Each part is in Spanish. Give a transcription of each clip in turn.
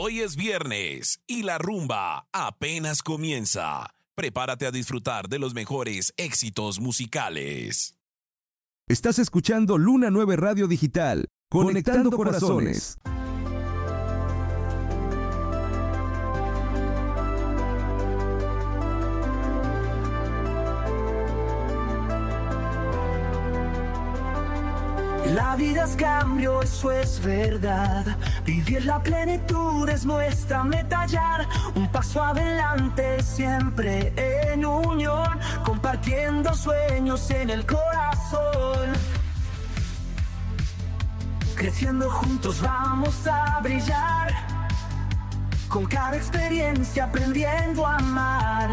Hoy es viernes y la rumba apenas comienza. Prepárate a disfrutar de los mejores éxitos musicales. Estás escuchando Luna 9 Radio Digital, conectando corazones. La vida es cambio, eso es verdad. Vivir la plenitud es nuestra meta hallar. Un paso adelante siempre en unión, compartiendo sueños en el corazón. Creciendo juntos vamos a brillar, con cada experiencia aprendiendo a amar.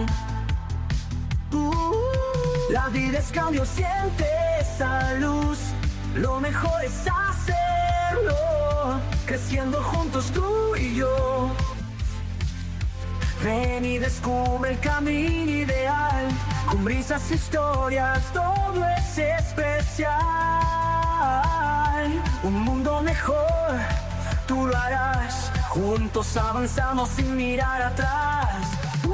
La vida es cambio, siente esa luz. Lo mejor es hacerlo, creciendo juntos tú y yo. Ven y descubre el camino ideal, con brisas, historias, todo es especial. Un mundo mejor, tú lo harás, juntos avanzamos sin mirar atrás.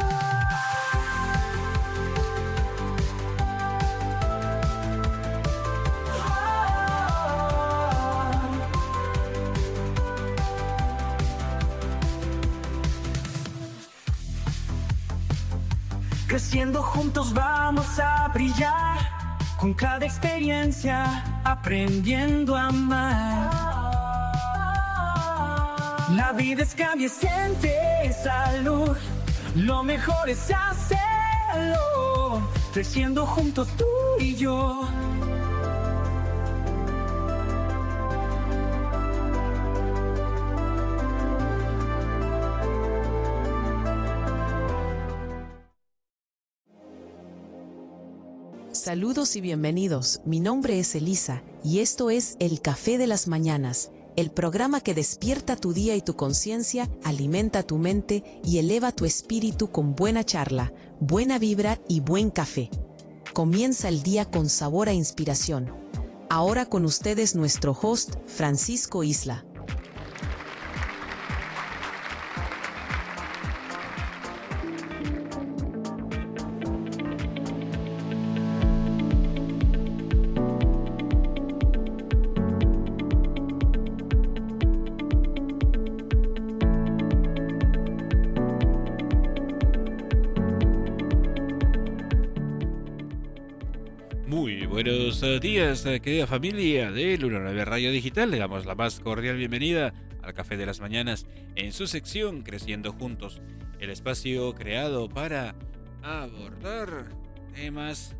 Creciendo juntos vamos a brillar, con cada experiencia aprendiendo a amar. La vida es cambio, siente esa luz. Lo mejor es hacerlo, creciendo juntos tú y yo. Saludos y bienvenidos, mi nombre es Elisa y esto es El Café de las Mañanas, el programa que despierta tu día y tu conciencia, alimenta tu mente y eleva tu espíritu con buena charla, buena vibra y buen café. Comienza el día con sabor a inspiración. Ahora con ustedes nuestro host, Francisco Isla. Buenos días, querida familia de Luna 9 Radio Digital. Le damos la más cordial bienvenida al Café de las Mañanas en su sección Creciendo Juntos, el espacio creado para abordar temas.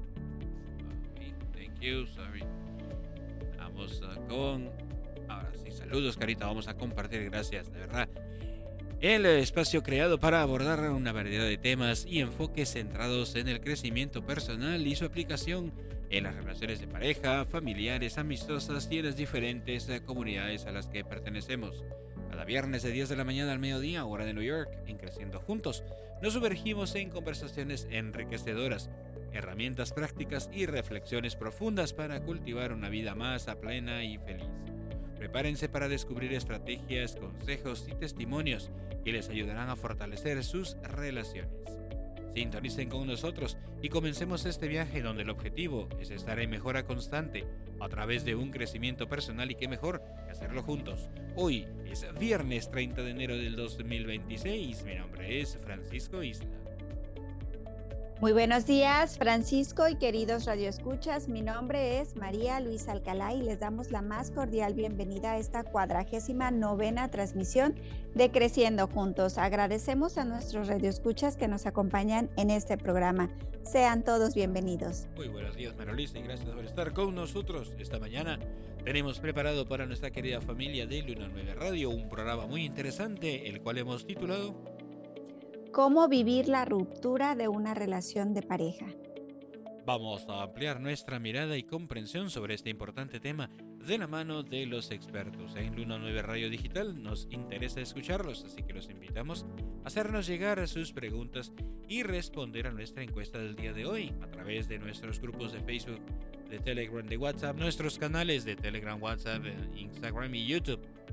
Vamos con... Ahora sí, saludos, carita, vamos a compartir, gracias, de verdad. El espacio creado para abordar una variedad de temas y enfoques centrados en el crecimiento personal y su aplicación en las relaciones de pareja, familiares, amistosas y en las diferentes comunidades a las que pertenecemos. Cada viernes de 10 de la mañana al mediodía, hora de New York, en Creciendo Juntos, nos sumergimos en conversaciones enriquecedoras, herramientas prácticas y reflexiones profundas para cultivar una vida más plena y feliz. Prepárense para descubrir estrategias, consejos y testimonios que les ayudarán a fortalecer sus relaciones. Sintonicen con nosotros y comencemos este viaje donde el objetivo es estar en mejora constante a través de un crecimiento personal, y qué mejor que hacerlo juntos. Hoy es viernes 30 de enero del 2026. Mi nombre es Francisco Isla. Muy buenos días, Francisco y queridos radioescuchas. Mi nombre es María Luisa Alcalá y les damos la más cordial bienvenida a esta 49ª transmisión de Creciendo Juntos. Agradecemos a nuestros radioescuchas que nos acompañan en este programa. Sean todos bienvenidos. Muy buenos días, María Luisa, y gracias por estar con nosotros. Esta mañana tenemos preparado para nuestra querida familia de Luna 9 Radio un programa muy interesante, el cual hemos titulado ¿Cómo vivir la ruptura de una relación de pareja? Vamos a ampliar nuestra mirada y comprensión sobre este importante tema de la mano de los expertos. En Luna 9 Radio Digital nos interesa escucharlos, así que los invitamos a hacernos llegar sus preguntas y responder a nuestra encuesta del día de hoy a través de nuestros grupos de Facebook, de Telegram, de WhatsApp, nuestros canales de Telegram, WhatsApp, Instagram y YouTube.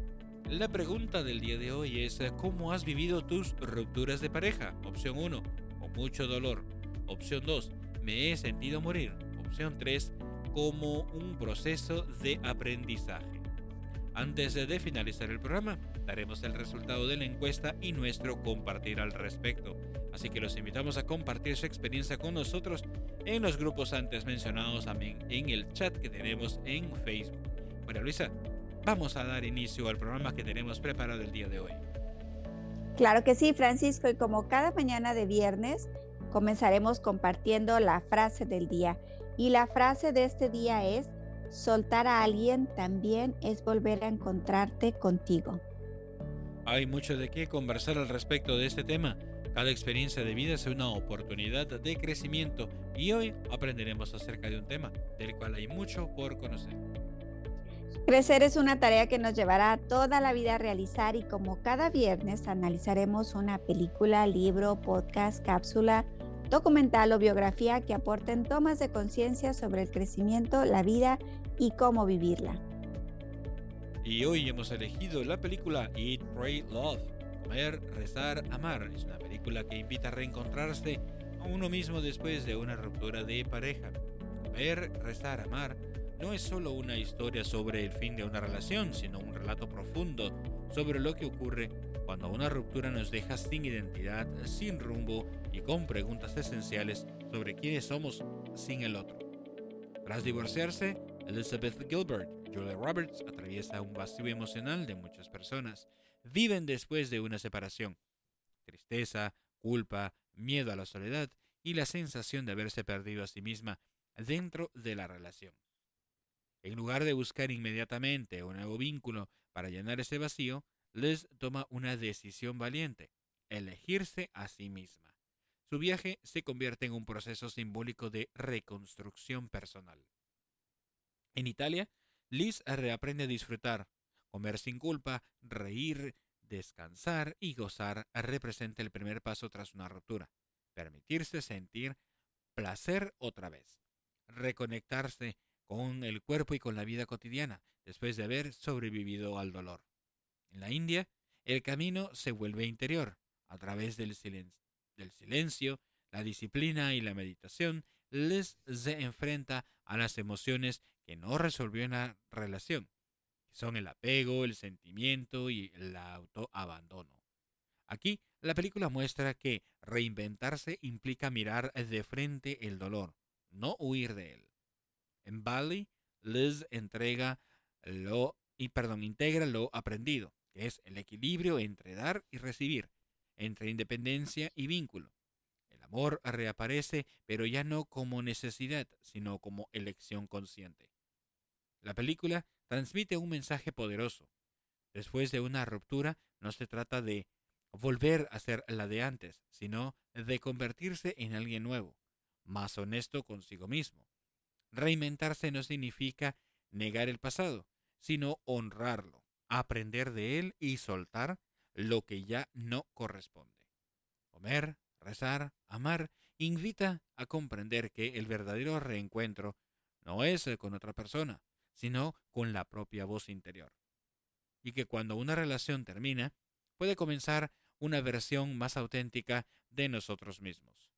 La pregunta del día de hoy es ¿cómo has vivido tus rupturas de pareja? Opción 1, con mucho dolor. Opción 2, me he sentido morir. Opción 3, como un proceso de aprendizaje. Antes de finalizar el programa, daremos el resultado de la encuesta y nuestro compartir al respecto. Así que los invitamos a compartir su experiencia con nosotros en los grupos antes mencionados, también en el chat que tenemos en Facebook. Bueno, Luisa, vamos a dar inicio al programa que tenemos preparado el día de hoy. Claro que sí, Francisco, y como cada mañana de viernes, comenzaremos compartiendo la frase del día. Y la frase de este día es: soltar a alguien también es volver a encontrarte contigo. Hay mucho de qué conversar al respecto de este tema. Cada experiencia de vida es una oportunidad de crecimiento y hoy aprenderemos acerca de un tema del cual hay mucho por conocer. Crecer es una tarea que nos llevará toda la vida a realizar, y como cada viernes analizaremos una película, libro, podcast, cápsula, documental o biografía que aporten tomas de conciencia sobre el crecimiento, la vida y cómo vivirla. Y hoy hemos elegido la película Eat, Pray, Love, Comer, Rezar, Amar. Es una película que invita a reencontrarse a uno mismo después de una ruptura de pareja. Comer, Rezar, Amar no es solo una historia sobre el fin de una relación, sino un relato profundo sobre lo que ocurre cuando una ruptura nos deja sin identidad, sin rumbo y con preguntas esenciales sobre quiénes somos sin el otro. Tras divorciarse, Elizabeth Gilbert y Julia Roberts atraviesa un vacío emocional de muchas personas. Viven después de una separación. Tristeza, culpa, miedo a la soledad y la sensación de haberse perdido a sí misma dentro de la relación. En lugar de buscar inmediatamente un nuevo vínculo para llenar ese vacío, Liz toma una decisión valiente: elegirse a sí misma. Su viaje se convierte en un proceso simbólico de reconstrucción personal. En Italia, Liz reaprende a disfrutar. Comer sin culpa, reír, descansar y gozar representa el primer paso tras una ruptura. Permitirse sentir placer otra vez. Reconectarse con el cuerpo y con la vida cotidiana después de haber sobrevivido al dolor. En la India, el camino se vuelve interior. A través del silencio, la disciplina y la meditación, Liz se enfrenta a las emociones que no resolvió en la relación, que son el apego, el sentimiento y el autoabandono. Aquí, la película muestra que reinventarse implica mirar de frente el dolor, no huir de él. En Bali, Liz integra lo aprendido, que es el equilibrio entre dar y recibir, entre independencia y vínculo. El amor reaparece, pero ya no como necesidad, sino como elección consciente. La película transmite un mensaje poderoso. Después de una ruptura, no se trata de volver a ser la de antes, sino de convertirse en alguien nuevo, más honesto consigo mismo. Reinventarse no significa negar el pasado, sino honrarlo, aprender de él y soltar lo que ya no corresponde. Comer, rezar, amar invita a comprender que el verdadero reencuentro no es con otra persona, sino con la propia voz interior. Y que cuando una relación termina, puede comenzar una versión más auténtica de nosotros mismos.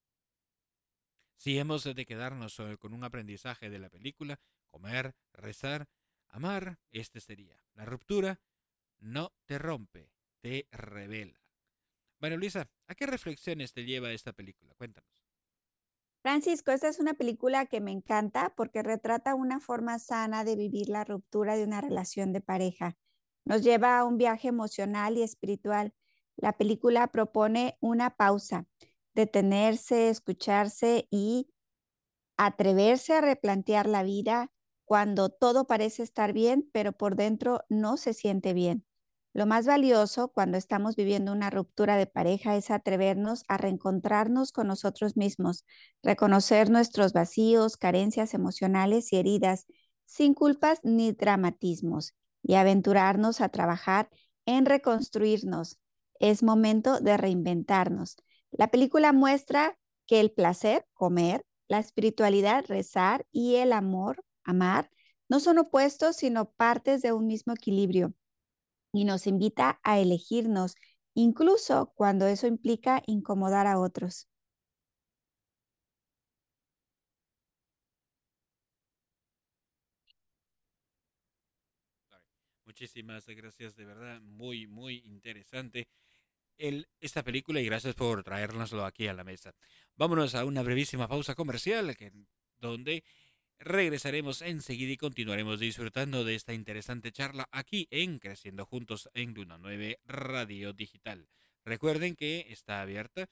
Si hemos de quedarnos con un aprendizaje de la película, comer, rezar, amar, este sería: la ruptura no te rompe, te revela. Bueno, Luisa, ¿a qué reflexiones te lleva esta película? Cuéntanos. Francisco, esta es una película que me encanta porque retrata una forma sana de vivir la ruptura de una relación de pareja. Nos lleva a un viaje emocional y espiritual. La película propone una pausa, detenerse, escucharse y atreverse a replantear la vida cuando todo parece estar bien, pero por dentro no se siente bien. Lo más valioso cuando estamos viviendo una ruptura de pareja es atrevernos a reencontrarnos con nosotros mismos, reconocer nuestros vacíos, carencias emocionales y heridas, sin culpas ni dramatismos, y aventurarnos a trabajar en reconstruirnos. Es momento de reinventarnos. La película muestra que el placer, comer, la espiritualidad, rezar, y el amor, amar, no son opuestos, sino partes de un mismo equilibrio. y nos invita a elegirnos, incluso cuando eso implica incomodar a otros. Muchísimas gracias, de verdad, muy, muy interesante esta película y gracias por traérnoslo aquí a la mesa. Vámonos a una brevísima pausa comercial donde regresaremos enseguida y continuaremos disfrutando de esta interesante charla aquí en Creciendo Juntos en Luna 9 Radio Digital. Recuerden que está abierta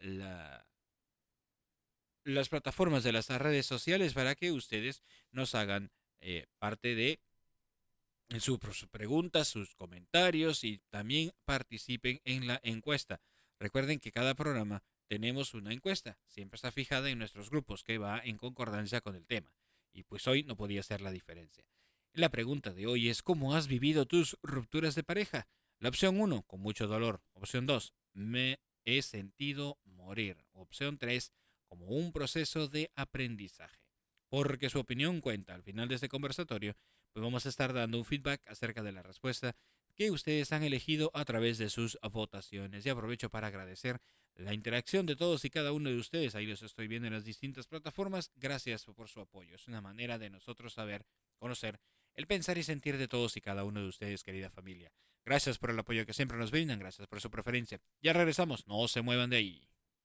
las plataformas de las redes sociales para que ustedes nos hagan parte de sus preguntas, sus comentarios y también participen en la encuesta. Recuerden que cada programa tenemos una encuesta, siempre está fijada en nuestros grupos que va en concordancia con el tema. Y pues hoy no podía ser la diferencia. La pregunta de hoy es: ¿cómo has vivido tus rupturas de pareja? La opción 1, con mucho dolor. Opción 2, me he sentido morir. Opción 3, como un proceso de aprendizaje. Porque su opinión cuenta. Al final de este conversatorio, pues vamos a estar dando un feedback acerca de la respuesta que ustedes han elegido a través de sus votaciones. Y aprovecho para agradecer la interacción de todos y cada uno de ustedes. Ahí los estoy viendo en las distintas plataformas. Gracias por su apoyo. Es una manera de nosotros saber, conocer el pensar y sentir de todos y cada uno de ustedes, querida familia. Gracias por el apoyo que siempre nos brindan. Gracias por su preferencia. Ya regresamos. No se muevan de ahí.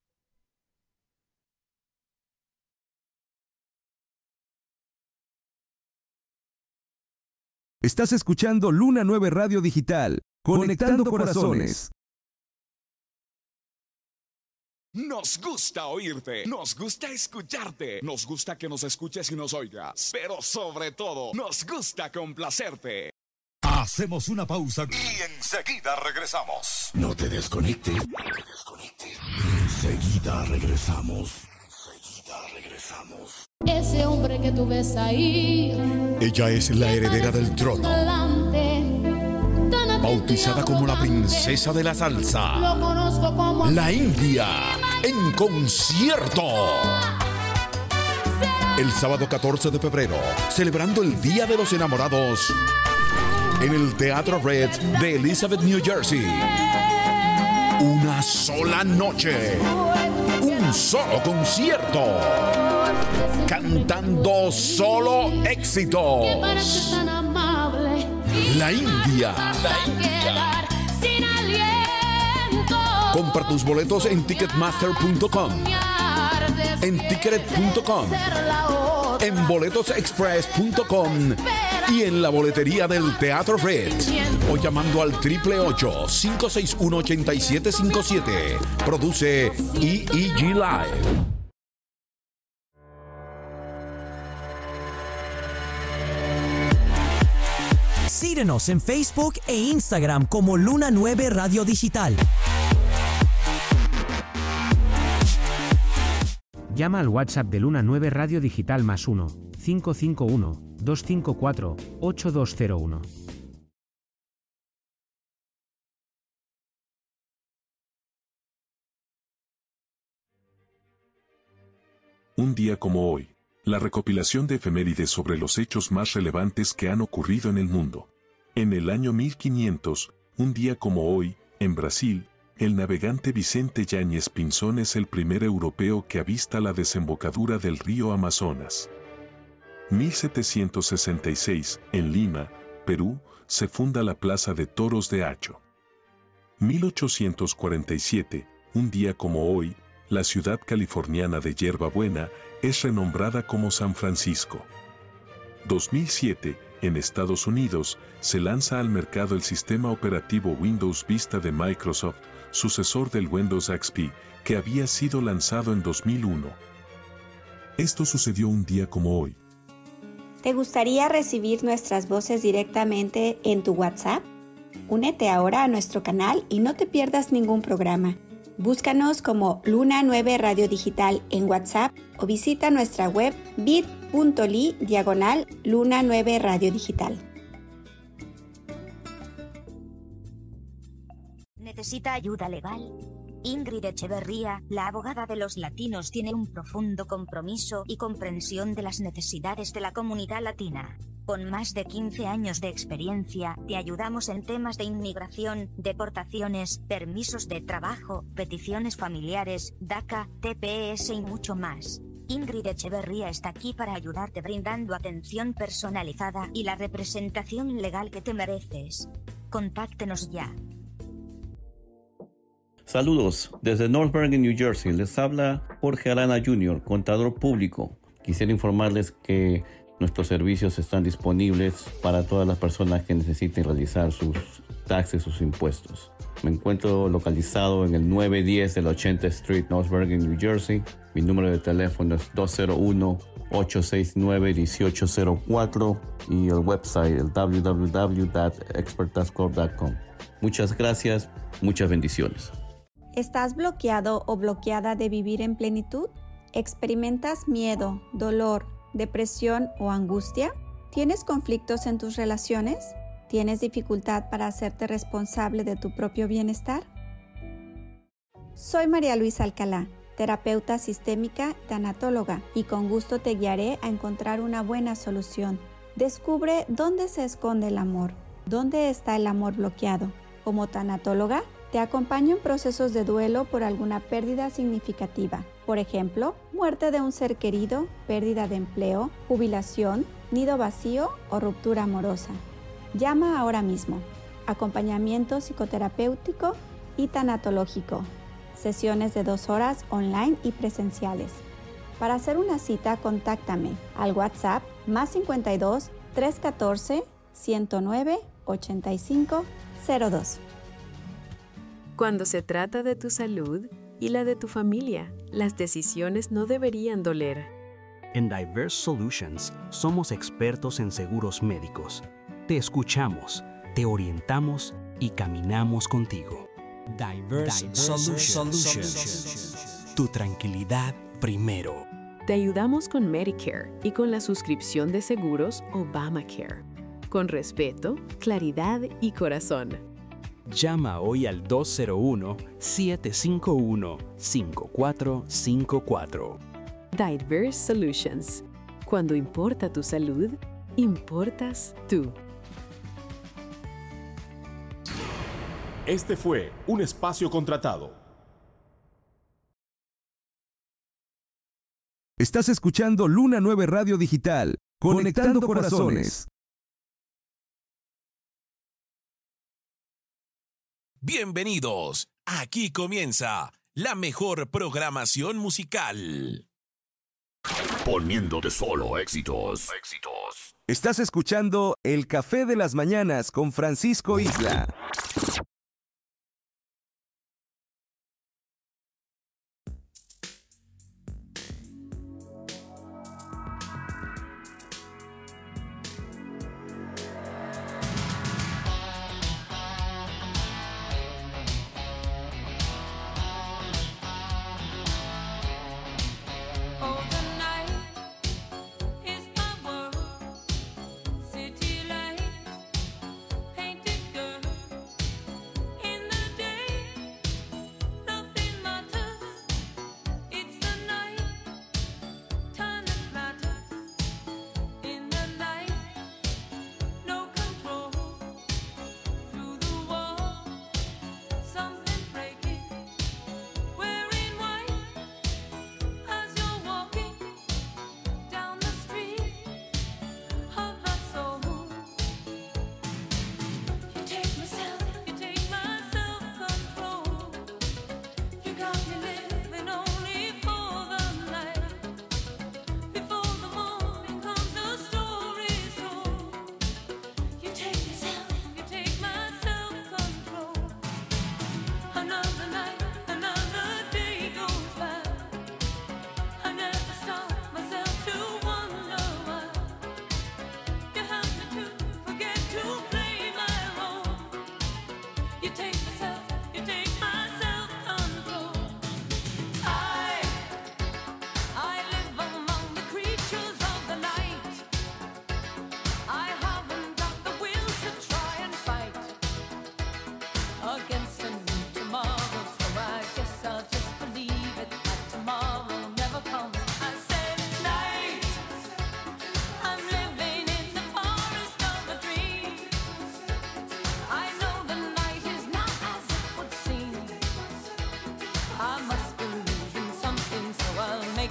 Estás escuchando Luna 9 Radio Digital, conectando corazones. Nos gusta oírte, nos gusta escucharte, nos gusta que nos escuches y nos oigas, pero sobre todo, nos gusta complacerte. Hacemos una pausa y enseguida regresamos. No te desconectes, Enseguida regresamos. Ese hombre que tú ves ahí. Ella es la heredera del trono, bautizada como la princesa de la salsa, la India, en concierto. El sábado 14 de febrero, celebrando el Día de los Enamorados, en el Teatro Red de Elizabeth, New Jersey. Una sola noche, un solo concierto, cantando solo éxitos. La India. Compra tus boletos en ticketmaster.com, en ticket.com, en boletosexpress.com y en la boletería del Teatro Red, o llamando al 888-561-8757. Produce EEG Live. Síguenos en Facebook e Instagram como Luna 9 Radio Digital. Llama al WhatsApp de Luna 9 Radio Digital +1 551 254 8201. Un día como hoy, la recopilación de efemérides sobre los hechos más relevantes que han ocurrido en el mundo. En el año 1500, un día como hoy, en Brasil, el navegante Vicente Yáñez Pinzón es el primer europeo que avista la desembocadura del río Amazonas. 1766, en Lima, Perú, se funda la Plaza de Toros de Hacho. 1847, un día como hoy, la ciudad californiana de Yerba Buena es renombrada como San Francisco. 2007, en Estados Unidos, se lanza al mercado el sistema operativo Windows Vista de Microsoft, sucesor del Windows XP, que había sido lanzado en 2001. Esto sucedió un día como hoy. ¿Te gustaría recibir nuestras voces directamente en tu WhatsApp? Únete ahora a nuestro canal y no te pierdas ningún programa. Búscanos como Luna 9 Radio Digital en WhatsApp o visita nuestra web bit.ly/Luna 9 Radio Digital. ¿Necesita ayuda legal? Ingrid Echeverría, la abogada de los latinos, tiene un profundo compromiso y comprensión de las necesidades de la comunidad latina. Con más de 15 años de experiencia, te ayudamos en temas de inmigración, deportaciones, permisos de trabajo, peticiones familiares, DACA, TPS y mucho más. Ingrid Echeverría está aquí para ayudarte brindando atención personalizada y la representación legal que te mereces. Contáctenos ya. Saludos, desde North Bergen, New Jersey, les habla Jorge Arana Jr., contador público. Quisiera informarles que nuestros servicios están disponibles para todas las personas que necesiten realizar sus taxes, sus impuestos. Me encuentro localizado en el 910 de la 80th Street, North Bergen, New Jersey. Mi número de teléfono es 201-869-1804 y el website el www.experttaxcorp.com. Muchas gracias, muchas bendiciones. ¿Estás bloqueado o bloqueada de vivir en plenitud? ¿Experimentas miedo, dolor, depresión o angustia? ¿Tienes conflictos en tus relaciones? ¿Tienes dificultad para hacerte responsable de tu propio bienestar? Soy María Luisa Alcalá, terapeuta sistémica y tanatóloga, y con gusto te guiaré a encontrar una buena solución. Descubre dónde se esconde el amor, dónde está el amor bloqueado. Como tanatóloga, te acompaño en procesos de duelo por alguna pérdida significativa. Por ejemplo, muerte de un ser querido, pérdida de empleo, jubilación, nido vacío o ruptura amorosa. Llama ahora mismo. Acompañamiento psicoterapéutico y tanatológico. Sesiones de 2 horas online y presenciales. Para hacer una cita, contáctame al WhatsApp +52 314 109 85 02. Cuando se trata de tu salud y la de tu familia, las decisiones no deberían doler. En Diverse Solutions somos expertos en seguros médicos. Te escuchamos, te orientamos y caminamos contigo. Diverse Solutions. Tu tranquilidad primero. Te ayudamos con Medicare y con la suscripción de seguros Obamacare. Con respeto, claridad y corazón. Llama hoy al 201-751-5454. Diverse Solutions. Cuando importa tu salud, importas tú. Este fue un espacio contratado. Estás escuchando Luna 9 Radio Digital, conectando corazones. Bienvenidos. Aquí comienza la mejor programación musical. Poniéndote solo éxitos. Estás escuchando El Café de las Mañanas con Francisco Isla.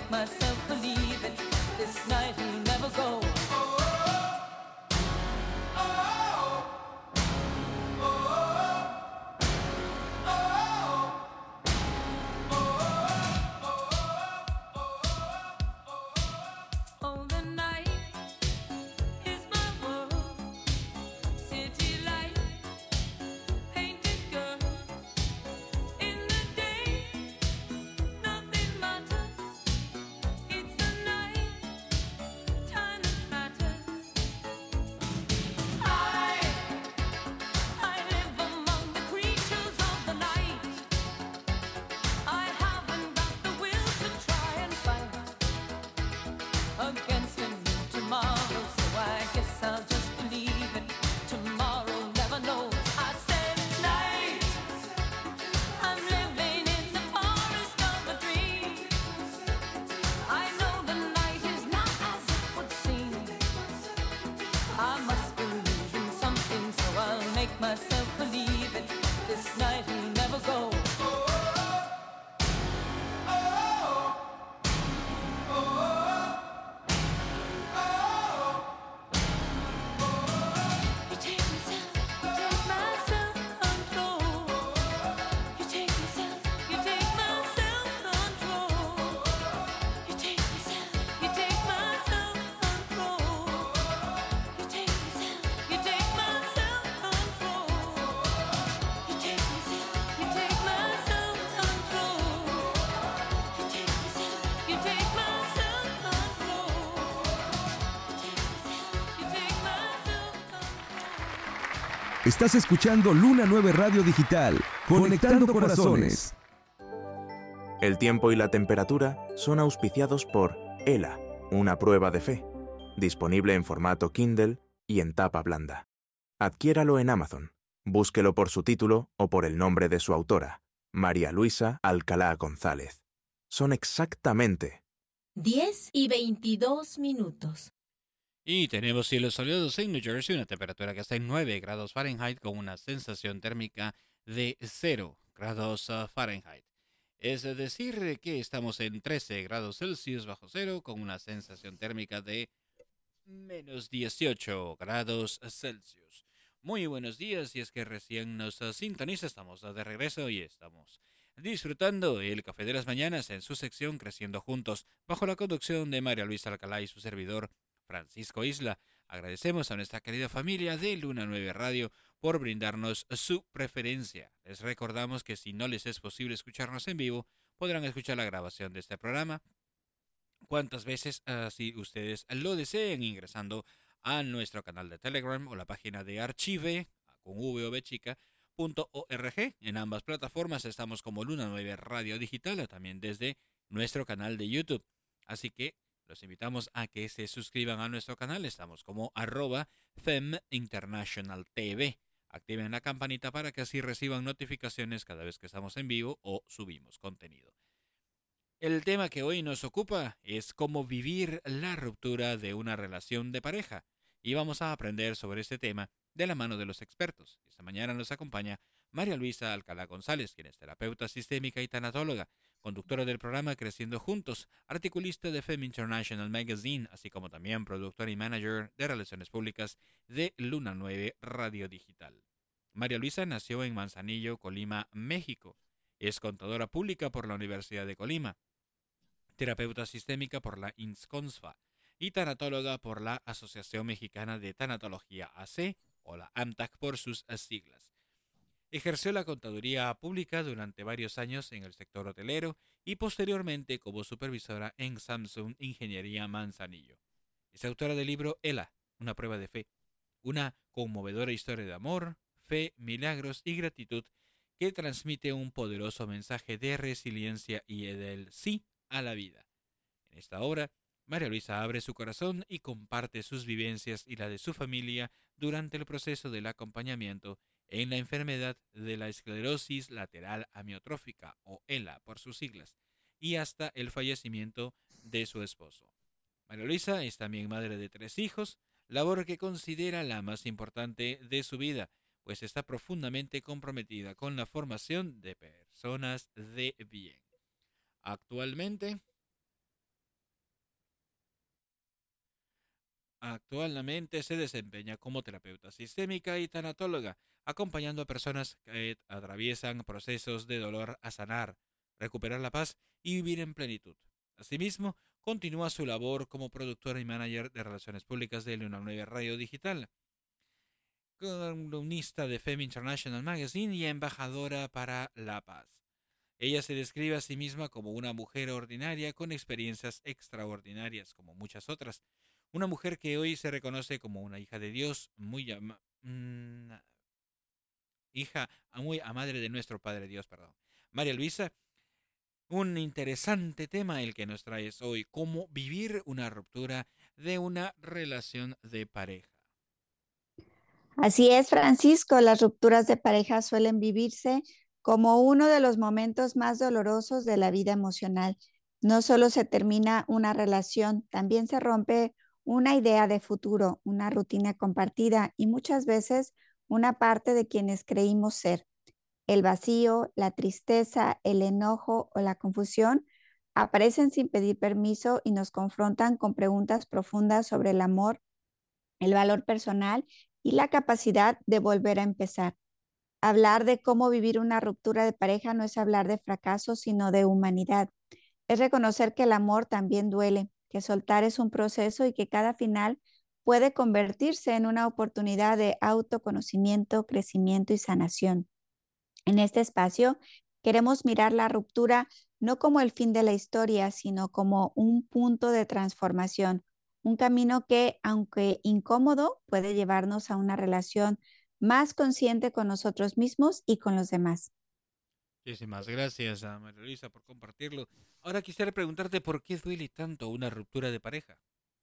make myself believe it. This night will never go. Estás escuchando Luna 9 Radio Digital, conectando corazones. El tiempo y la temperatura son auspiciados por ELA, una prueba de fe, disponible en formato Kindle y en tapa blanda. Adquiéralo en Amazon. Búsquelo por su título o por el nombre de su autora, María Luisa Alcalá González. Son exactamente 10:22. Y tenemos cielos soleados en New Jersey, una temperatura que está en 9 grados Fahrenheit con una sensación térmica de 0 grados Fahrenheit. Es decir, que estamos en 13 grados Celsius bajo cero con una sensación térmica de menos 18 grados Celsius. Muy buenos días, si es que recién nos sintoniza, estamos de regreso y estamos disfrutando el Café de las Mañanas en su sección Creciendo Juntos, bajo la conducción de María Luisa Alcalá y su servidor Francisco Isla. Agradecemos a nuestra querida familia de Luna 9 Radio por brindarnos su preferencia. Les recordamos que si no les es posible escucharnos en vivo, podrán escuchar la grabación de este programa cuantas veces así ustedes lo deseen, ingresando a nuestro canal de Telegram o la página de Archive con vovchica.org. En ambas plataformas estamos como Luna 9 Radio Digital, también desde nuestro canal de YouTube. Así que los invitamos a que se suscriban a nuestro canal. Estamos como @FEM International TV. Activen la campanita para que así reciban notificaciones cada vez que estamos en vivo o subimos contenido. El tema que hoy nos ocupa es cómo vivir la ruptura de una relación de pareja. Y vamos a aprender sobre este tema de la mano de los expertos. Esta mañana nos acompaña María Luisa Alcalá González, quien es terapeuta sistémica y tanatóloga, conductora del programa Creciendo Juntos, articulista de Fem International Magazine, así como también productora y manager de relaciones públicas de Luna 9 Radio Digital. María Luisa nació en Manzanillo, Colima, México. Es contadora pública por la Universidad de Colima, terapeuta sistémica por la INSCONSFA y tanatóloga por la Asociación Mexicana de Tanatología AC, o la AMTAC por sus siglas. Ejerció la contaduría pública durante varios años en el sector hotelero y posteriormente como supervisora en Samsung Ingeniería Manzanillo. Es autora del libro ELA, una prueba de fe, una conmovedora historia de amor, fe, milagros y gratitud que transmite un poderoso mensaje de resiliencia y del sí a la vida. En esta obra, María Luisa abre su corazón y comparte sus vivencias y la de su familia durante el proceso del acompañamiento en la enfermedad de la esclerosis lateral amiotrófica, o ELA por sus siglas, y hasta el fallecimiento de su esposo. María Luisa es también madre de 3 hijos, labor que considera la más importante de su vida, pues está profundamente comprometida con la formación de personas de bien. Actualmente Actualmente se desempeña como terapeuta sistémica y tanatóloga, acompañando a personas que atraviesan procesos de dolor a sanar, recuperar la paz y vivir en plenitud. Asimismo, continúa su labor como productora y manager de relaciones públicas de Luna 9 Radio Digital, columnista de Femme International Magazine y embajadora para la paz. Ella se describe a sí misma como una mujer ordinaria con experiencias extraordinarias, como muchas otras. Una mujer que hoy se reconoce como una hija de Dios, muy a madre de nuestro Padre Dios, perdón. María Luisa, un interesante tema el que nos traes hoy, cómo vivir una ruptura de una relación de pareja. Así es, Francisco, las rupturas de pareja suelen vivirse como uno de los momentos más dolorosos de la vida emocional. No solo se termina una relación, también se rompe una idea de futuro, una rutina compartida y muchas veces una parte de quienes creímos ser. El vacío, la tristeza, el enojo o la confusión aparecen sin pedir permiso y nos confrontan con preguntas profundas sobre el amor, el valor personal y la capacidad de volver a empezar. Hablar de cómo vivir una ruptura de pareja no es hablar de fracaso, sino de humanidad. Es reconocer que el amor también duele, que soltar es un proceso y que cada final puede convertirse en una oportunidad de autoconocimiento, crecimiento y sanación. En este espacio queremos mirar la ruptura no como el fin de la historia, sino como un punto de transformación, un camino que, aunque incómodo, puede llevarnos a una relación más consciente con nosotros mismos y con los demás. Muchísimas gracias a María Luisa por compartirlo. Ahora quisiera preguntarte por qué duele tanto una ruptura de pareja.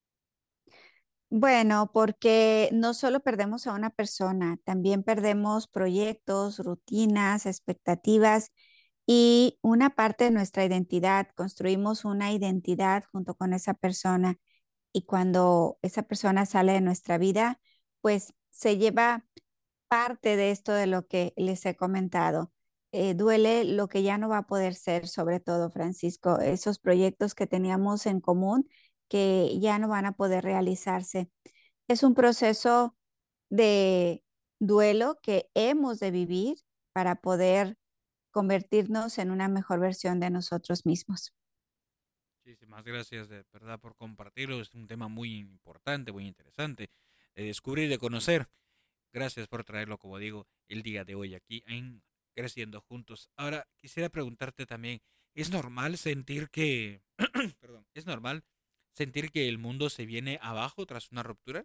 Bueno, porque no solo perdemos a una persona, también perdemos proyectos, rutinas, expectativas y una parte de nuestra identidad. Construimos una identidad junto con esa persona y cuando esa persona sale de nuestra vida, pues se lleva parte de esto de lo que les he comentado. Duele lo que ya no va a poder ser, sobre todo, Francisco, esos proyectos que teníamos en común que ya no van a poder realizarse. Es un proceso de duelo que hemos de vivir para poder convertirnos en una mejor versión de nosotros mismos. Muchísimas gracias de verdad por compartirlo. Es un tema muy importante, muy interesante de descubrir, de conocer. Gracias por traerlo, como digo, el día de hoy aquí en Creciendo Juntos. Ahora, quisiera preguntarte también, ¿es normal sentir que, perdón, es normal sentir que el mundo se viene abajo tras una ruptura?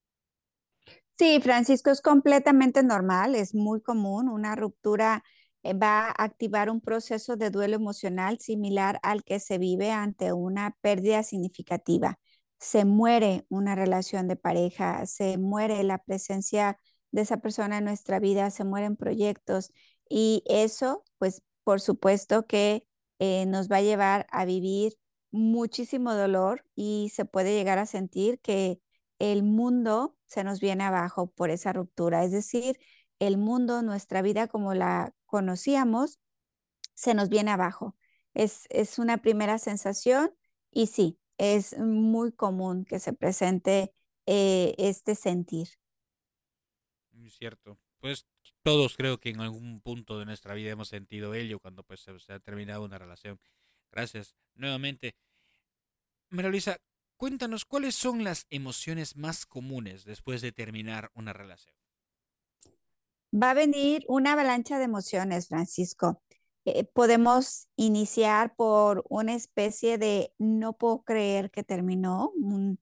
Sí, Francisco, es completamente normal, es muy común. Una ruptura va a activar un proceso de duelo emocional similar al que se vive ante una pérdida significativa. Se muere una relación de pareja, se muere la presencia de esa persona en nuestra vida, se mueren proyectos y eso, pues, por supuesto que nos va a llevar a vivir muchísimo dolor y se puede llegar a sentir que el mundo se nos viene abajo por esa ruptura. Es decir, el mundo, nuestra vida como la conocíamos, se nos viene abajo. Es una primera sensación y sí, es muy común que se presente este sentir. Muy cierto. Pues todos creo que en algún punto de nuestra vida hemos sentido ello cuando pues se ha terminado una relación. Gracias nuevamente. María Luisa, cuéntanos cuáles son las emociones más comunes después de terminar una relación. Va a venir una avalancha de emociones, Francisco. Podemos iniciar por una especie de no puedo creer que terminó,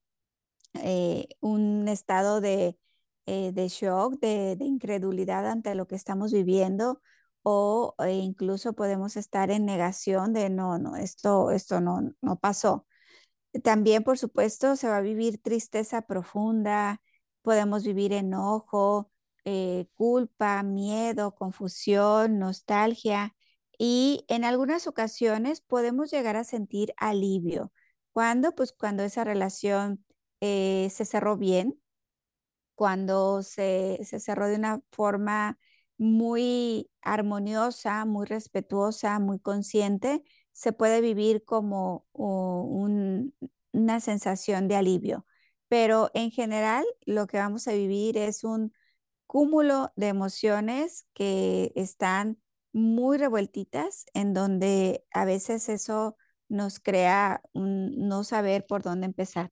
un estado de shock, de incredulidad ante lo que estamos viviendo, o incluso podemos estar en negación de no, esto no pasó. También, por supuesto, se va a vivir tristeza profunda, podemos vivir enojo, culpa, miedo, confusión, nostalgia y en algunas ocasiones podemos llegar a sentir alivio. ¿Cuándo? Pues cuando esa relación se cerró bien, cuando se cerró de una forma muy armoniosa, muy respetuosa, muy consciente, se puede vivir como una sensación de alivio. pero en general lo que vamos a vivir es un cúmulo de emociones que están muy revueltitas, en donde a veces eso nos crea un no saber por dónde empezar.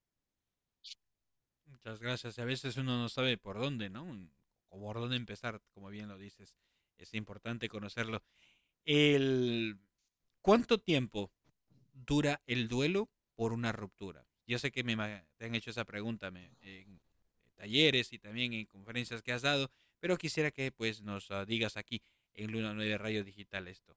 Muchas gracias. A veces uno no sabe por dónde, ¿no? O por dónde empezar, como bien lo dices. Es importante conocerlo. El... ¿Cuánto tiempo dura el duelo por una ruptura? Yo sé que te han hecho esa pregunta en talleres y también en conferencias que has dado, pero quisiera que pues nos digas aquí en Luna 9 Radio Digital esto.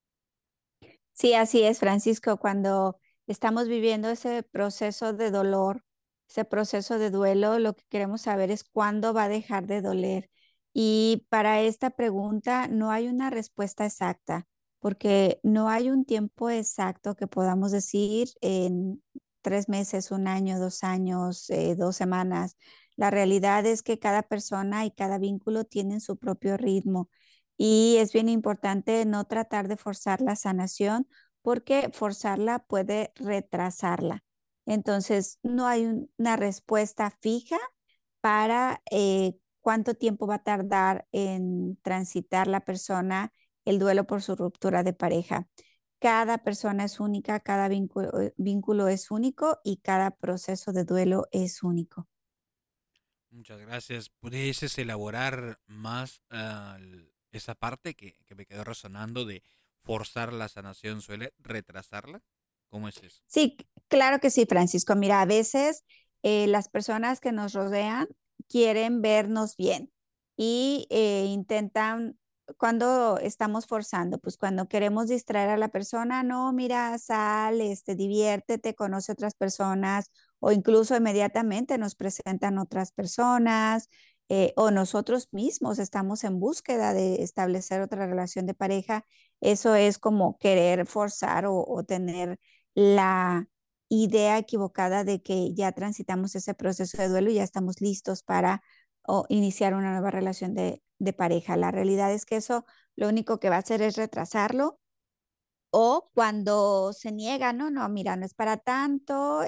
Sí, así es, Francisco, cuando estamos viviendo ese proceso de dolor, ese proceso de duelo, lo que queremos saber es cuándo va a dejar de doler. Y para esta pregunta no hay una respuesta exacta, porque no hay un tiempo exacto que podamos decir en 3 meses, un año, 2 años, 2 semanas. La realidad es que cada persona y cada vínculo tienen su propio ritmo. Y es bien importante no tratar de forzar la sanación porque forzarla puede retrasarla. Entonces, no hay una respuesta fija para cuánto tiempo va a tardar en transitar la persona el duelo por su ruptura de pareja. Cada persona es única, cada vínculo es único y cada proceso de duelo es único. Muchas gracias. ¿Pudieses elaborar más esa parte que me quedó resonando de forzar la sanación suele retrasarla? ¿Cómo es eso? Sí, claro que sí, Francisco. Mira, a veces las personas que nos rodean quieren vernos bien y intentan, cuando estamos forzando, pues cuando queremos distraer a la persona, no, mira, sal, diviértete, conoce otras personas o incluso inmediatamente nos presentan otras personas o nosotros mismos estamos en búsqueda de establecer otra relación de pareja. Eso es como querer forzar o tener la idea equivocada de que ya transitamos ese proceso de duelo y ya estamos listos para iniciar una nueva relación de pareja. La realidad es que eso lo único que va a hacer es retrasarlo o cuando se niega, no, no, mira, no es para tanto,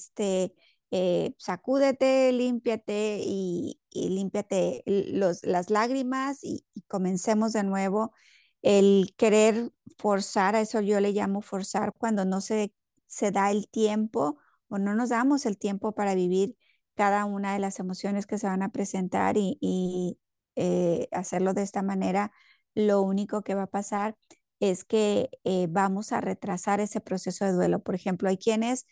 sacúdete, límpiate y límpiate las lágrimas y comencemos de nuevo. El querer forzar, a eso yo le llamo forzar, cuando no se da el tiempo o no nos damos el tiempo para vivir cada una de las emociones que se van a presentar y hacerlo de esta manera, lo único que va a pasar es que vamos a retrasar ese proceso de duelo. Por ejemplo, hay quienes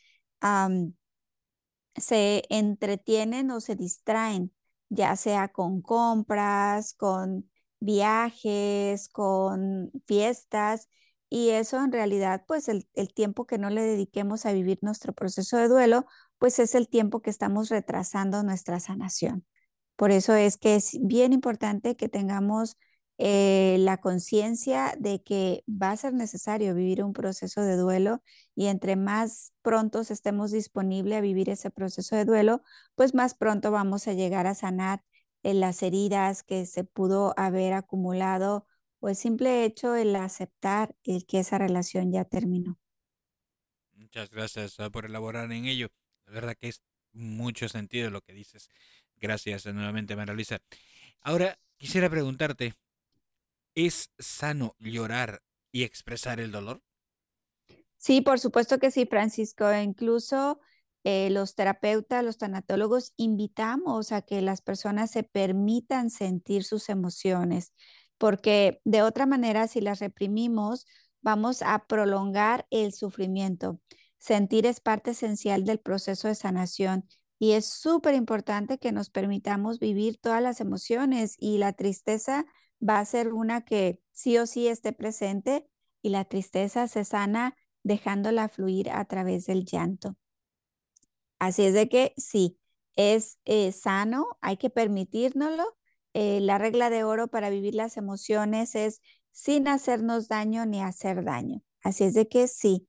se entretienen o se distraen, ya sea con compras, con viajes, con fiestas, y eso en realidad, pues el tiempo que no le dediquemos a vivir nuestro proceso de duelo, pues es el tiempo que estamos retrasando nuestra sanación. Por eso es que es bien importante que tengamos la conciencia de que va a ser necesario vivir un proceso de duelo y entre más pronto estemos disponibles a vivir ese proceso de duelo, pues más pronto vamos a llegar a sanar las heridas que se pudo haber acumulado o el simple hecho el aceptar el que esa relación ya terminó. Muchas gracias por elaborar en ello. La verdad que es mucho sentido lo que dices. Gracias nuevamente, María Luisa. Ahora quisiera preguntarte, ¿es sano llorar y expresar el dolor? Sí, por supuesto que sí, Francisco. Incluso los terapeutas, los tanatólogos, invitamos a que las personas se permitan sentir sus emociones, porque de otra manera, si las reprimimos, vamos a prolongar el sufrimiento. Sentir es parte esencial del proceso de sanación y es súper importante que nos permitamos vivir todas las emociones y la tristeza va a ser una que sí o sí esté presente y la tristeza se sana dejándola fluir a través del llanto. Así es de que sí, es sano, hay que permitírnoslo. La regla de oro para vivir las emociones es sin hacernos daño ni hacer daño. Así es de que sí,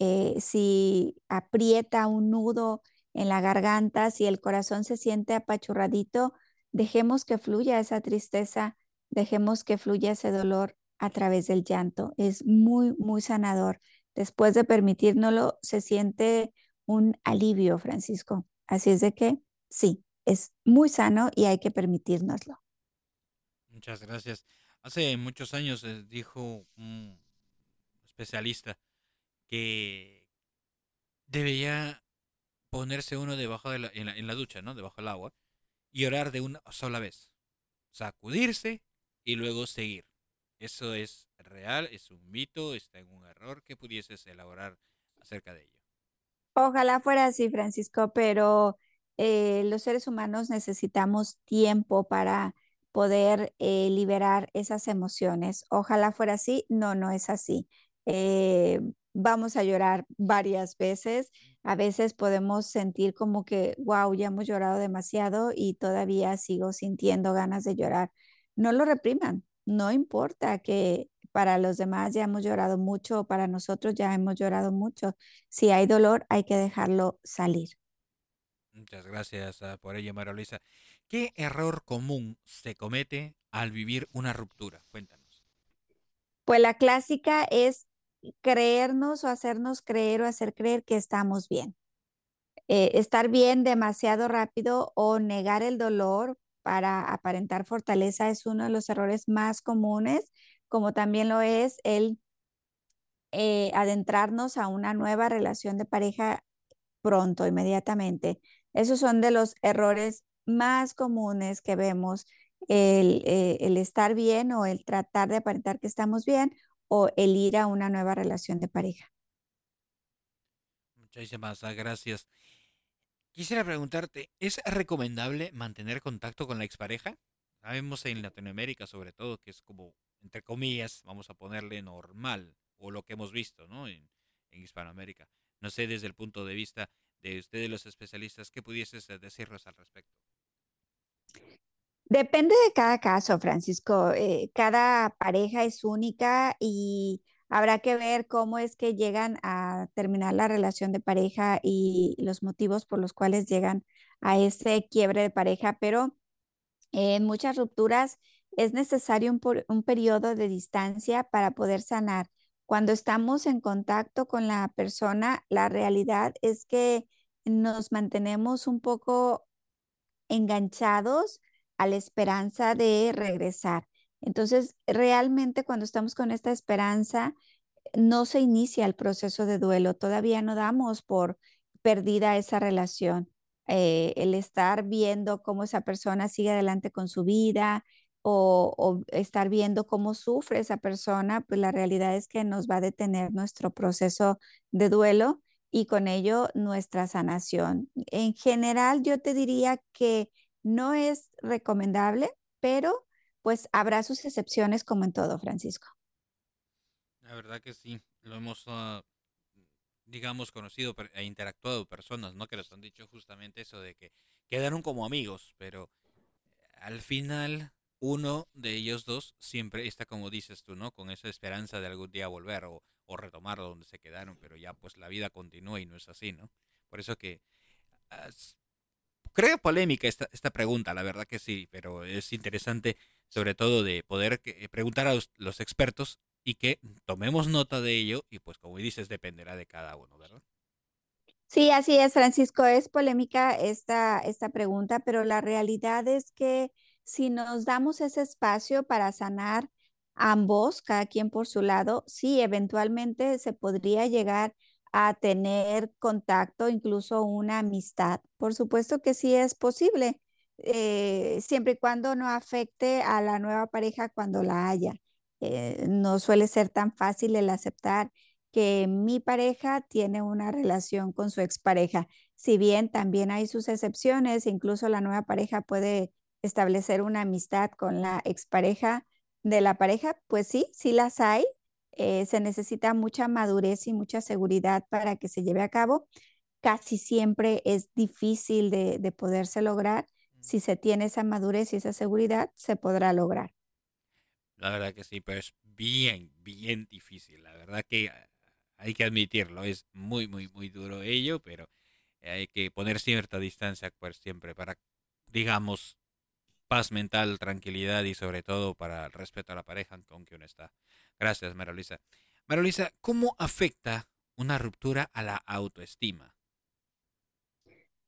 si aprieta un nudo en la garganta, si el corazón se siente apachurradito, dejemos que fluya esa tristeza, dejemos que fluya ese dolor a través del llanto. Es muy, muy sanador. Después de permitírnoslo, se siente un alivio, Francisco. Así es de que sí, es muy sano y hay que permitírnoslo. Muchas gracias. Hace muchos años dijo un especialista que debería ponerse uno debajo en la ducha, ¿no? Debajo del agua y orar de una sola vez. Sacudirse y luego seguir. ¿Eso es real? ¿Es un mito? ¿Está en un error? ¿Qué pudieses elaborar acerca de ello? Ojalá fuera así, Francisco, pero los seres humanos necesitamos tiempo para poder liberar esas emociones. Ojalá fuera así. No, no es así. Vamos a llorar varias veces. A veces podemos sentir como que, wow, ya hemos llorado demasiado y todavía sigo sintiendo ganas de llorar. No lo repriman. No importa que para los demás ya hemos llorado mucho o para nosotros ya hemos llorado mucho. Si hay dolor, hay que dejarlo salir. Muchas gracias por ello, María Luisa. ¿Qué error común se comete al vivir una ruptura? Cuéntanos. Pues la clásica es creernos o hacernos creer o hacer creer que estamos bien. Estar bien demasiado rápido o negar el dolor para aparentar fortaleza es uno de los errores más comunes, como también lo es el adentrarnos a una nueva relación de pareja pronto, inmediatamente. Esos son de los errores más comunes que vemos, el estar bien o el tratar de aparentar que estamos bien o el ir a una nueva relación de pareja. Muchísimas gracias. Quisiera preguntarte, ¿es recomendable mantener contacto con la expareja? Sabemos en Latinoamérica sobre todo que es como, entre comillas, vamos a ponerle normal, o lo que hemos visto, ¿no? En Hispanoamérica. No sé desde el punto de vista de ustedes los especialistas, ¿qué pudieses decirnos al respecto? Depende de cada caso, Francisco. Cada pareja es única y habrá que ver cómo es que llegan a terminar la relación de pareja y los motivos por los cuales llegan a ese quiebre de pareja, pero en muchas rupturas es necesario un periodo de distancia para poder sanar. Cuando estamos en contacto con la persona, la realidad es que nos mantenemos un poco enganchados a la esperanza de regresar. Entonces, realmente cuando estamos con esta esperanza, no se inicia el proceso de duelo, todavía no damos por perdida esa relación. El estar viendo cómo esa persona sigue adelante con su vida o estar viendo cómo sufre esa persona, pues la realidad es que nos va a detener nuestro proceso de duelo y con ello nuestra sanación. En general, yo te diría que no es recomendable, pero pues habrá sus excepciones como en todo, Francisco. La verdad que sí, lo hemos, digamos, conocido e interactuado personas, ¿no? Que nos han dicho justamente eso de que quedaron como amigos, pero al final uno de ellos dos siempre está, como dices tú, ¿no? Con esa esperanza de algún día volver o retomar donde se quedaron, pero ya pues la vida continúa y no es así, ¿no? Por eso que ah, s- creo polémica esta pregunta, la verdad que sí, pero es interesante sobre todo de poder preguntar a los expertos y que tomemos nota de ello y pues como dices dependerá de cada uno, ¿verdad? Sí, así es, Francisco. Es polémica esta pregunta, pero la realidad es que si nos damos ese espacio para sanar ambos, cada quien por su lado, sí, eventualmente se podría llegar a tener contacto, incluso una amistad. Por supuesto que sí es posible, siempre y cuando no afecte a la nueva pareja cuando la haya. No suele ser tan fácil el aceptar que mi pareja tiene una relación con su expareja. Si bien también hay sus excepciones, incluso la nueva pareja puede establecer una amistad con la expareja de la pareja, pues sí, sí las hay. Se necesita mucha madurez y mucha seguridad para que se lleve a cabo. Casi siempre es difícil de poderse lograr. Si se tiene esa madurez y esa seguridad, se podrá lograr. La verdad que sí, pero es bien, bien difícil. La verdad que hay que admitirlo, es muy, muy, muy duro ello, pero hay que poner cierta distancia pues siempre para, digamos, paz mental, tranquilidad y sobre todo para el respeto a la pareja con que uno está. Gracias, María Luisa. María Luisa, ¿cómo afecta una ruptura a la autoestima?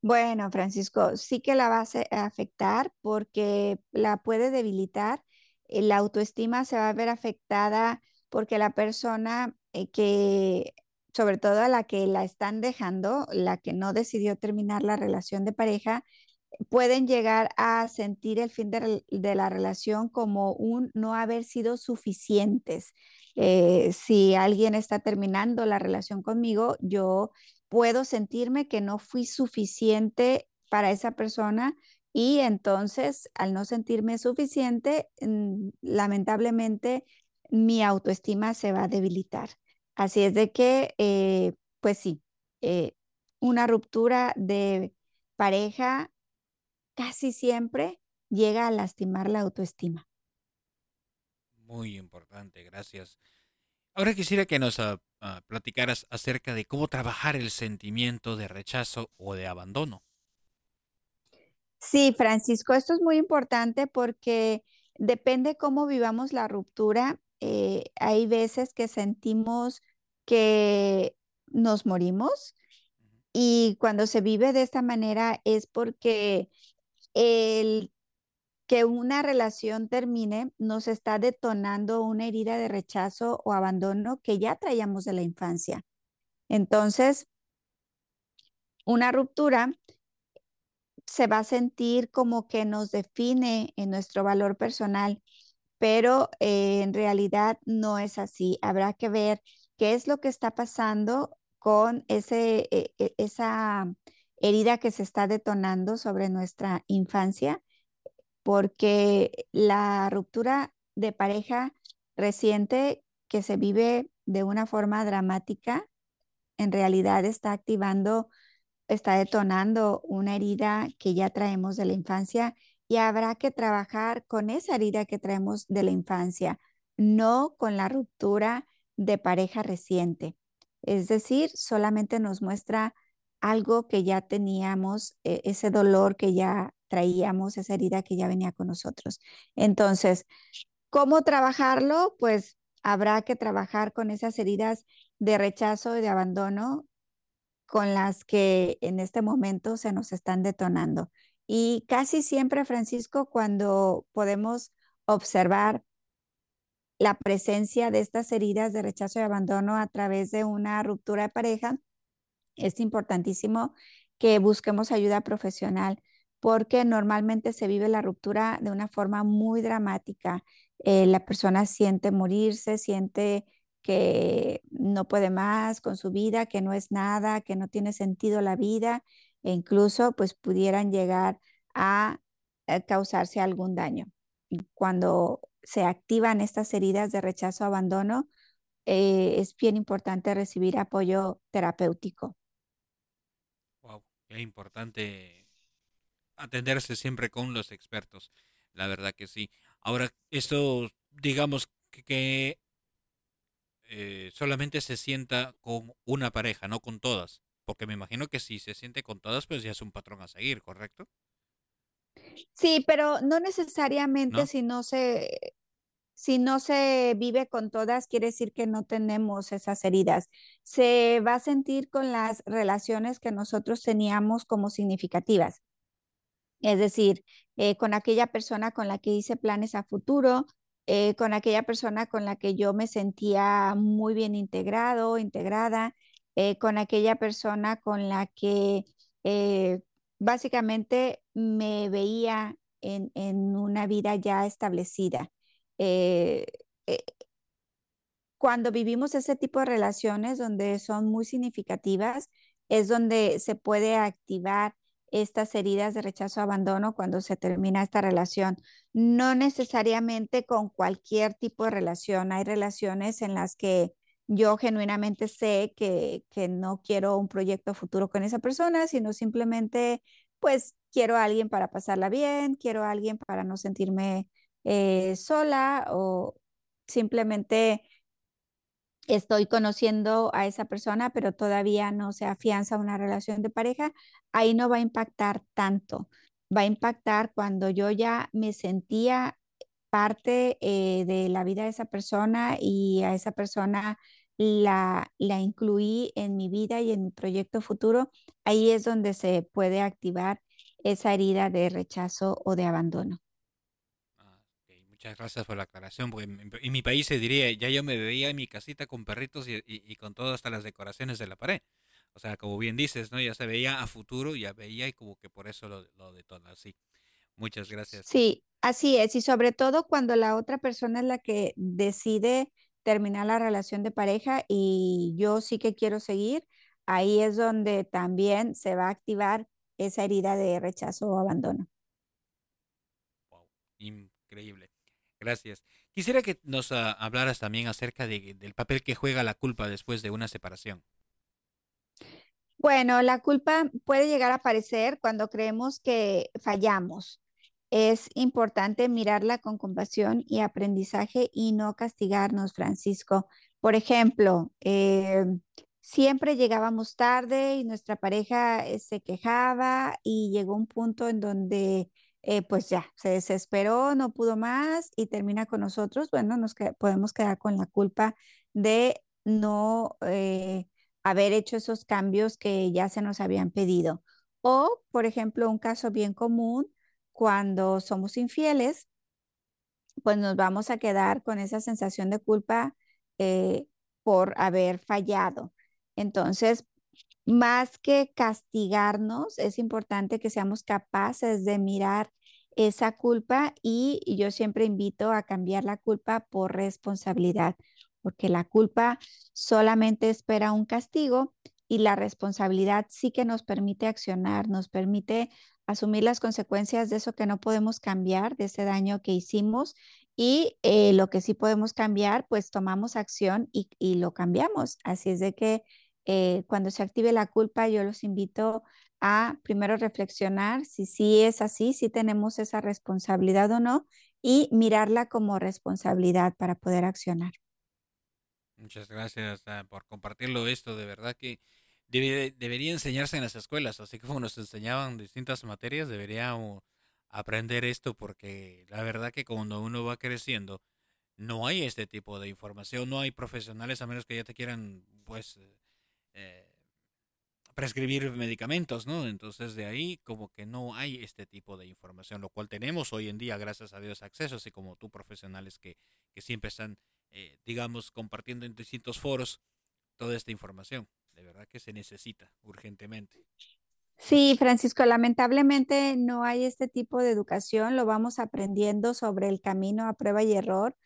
Bueno, Francisco, sí que la va a afectar porque la puede debilitar. La autoestima se va a ver afectada porque la persona sobre todo a la que la están dejando, la que no decidió terminar la relación de pareja, pueden llegar a sentir el fin de la relación como un no haber sido suficientes. Si alguien está terminando la relación conmigo, yo puedo sentirme que no fui suficiente para esa persona y entonces al no sentirme suficiente, lamentablemente mi autoestima se va a debilitar. Así es de que, pues sí, eh, una ruptura de pareja casi siempre llega a lastimar la autoestima. Muy importante, gracias. Ahora quisiera que nos platicaras acerca de cómo trabajar el sentimiento de rechazo o de abandono. Sí, Francisco, esto es muy importante porque depende cómo vivamos la ruptura. Hay veces que sentimos que nos morimos y cuando se vive de esta manera es porque el que una relación termine nos está detonando una herida de rechazo o abandono que ya traíamos de la infancia. Entonces, una ruptura se va a sentir como que nos define en nuestro valor personal, pero en realidad no es así. Habrá que ver qué es lo que está pasando con esa herida que se está detonando sobre nuestra infancia, porque la ruptura de pareja reciente que se vive de una forma dramática, en realidad está detonando una herida que ya traemos de la infancia y habrá que trabajar con esa herida que traemos de la infancia, no con la ruptura de pareja reciente. Es decir, solamente nos muestra algo que ya teníamos, ese dolor que ya traíamos, esa herida que ya venía con nosotros. Entonces, ¿cómo trabajarlo? Pues habrá que trabajar con esas heridas de rechazo y de abandono con las que en este momento se nos están detonando. Y casi siempre, Francisco, cuando podemos observar la presencia de estas heridas de rechazo y abandono a través de una ruptura de pareja, es importantísimo que busquemos ayuda profesional porque normalmente se vive la ruptura de una forma muy dramática. La persona siente morirse, siente que no puede más con su vida, que no es nada, que no tiene sentido la vida e incluso pues pudieran llegar a causarse algún daño. Y cuando se activan estas heridas de rechazo abandono, es bien importante recibir apoyo terapéutico. Wow, qué importante atenderse siempre con los expertos. La verdad que sí. Ahora, esto, digamos que solamente se sienta con una pareja, no con todas. Porque me imagino que si se siente con todas, pues ya es un patrón a seguir, ¿correcto? Sí, pero no necesariamente ¿No? si no se vive con todas, quiere decir que no tenemos esas heridas. Se va a sentir con las relaciones que nosotros teníamos como significativas. Es decir, con aquella persona con la que hice planes a futuro, con aquella persona con la que yo me sentía muy bien integrado, integrada, con aquella persona con la que eh, básicamente me veía en una vida ya establecida. Eh, eh, Cuando vivimos ese tipo de relaciones donde son muy significativas, es donde se puede activar estas heridas de rechazo abandono cuando se termina esta relación. No necesariamente con cualquier tipo de relación. Hay relaciones en las que yo genuinamente sé que no quiero un proyecto futuro con esa persona, sino simplemente, pues, quiero a alguien para pasarla bien, quiero a alguien para no sentirme sola o simplemente estoy conociendo a esa persona, pero todavía no se afianza una relación de pareja, ahí no va a impactar tanto. Va a impactar cuando yo ya me sentía parte de la vida de esa persona y a esa persona la incluí en mi vida y en mi proyecto futuro, ahí es donde se puede activar esa herida de rechazo o de abandono. Muchas gracias por la aclaración, porque en mi país se diría, ya yo me veía en mi casita con perritos y con todo hasta las decoraciones de la pared. O sea, como bien dices, ¿no? Ya se veía a futuro, ya veía y como que por eso lo detona así. Muchas gracias. Sí, así es. Y sobre todo cuando la otra persona es la que decide terminar la relación de pareja y yo sí que quiero seguir, ahí es donde también se va a activar esa herida de rechazo o abandono. Increíble. Gracias. Quisiera que nos hablaras también acerca del papel que juega la culpa después de una separación. Bueno, la culpa puede llegar a aparecer cuando creemos que fallamos. Es importante mirarla con compasión y aprendizaje y no castigarnos, Francisco. Por ejemplo, siempre llegábamos tarde y nuestra pareja se quejaba y llegó un punto en donde pues ya se desesperó, no pudo más y termina con nosotros. Bueno, podemos quedar con la culpa de no haber hecho esos cambios que ya se nos habían pedido. O, por ejemplo, un caso bien común cuando somos infieles, pues nos vamos a quedar con esa sensación de culpa eh, por haber fallado. Entonces, más que castigarnos, es importante que seamos capaces de mirar esa culpa y yo siempre invito a cambiar la culpa por responsabilidad, porque la culpa solamente espera un castigo y la responsabilidad sí que nos permite accionar, nos permite asumir las consecuencias de eso que no podemos cambiar, de ese daño que hicimos y lo que sí podemos cambiar, pues tomamos acción y lo cambiamos. Así es de que cuando se active la culpa, yo los invito a primero reflexionar si sí es así, si tenemos esa responsabilidad o no, y mirarla como responsabilidad para poder accionar. Muchas gracias por compartirlo esto. De verdad que debería enseñarse en las escuelas, así como nos enseñaban distintas materias, deberíamos aprender esto porque la verdad que cuando uno va creciendo no hay este tipo de información, no hay profesionales a menos que ya te quieran pues eh, prescribir medicamentos, ¿no? Entonces de ahí como que no hay este tipo de información, lo cual tenemos hoy en día, gracias a Dios, acceso, así como tú, profesionales que siempre están, digamos, compartiendo en distintos foros toda esta información. De verdad que se necesita urgentemente. Sí, Francisco, lamentablemente no hay este tipo de educación, lo vamos aprendiendo sobre el camino a prueba y error,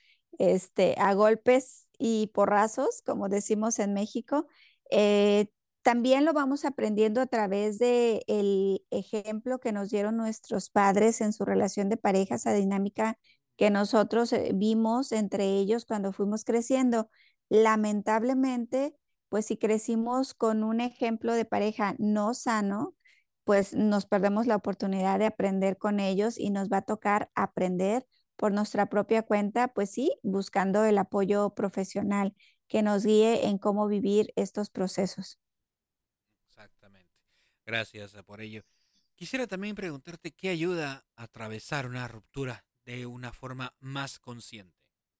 a golpes y porrazos, como decimos en México. Eh, También lo vamos aprendiendo a través de el ejemplo que nos dieron nuestros padres en su relación de pareja, esa dinámica que nosotros vimos entre ellos cuando fuimos creciendo. Lamentablemente, pues si crecimos con un ejemplo de pareja no sano, pues nos perdemos la oportunidad de aprender con ellos y nos va a tocar aprender por nuestra propia cuenta, pues sí, buscando el apoyo profesional que nos guíe en cómo vivir estos procesos. Exactamente. Gracias por ello. Quisiera también preguntarte qué ayuda a atravesar una ruptura de una forma más consciente.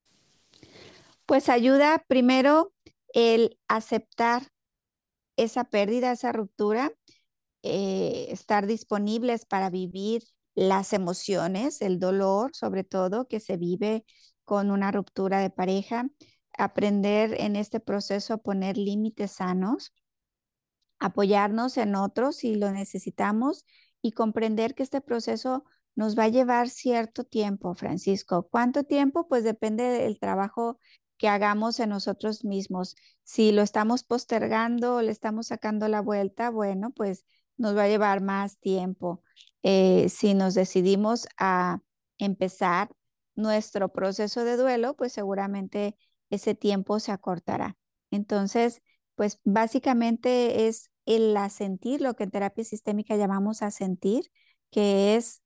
Pues ayuda primero el aceptar esa pérdida, esa ruptura, estar disponibles para vivir las emociones, el dolor, sobre todo, que se vive con una ruptura de pareja, aprender en este proceso a poner límites sanos, apoyarnos en otros si lo necesitamos y comprender que este proceso nos va a llevar cierto tiempo, Francisco. ¿Cuánto tiempo? Pues depende del trabajo que hagamos en nosotros mismos. Si lo estamos postergando o le estamos sacando la vuelta, bueno, pues nos va a llevar más tiempo. Si nos decidimos a empezar nuestro proceso de duelo, pues seguramente ese tiempo se acortará. Entonces, pues básicamente es el asentir, lo que en terapia sistémica llamamos asentir, que es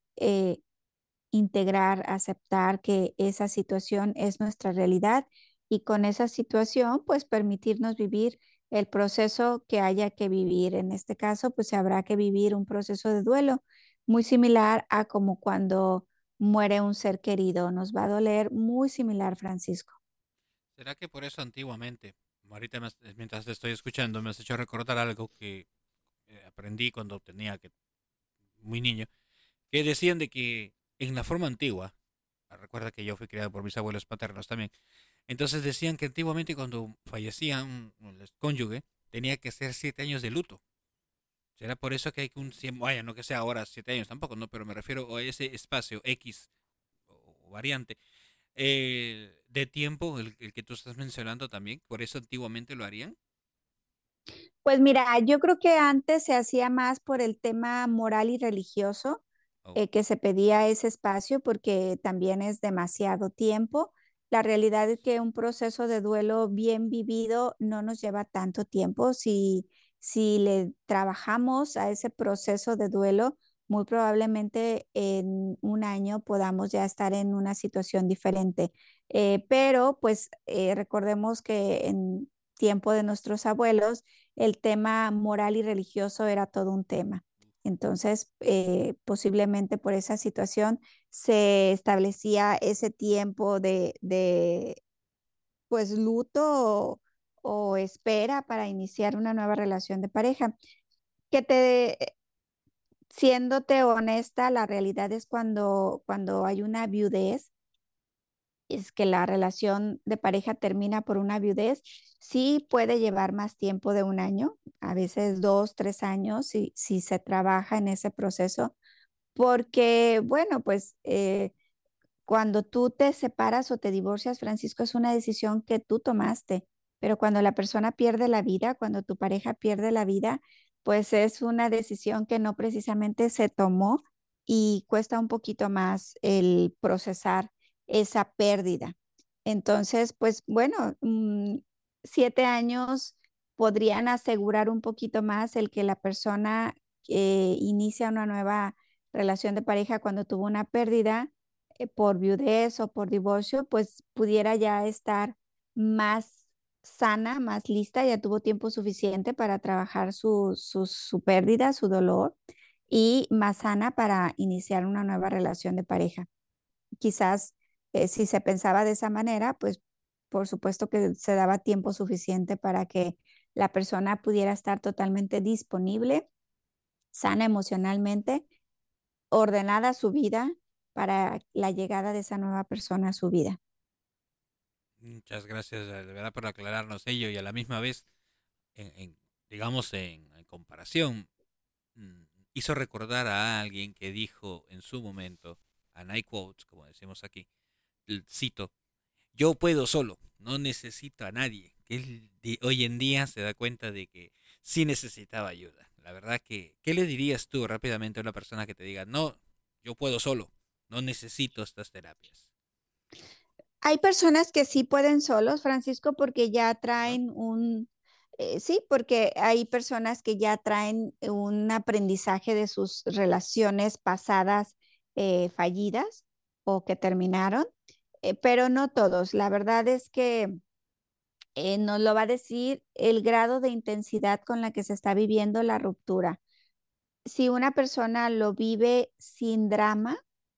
integrar, aceptar que esa situación es nuestra realidad y con esa situación, pues permitirnos vivir el proceso que haya que vivir. En este caso, pues habrá que vivir un proceso de duelo muy similar a como cuando muere un ser querido. Nos va a doler muy similar, Francisco. ¿Será que por eso antiguamente Ahorita mientras te estoy escuchando me has hecho recordar algo que aprendí cuando muy niño, que decían de que en la forma antigua, recuerda que yo fui criado por mis abuelos paternos también, entonces decían que antiguamente cuando fallecía el cónyuge tenía que ser 7 años de luto. ¿Será por eso que hay que vaya, no que sea ahora 7 años tampoco, no, pero me refiero a ese espacio X o variante de tiempo, el que tú estás mencionando también, por eso antiguamente lo harían? Pues mira, yo creo que antes se hacía más por el tema moral y religioso, que se pedía ese espacio porque también es demasiado tiempo. La realidad es que un proceso de duelo bien vivido no nos lleva tanto tiempo. Si le trabajamos a ese proceso de duelo, muy probablemente en un año podamos ya estar en una situación diferente. Pero pues recordemos que en tiempo de nuestros abuelos, el tema moral y religioso era todo un tema. Entonces, posiblemente por esa situación se establecía ese tiempo de pues luto o espera para iniciar una nueva relación de pareja. Que siéndote honesta, la realidad es cuando hay una viudez, es que la relación de pareja termina por una viudez, sí puede llevar más tiempo de un año, a veces 2, 3 años, si se trabaja en ese proceso, porque, bueno, pues cuando tú te separas o te divorcias, Francisco, es una decisión que tú tomaste, pero cuando la persona pierde la vida, cuando tu pareja pierde la vida, pues es una decisión que no precisamente se tomó y cuesta un poquito más el procesar esa pérdida. Entonces, pues bueno, 7 años podrían asegurar un poquito más el que la persona inicia una nueva relación de pareja cuando tuvo una pérdida por viudez o por divorcio, pues pudiera ya estar más sana, más lista, ya tuvo tiempo suficiente para trabajar su pérdida, su dolor, y más sana para iniciar una nueva relación de pareja. Quizás si se pensaba de esa manera, pues por supuesto que se daba tiempo suficiente para que la persona pudiera estar totalmente disponible, sana emocionalmente, ordenada su vida para la llegada de esa nueva persona a su vida. Muchas gracias de verdad por aclararnos ello y a la misma vez, digamos, en comparación, hizo recordar a alguien que dijo en su momento, and I quote, como decimos aquí, cito, yo puedo solo, no necesito a nadie. Que él hoy en día se da cuenta de que sí necesitaba ayuda. La verdad que, ¿qué le dirías tú rápidamente a una persona que te diga, no, yo puedo solo, no necesito estas terapias? Hay personas que sí pueden solos, Francisco, porque ya Ajá. traen sí, porque hay personas que ya traen un aprendizaje de sus relaciones pasadas fallidas o que terminaron, pero no todos. La verdad es que nos lo va a decir el grado de intensidad con la que se está viviendo la ruptura. Si una persona lo vive sin drama,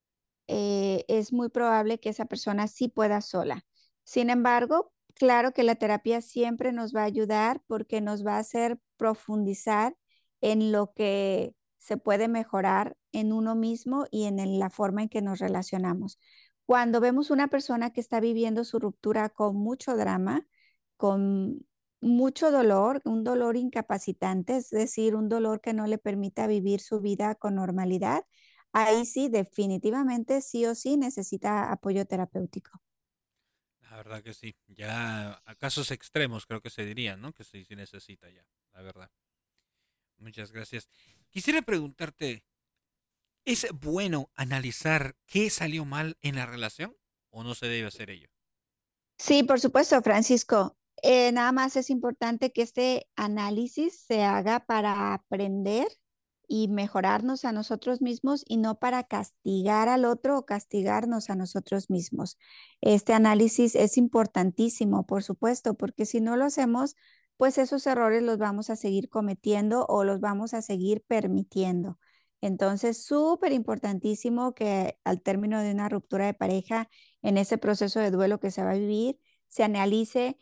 es muy probable que esa persona sí pueda sola. Sin embargo, claro que la terapia siempre nos va a ayudar porque nos va a hacer profundizar en lo que se puede mejorar en uno mismo y en la forma en que nos relacionamos. Cuando vemos una persona que está viviendo su ruptura con mucho drama, con mucho dolor, un dolor incapacitante, es decir, un dolor que no le permita vivir su vida con normalidad, ahí sí, definitivamente sí o sí necesita apoyo terapéutico. La verdad que sí. Ya a casos extremos creo que se diría, ¿no? Que sí, sí necesita ya, la verdad. Muchas gracias. Quisiera preguntarte, ¿es bueno analizar qué salió mal en la relación o no se debe hacer ello? Sí, por supuesto, Francisco. Nada más es importante que este análisis se haga para aprender y mejorarnos a nosotros mismos y no para castigar al otro o castigarnos a nosotros mismos. Este análisis es importantísimo, por supuesto, porque si no lo hacemos, pues esos errores los vamos a seguir cometiendo o los vamos a seguir permitiendo. Entonces, súper importantísimo que al término de una ruptura de pareja, en ese proceso de duelo que se va a vivir, se analice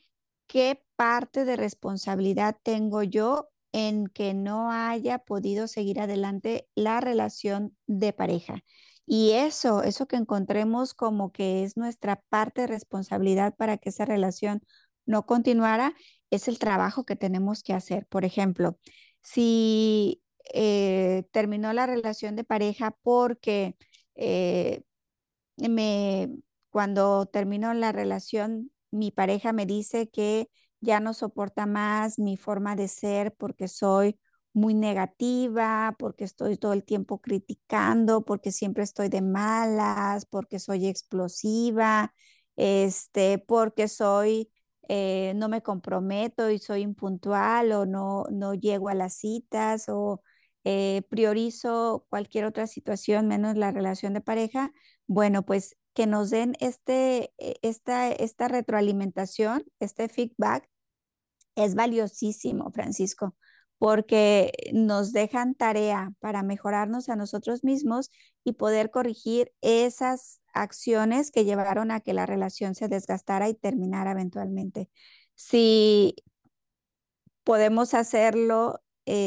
¿qué parte de responsabilidad tengo yo en que no haya podido seguir adelante la relación de pareja? Y eso que encontremos como que es nuestra parte de responsabilidad para que esa relación no continuara, es el trabajo que tenemos que hacer. Por ejemplo, si terminó la relación de pareja porque eh, me, cuando terminó la relación, mi pareja me dice que ya no soporta más mi forma de ser porque soy muy negativa, porque estoy todo el tiempo criticando, porque siempre estoy de malas, porque soy explosiva, porque no me comprometo y soy impuntual o no llego a las citas o priorizo cualquier otra situación menos la relación de pareja. Bueno, pues que nos den esta retroalimentación, este feedback, es valiosísimo, Francisco, porque nos dejan tarea para mejorarnos a nosotros mismos y poder corregir esas acciones que llevaron a que la relación se desgastara y terminara eventualmente. Si podemos hacerlo,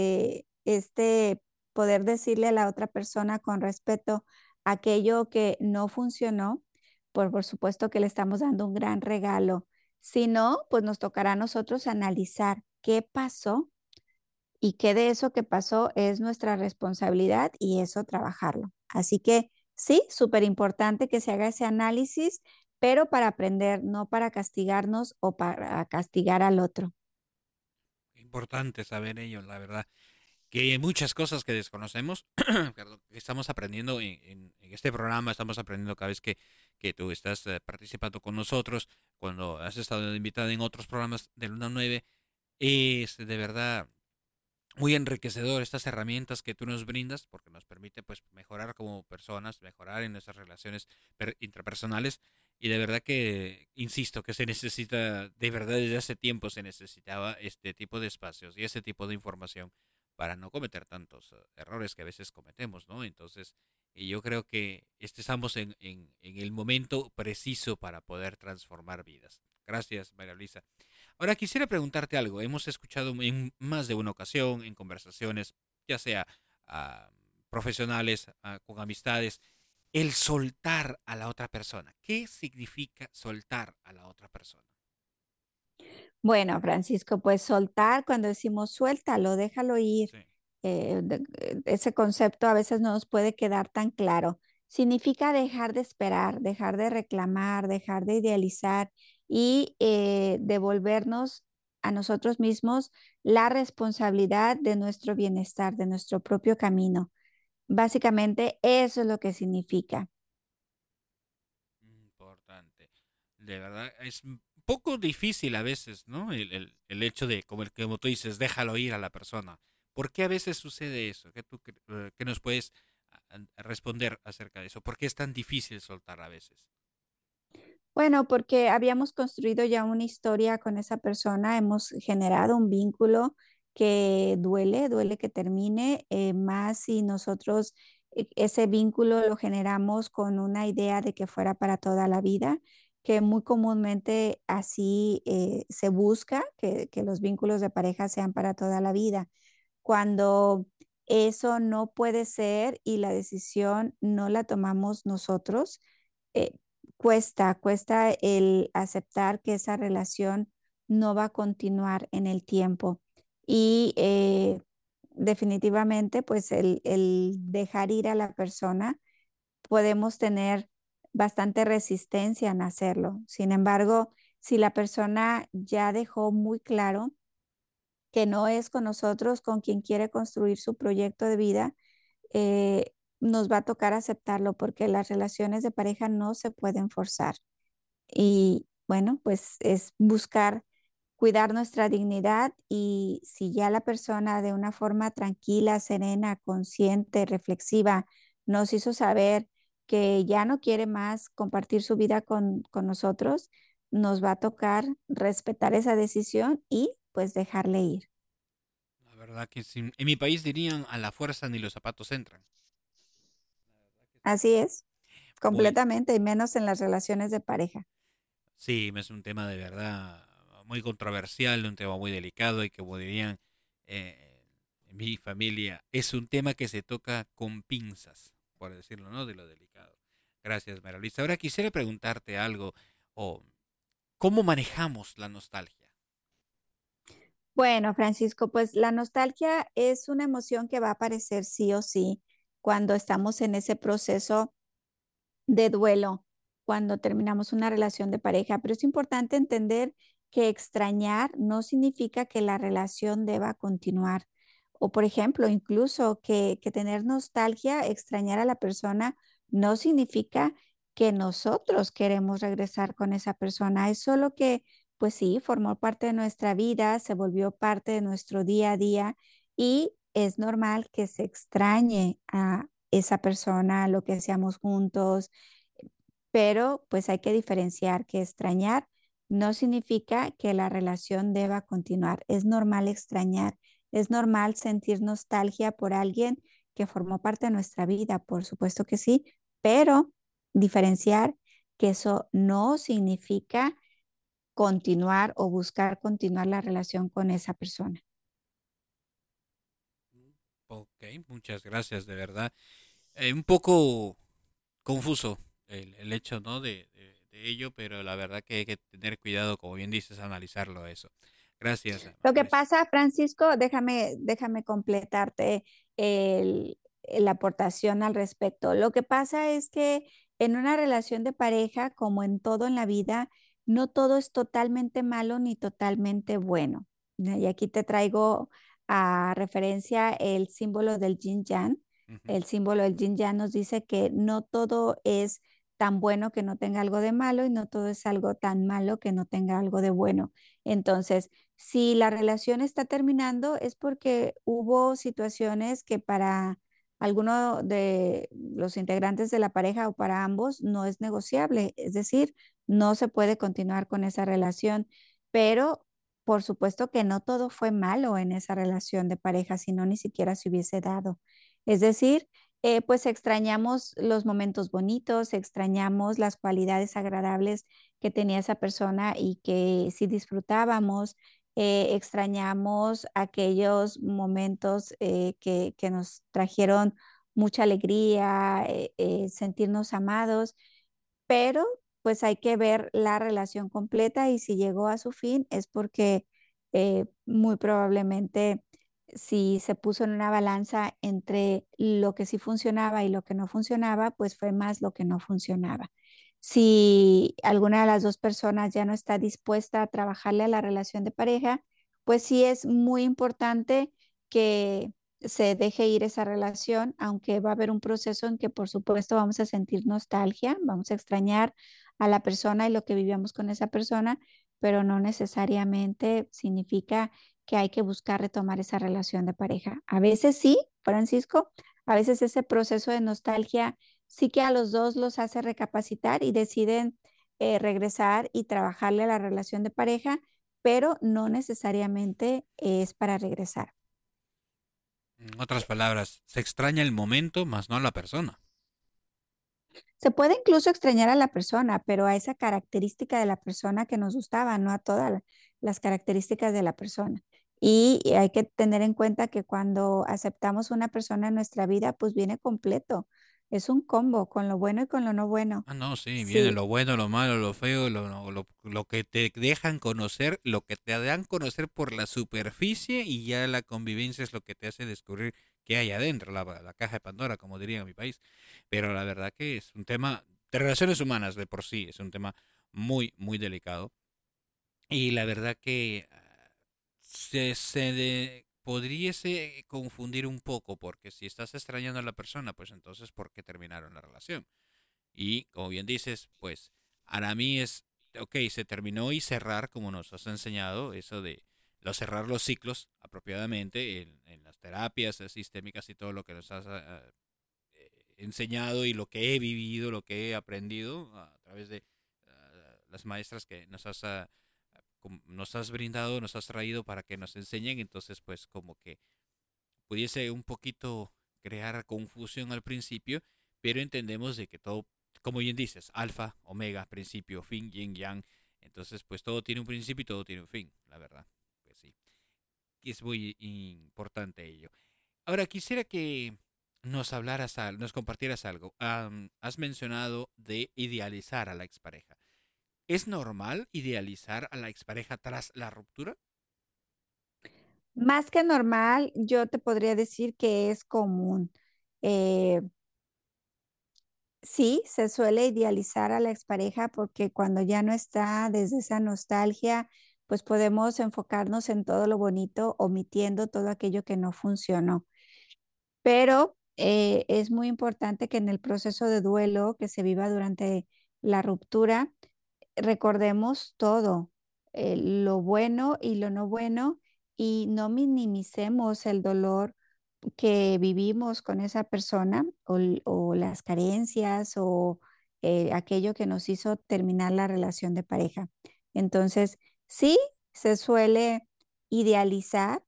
poder decirle a la otra persona con respeto aquello que no funcionó, por supuesto que le estamos dando un gran regalo. Si no, pues nos tocará a nosotros analizar qué pasó y qué de eso que pasó es nuestra responsabilidad y eso trabajarlo. Así que sí, súper importante que se haga ese análisis, pero para aprender, no para castigarnos o para castigar al otro. Importante saber ello, la verdad. Que hay muchas cosas que desconocemos, perdón, que estamos aprendiendo en este programa, estamos aprendiendo cada vez que tú estás participando con nosotros, cuando has estado invitada en otros programas de Luna 9, es de verdad muy enriquecedor estas herramientas que tú nos brindas, porque nos permite pues mejorar como personas, mejorar en nuestras relaciones intrapersonales, y de verdad que, insisto, que se necesita, de verdad desde hace tiempo se necesitaba este tipo de espacios y ese tipo de información para no cometer tantos errores que a veces cometemos, ¿no? Entonces, yo creo que estamos en el momento preciso para poder transformar vidas. Gracias, María Luisa. Ahora quisiera preguntarte algo. Hemos escuchado en más de una ocasión, en conversaciones, ya sea ah, profesionales, con amistades, el soltar a la otra persona. ¿Qué significa soltar a la otra persona? Bueno, Francisco, pues soltar, cuando decimos suéltalo, déjalo ir, Sí. ese concepto a veces no nos puede quedar tan claro. Significa dejar de esperar, dejar de reclamar, dejar de idealizar y devolvernos a nosotros mismos la responsabilidad de nuestro bienestar, de nuestro propio camino. Básicamente eso es lo que significa. Importante. De verdad, es un poco difícil a veces, ¿no? El hecho de, como tú dices, déjalo ir a la persona. ¿Por qué a veces sucede eso? ¿Qué nos puedes responder acerca de eso? ¿Por qué es tan difícil soltar a veces? Bueno, porque habíamos construido ya una historia con esa persona, hemos generado un vínculo que duele que termine, más si nosotros ese vínculo lo generamos con una idea de que fuera para toda la vida, que muy comúnmente así se busca que los vínculos de pareja sean para toda la vida. Cuando eso no puede ser y la decisión no la tomamos nosotros, eh, cuesta el aceptar que esa relación no va a continuar en el tiempo. Y definitivamente, pues el dejar ir a la persona, podemos tener bastante resistencia en hacerlo. Sin embargo, si la persona ya dejó muy claro que no es con nosotros con quien quiere construir su proyecto de vida, nos va a tocar aceptarlo porque las relaciones de pareja no se pueden forzar. Y bueno, pues es buscar cuidar nuestra dignidad y si ya la persona de una forma tranquila, serena, consciente, reflexiva nos hizo saber que ya no quiere más compartir su vida con nosotros, nos va a tocar respetar esa decisión y pues dejarle ir. La verdad que sí. En mi país dirían a la fuerza ni los zapatos entran. Así es, Muy, completamente, y menos en las relaciones de pareja. sí, es un tema de verdad muy controversial, un tema muy delicado y que, como dirían en mi familia, es un tema que se toca con pinzas, por decirlo, ¿no? De lo delicado. Gracias, María Luisa. Ahora quisiera preguntarte algo, o ¿cómo manejamos la nostalgia? Bueno, Francisco, pues la nostalgia es una emoción que va a aparecer sí o sí cuando estamos en ese proceso de duelo, cuando terminamos una relación de pareja, pero es importante entender que extrañar no significa que la relación deba continuar. O, por ejemplo, incluso que tener nostalgia, extrañar a la persona, no significa que nosotros queremos regresar con esa persona. Es solo que, pues sí, formó parte de nuestra vida, se volvió parte de nuestro día a día y es normal que se extrañe a esa persona, lo que hacíamos juntos, pero pues hay que diferenciar que extrañar no significa que la relación deba continuar. Es normal extrañar, es normal sentir nostalgia por alguien que formó parte de nuestra vida, por supuesto que sí, pero diferenciar que eso no significa continuar o buscar continuar la relación con esa persona. Ok, muchas gracias, de verdad. Un poco confuso el hecho, ¿no? De ello, pero la verdad que hay que tener cuidado, como bien dices, analizarlo eso. Gracias, Lo María que Luisa. pasa, Francisco, déjame completarte la aportación al respecto. Lo que pasa es que en una relación de pareja, como en todo en la vida, no todo es totalmente malo ni totalmente bueno. Y aquí te traigo a referencia el símbolo del yin yang. Ujú. El símbolo del yin yang nos dice que no todo es tan bueno que no tenga algo de malo y no todo es algo tan malo que no tenga algo de bueno. Entonces, si la relación está terminando es porque hubo situaciones que para alguno de los integrantes de la pareja o para ambos no es negociable, es decir, no se puede continuar con esa relación, pero por supuesto que no todo fue malo en esa relación de pareja, si no ni siquiera se hubiese dado. Es decir, pues extrañamos los momentos bonitos, extrañamos las cualidades agradables que tenía esa persona y que sí disfrutábamos, extrañamos aquellos momentos que nos trajeron mucha alegría, sentirnos amados, pero pues hay que ver la relación completa y si llegó a su fin es porque muy probablemente si se puso en una balanza entre lo que sí funcionaba y lo que no funcionaba, pues fue más lo que no funcionaba. Si alguna de las dos personas ya no está dispuesta a trabajarle a la relación de pareja, pues sí es muy importante que se deje ir esa relación, aunque va a haber un proceso en que por supuesto vamos a sentir nostalgia, vamos a extrañar a la persona y lo que vivíamos con esa persona, pero no necesariamente significa que hay que buscar retomar esa relación de pareja. A veces sí, Francisco, a veces ese proceso de nostalgia sí que a los dos los hace recapacitar y deciden regresar y trabajarle a la relación de pareja, pero no necesariamente es para regresar. En otras palabras, se extraña el momento, más no la persona. Se puede incluso extrañar a la persona, pero a esa característica de la persona que nos gustaba, no a todas las características de la persona. Y hay que tener en cuenta que cuando aceptamos una persona en nuestra vida, pues viene completo. Es un combo con lo bueno y con lo no bueno. Ah, no, sí, viene Sí, lo bueno, lo malo, lo feo, lo que te dejan conocer, lo que te dan conocer por la superficie y ya la convivencia es lo que te hace descubrir qué hay adentro, la caja de Pandora, como diría en mi país. Pero la verdad que es un tema de relaciones humanas de por sí, es un tema muy, muy delicado. Y la verdad que podríase confundir un poco, porque si estás extrañando a la persona, pues entonces, ¿por qué terminaron la relación? Y como bien dices, pues para mí es, ok, se terminó y cerrar, como nos has enseñado, eso de cerrar los ciclos apropiadamente en las terapias sistémicas y todo lo que nos has enseñado y lo que he vivido, lo que he aprendido a través de las maestras que nos has brindado, nos has traído para que nos enseñen, entonces pues como que pudiese un poquito crear confusión al principio, pero entendemos de que todo, como bien dices, alfa, omega, principio, fin, yin, yang. Entonces, pues todo tiene un principio y todo tiene un fin, la verdad. Pues sí, y es muy importante ello. Ahora, quisiera que nos compartieras algo. Has mencionado de idealizar a la expareja. ¿Es normal idealizar a la expareja tras la ruptura? Más que normal, yo te podría decir que es común. Eh, sí, se suele idealizar a la expareja porque cuando ya no está desde esa nostalgia, pues podemos enfocarnos en todo lo bonito, omitiendo todo aquello que no funcionó. Pero es muy importante que en el proceso de duelo que se viva durante la ruptura, recordemos todo, lo bueno y lo no bueno, y no minimicemos el dolor que vivimos con esa persona o las carencias o aquello que nos hizo terminar la relación de pareja. Entonces, sí, se suele idealizar.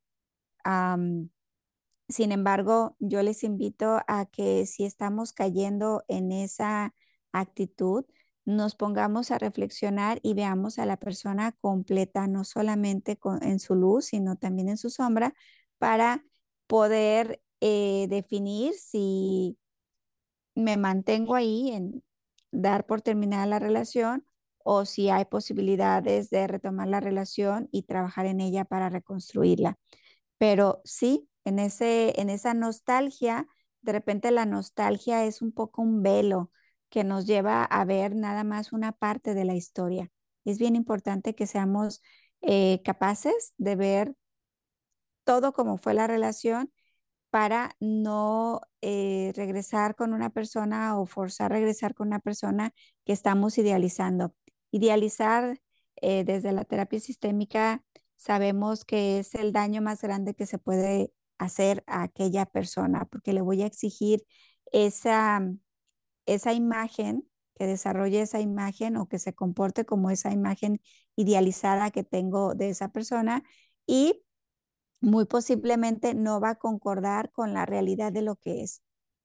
Sin embargo, yo les invito a que si estamos cayendo en esa actitud, nos pongamos a reflexionar y veamos a la persona completa, no solamente en su luz, sino también en su sombra, para poder definir si me mantengo ahí en dar por terminada la relación o si hay posibilidades de retomar la relación y trabajar en ella para reconstruirla. Pero sí, en esa nostalgia, de repente la nostalgia es un poco un velo que nos lleva a ver nada más una parte de la historia. Es bien importante que seamos capaces de ver todo como fue la relación para no regresar con una persona o forzar regresar con una persona que estamos idealizando. Idealizar desde la terapia sistémica sabemos que es el daño más grande que se puede hacer a aquella persona, porque le voy a exigir esa, esa imagen, que desarrolle esa imagen o que se comporte como esa imagen idealizada que tengo de esa persona y muy posiblemente no va a concordar con la realidad de lo que es.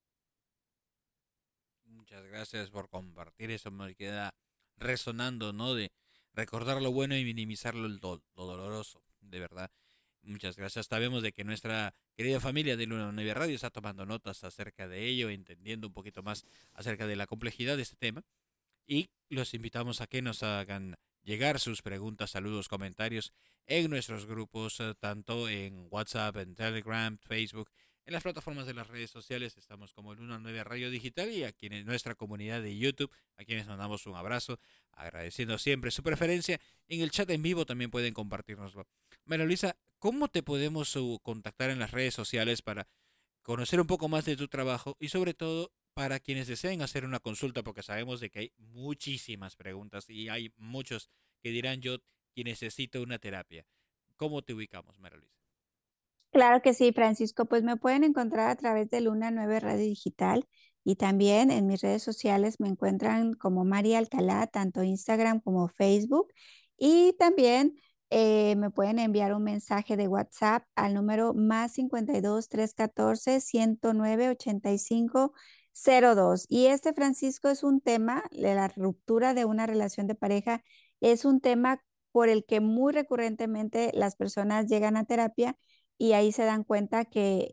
Muchas gracias por compartir. Eso me queda resonando, ¿no? De recordar lo bueno y minimizar lo doloroso, de verdad. Muchas gracias. Sabemos de que nuestra querida familia de Luna Nueva Radio está tomando notas acerca de ello, entendiendo un poquito más acerca de la complejidad de este tema. Y los invitamos a que nos hagan llegar sus preguntas, saludos, comentarios en nuestros grupos, tanto en WhatsApp, en Telegram, Facebook, en las plataformas de las redes sociales. Estamos como Luna 9 Radio Digital y aquí en nuestra comunidad de YouTube, a quienes mandamos un abrazo, agradeciendo siempre su preferencia. En el chat en vivo también pueden compartirnoslo. María Luisa, ¿cómo te podemos contactar en las redes sociales para conocer un poco más de tu trabajo y sobre todo para quienes deseen hacer una consulta, porque sabemos de que hay muchísimas preguntas y hay muchos que dirán yo que necesito una terapia? ¿Cómo te ubicamos, María Luisa? Claro que sí, Francisco. Pues me pueden encontrar a través de Luna 9 Radio Digital y también en mis redes sociales me encuentran como María Alcalá, tanto Instagram como Facebook. Y también me pueden enviar un mensaje de WhatsApp al número más 52 314 109 8502. Y este, Francisco, es un tema de la ruptura de una relación de pareja. Es un tema por el que muy recurrentemente las personas llegan a terapia y ahí se dan cuenta que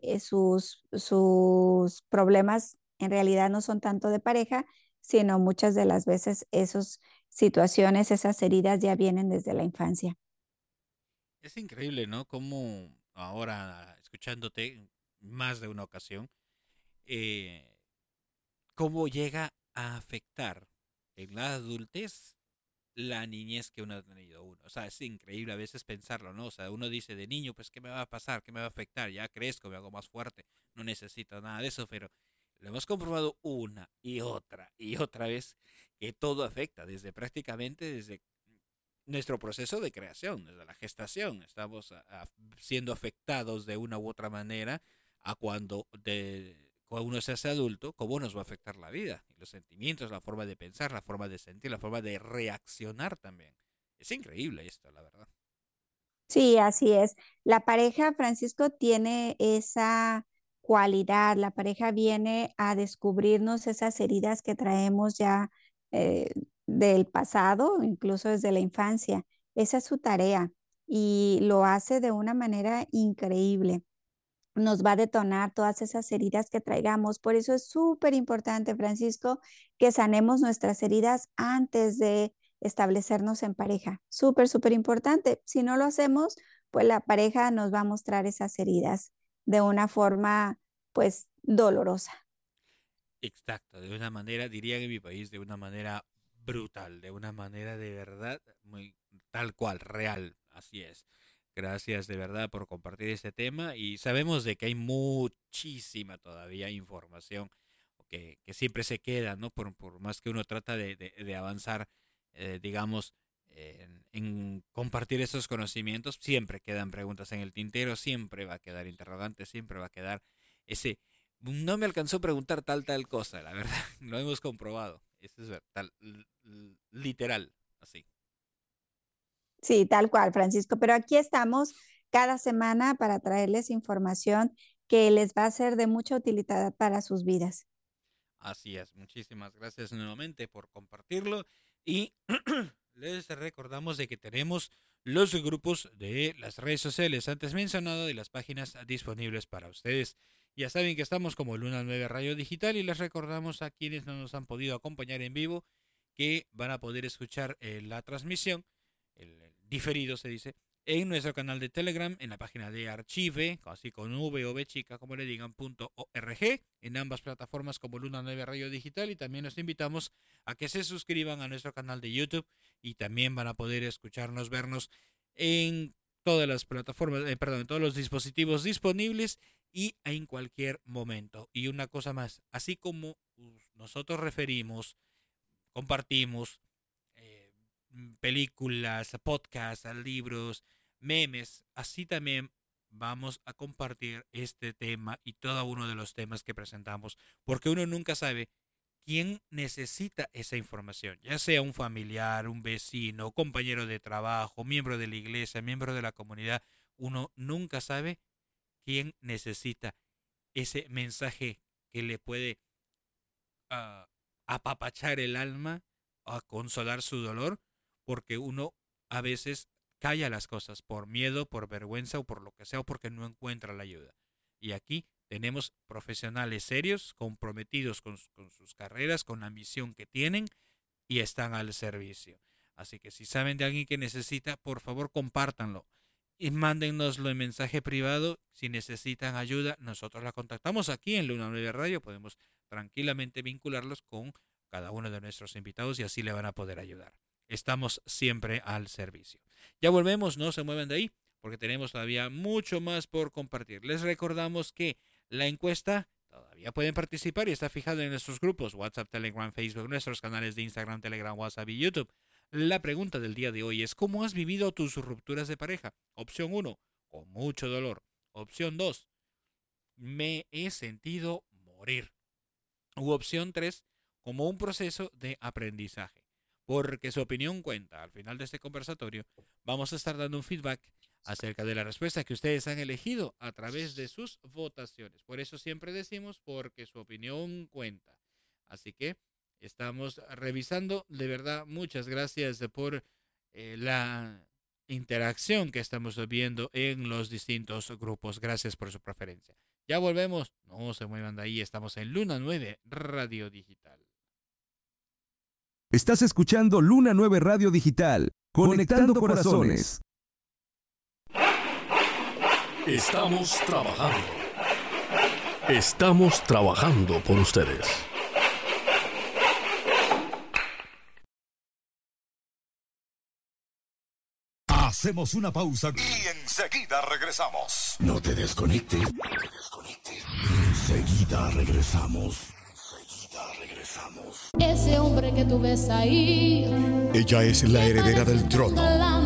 sus problemas en realidad no son tanto de pareja, sino muchas de las veces esas situaciones, esas heridas ya vienen desde la infancia. Es increíble, ¿no? Como ahora, escuchándote más de una ocasión, eh, cómo llega a afectar en la adultez la niñez que uno ha tenido uno. O sea, es increíble a veces pensarlo, ¿no? O sea, uno dice de niño, pues, ¿qué me va a pasar? ¿Qué me va a afectar? Ya crezco, me hago más fuerte, no necesito nada de eso, pero lo hemos comprobado una y otra vez que todo afecta, desde nuestro proceso de creación, desde la gestación. Estamos siendo afectados de una u otra manera a cuando uno se hace adulto, cómo nos va a afectar la vida, y los sentimientos, la forma de pensar, la forma de sentir, la forma de reaccionar también. Es increíble esto, la verdad. Sí, así es. La pareja, Francisco, tiene esa cualidad. La pareja viene a descubrirnos esas heridas que traemos ya del pasado, incluso desde la infancia. Esa es su tarea y lo hace de una manera increíble. Nos va a detonar todas esas heridas que traigamos. Por eso es súper importante, Francisco, que sanemos nuestras heridas antes de establecernos en pareja. Súper, súper importante. Si no lo hacemos, pues la pareja nos va a mostrar esas heridas de una forma, pues, dolorosa. Exacto, de una manera, diría en mi país, de una manera brutal, de una manera de verdad, muy tal cual, real, así es. Gracias de verdad por compartir este tema y sabemos de que hay muchísima todavía información que siempre se queda, ¿no? Por más que uno trata de avanzar, digamos, en compartir esos conocimientos, siempre quedan preguntas en el tintero, siempre va a quedar interrogantes, siempre va a quedar ese, no me alcanzó a preguntar tal cosa, la verdad, lo hemos comprobado, eso es tal, literal, así. Sí, tal cual, Francisco, pero aquí estamos cada semana para traerles información que les va a ser de mucha utilidad para sus vidas. Así es, muchísimas gracias nuevamente por compartirlo y les recordamos de que tenemos los grupos de las redes sociales antes mencionado y las páginas disponibles para ustedes. Ya saben que estamos como Luna 9 Radio Digital y les recordamos a quienes no nos han podido acompañar en vivo que van a poder escuchar la transmisión, el diferido se dice, en nuestro canal de Telegram, en la página de Archive, así con V o B chica, como le digan, .org, en ambas plataformas como Luna 9 Radio Digital, y también los invitamos a que se suscriban a nuestro canal de YouTube y también van a poder escucharnos, vernos en todas las plataformas, en todos los dispositivos disponibles y en cualquier momento. Y una cosa más, así como nosotros referimos, compartimos películas, podcasts, libros, memes, así también vamos a compartir este tema y todo uno de los temas que presentamos, porque uno nunca sabe quién necesita esa información, ya sea un familiar, un vecino, compañero de trabajo, miembro de la iglesia, miembro de la comunidad. Uno nunca sabe quién necesita ese mensaje que le puede apapachar el alma, a consolar su dolor, porque uno a veces calla las cosas por miedo, por vergüenza o por lo que sea, o porque no encuentra la ayuda. Y aquí tenemos profesionales serios, comprometidos con sus carreras, con la misión que tienen y están al servicio. Así que si saben de alguien que necesita, por favor compártanlo y mándennoslo en mensaje privado. Si necesitan ayuda, nosotros la contactamos aquí en Luna 9 Radio. Podemos tranquilamente vincularlos con cada uno de nuestros invitados y así le van a poder ayudar. Estamos siempre al servicio. Ya volvemos, no se muevan de ahí, porque tenemos todavía mucho más por compartir. Les recordamos que la encuesta todavía pueden participar y está fijada en nuestros grupos WhatsApp, Telegram, Facebook, nuestros canales de Instagram, Telegram, WhatsApp y YouTube. La pregunta del día de hoy es: ¿cómo has vivido tus rupturas de pareja? Opción 1, con mucho dolor. Opción 2, me he sentido morir. U opción 3, como un proceso de aprendizaje. Porque su opinión cuenta. Al final de este conversatorio vamos a estar dando un feedback acerca de la respuesta que ustedes han elegido a través de sus votaciones. Por eso siempre decimos, porque su opinión cuenta. Así que estamos revisando. De verdad, muchas gracias por la interacción que estamos viendo en los distintos grupos. Gracias por su preferencia. Ya volvemos. No se muevan de ahí. Estamos en Luna 9 Radio Digital. Estás escuchando Luna 9 Radio Digital, conectando corazones. Estamos trabajando. Estamos trabajando por ustedes. Hacemos una pausa y enseguida regresamos. No te desconectes. Enseguida regresamos. Ese hombre que tú ves ahí. Ella es la heredera del trono,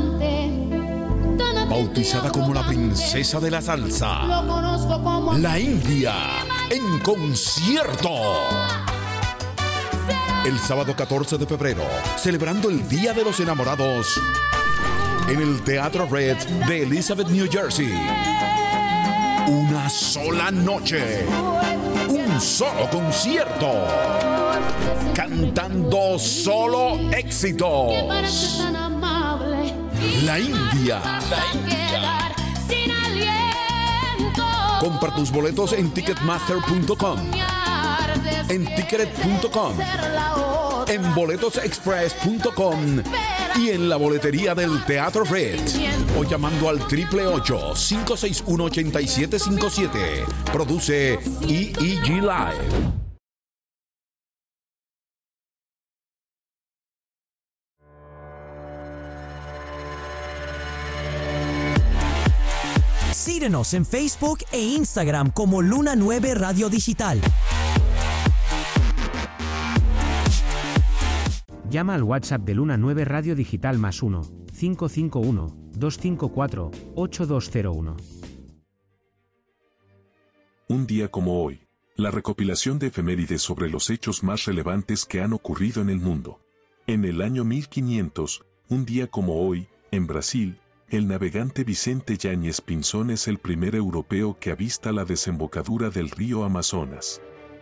bautizada como la princesa de la salsa, Lo conozco como la India, en concierto. El sábado 14 de febrero, celebrando el Día de los Enamorados, en el Teatro Red de Elizabeth, New Jersey. Una sola noche. Un un solo concierto, cantando solo éxitos. La India. Compra tus boletos en ticketmaster.com, en ticket.com, en boletosexpress.com y en la boletería del Teatro Red, o llamando al 888-561-8757. Produce EEG Live. Síguenos en Facebook e Instagram como Luna 9 Radio Digital. Llama al WhatsApp de Luna 9 Radio Digital +1 551 254 8201. Un día como hoy, la recopilación de efemérides sobre los hechos más relevantes que han ocurrido en el mundo. En el año 1500, un día como hoy, en Brasil, el navegante Vicente Yáñez Pinzón es el primer europeo que avista la desembocadura del río Amazonas.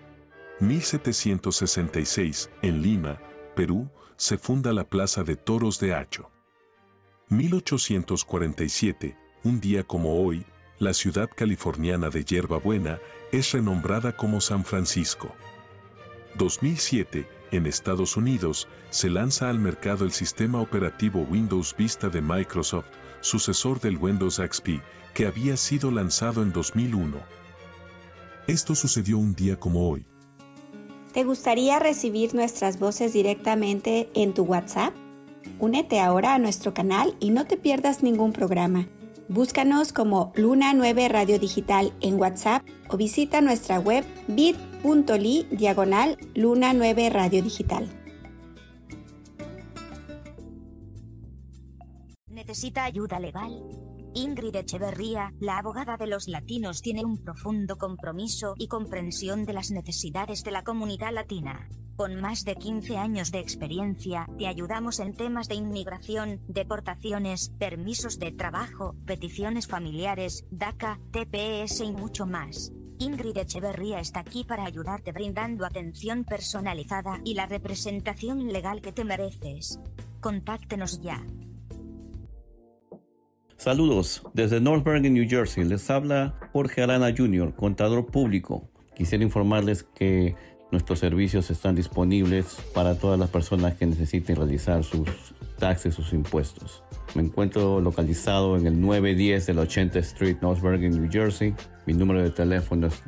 1766, en Lima, Perú, se funda la Plaza de Toros de Hacho. 1847, un día como hoy, la ciudad californiana de Yerba Buena es renombrada como San Francisco. 2007, en Estados Unidos, se lanza al mercado el sistema operativo Windows Vista de Microsoft, sucesor del Windows XP, que había sido lanzado en 2001. Esto sucedió un día como hoy. ¿Te gustaría recibir nuestras voces directamente en tu WhatsApp? Únete ahora a nuestro canal y no te pierdas ningún programa. Búscanos como Luna 9 Radio Digital en WhatsApp o visita nuestra web bit.ly/Luna 9 Radio Digital. ¿Necesita ayuda legal? Ingrid Echeverría, la abogada de los latinos, tiene un profundo compromiso y comprensión de las necesidades de la comunidad latina. Con más de 15 años de experiencia, te ayudamos en temas de inmigración, deportaciones, permisos de trabajo, peticiones familiares, DACA, TPS y mucho más. Ingrid Echeverría está aquí para ayudarte brindando atención personalizada y la representación legal que te mereces. Contáctenos ya. Saludos, desde North Bergen, New Jersey. Les habla Jorge Arana Jr., contador público. Quisiera informarles que nuestros servicios están disponibles para todas las personas que necesiten realizar sus taxes, sus impuestos. Me encuentro localizado en el 910 de la 80th Street, North Bergen, New Jersey. Mi número de teléfono es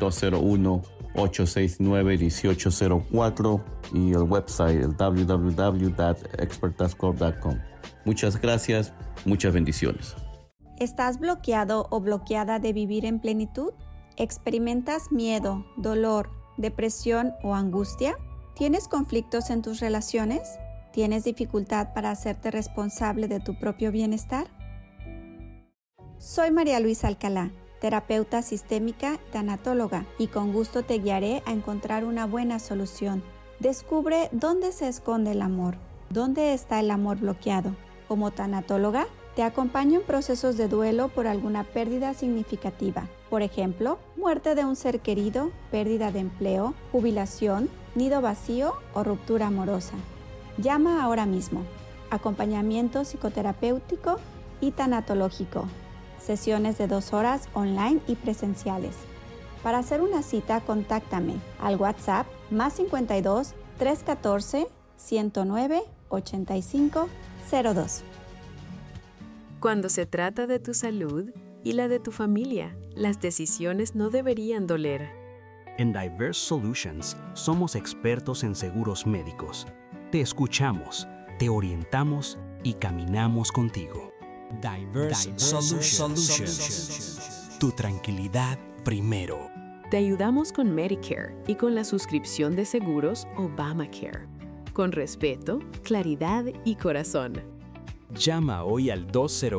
201-869-1804 y el website el www.expertascorp.com. Muchas gracias, muchas bendiciones. ¿Estás bloqueado o bloqueada de vivir en plenitud? ¿Experimentas miedo, dolor, depresión o angustia? ¿Tienes conflictos en tus relaciones? ¿Tienes dificultad para hacerte responsable de tu propio bienestar? Soy María Luisa Alcalá, terapeuta sistémica, tanatóloga, y con gusto te guiaré a encontrar una buena solución. Descubre dónde se esconde el amor, dónde está el amor bloqueado. Como tanatóloga, te acompaño en procesos de duelo por alguna pérdida significativa. Por ejemplo, muerte de un ser querido, pérdida de empleo, jubilación, nido vacío o ruptura amorosa. Llama ahora mismo. Acompañamiento psicoterapéutico y tanatológico. Sesiones de 2 horas online y presenciales. Para hacer una cita, contáctame al WhatsApp +52 314 109 85 02. Cuando se trata de tu salud y la de tu familia, las decisiones no deberían doler. En Diverse Solutions somos expertos en seguros médicos. Te escuchamos, te orientamos y caminamos contigo. Diverse Solutions. Tu tranquilidad primero. Te ayudamos con Medicare y con la suscripción de seguros Obamacare. Con respeto, claridad y corazón. Llama hoy al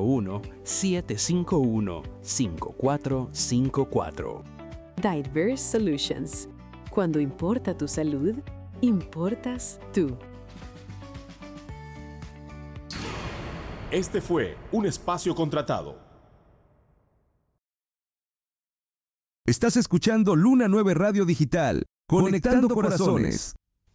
201-751-5454. Diverse Solutions. Cuando importa tu salud, importas tú. Este fue un espacio contratado. Estás escuchando Luna 9 Radio Digital. Conectando corazones.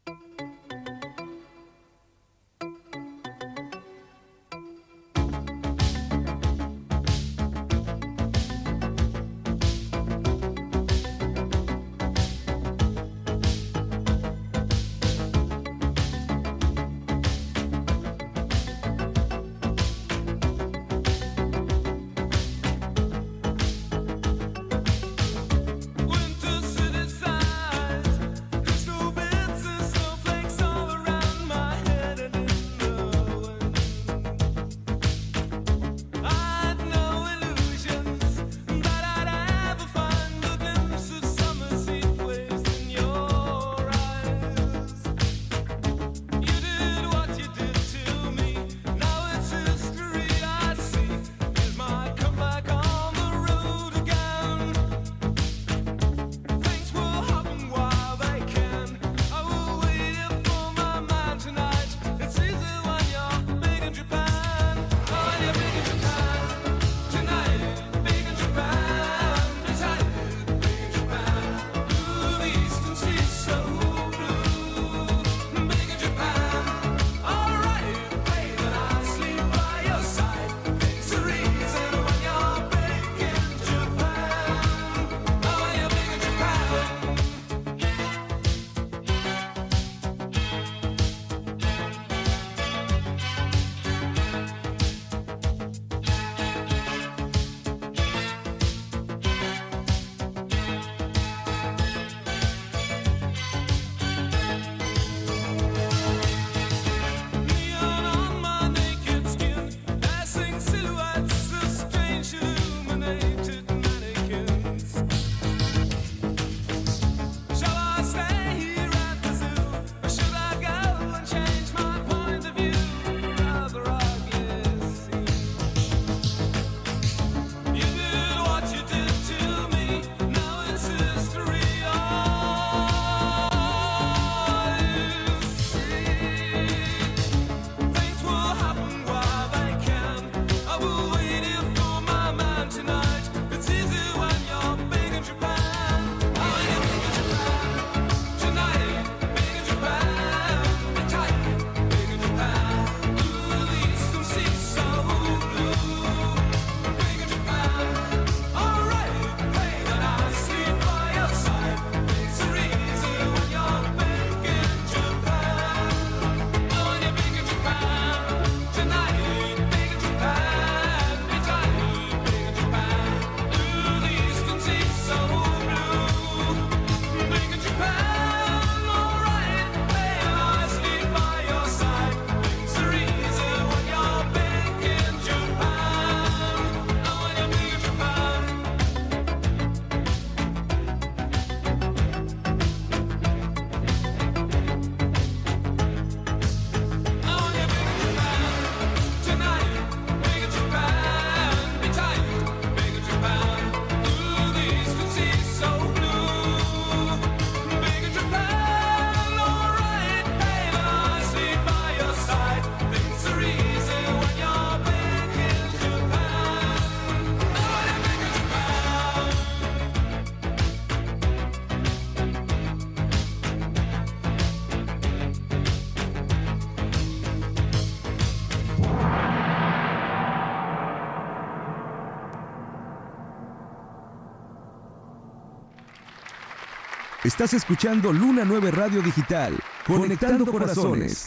Estás escuchando Luna 9 Radio Digital, conectando corazones.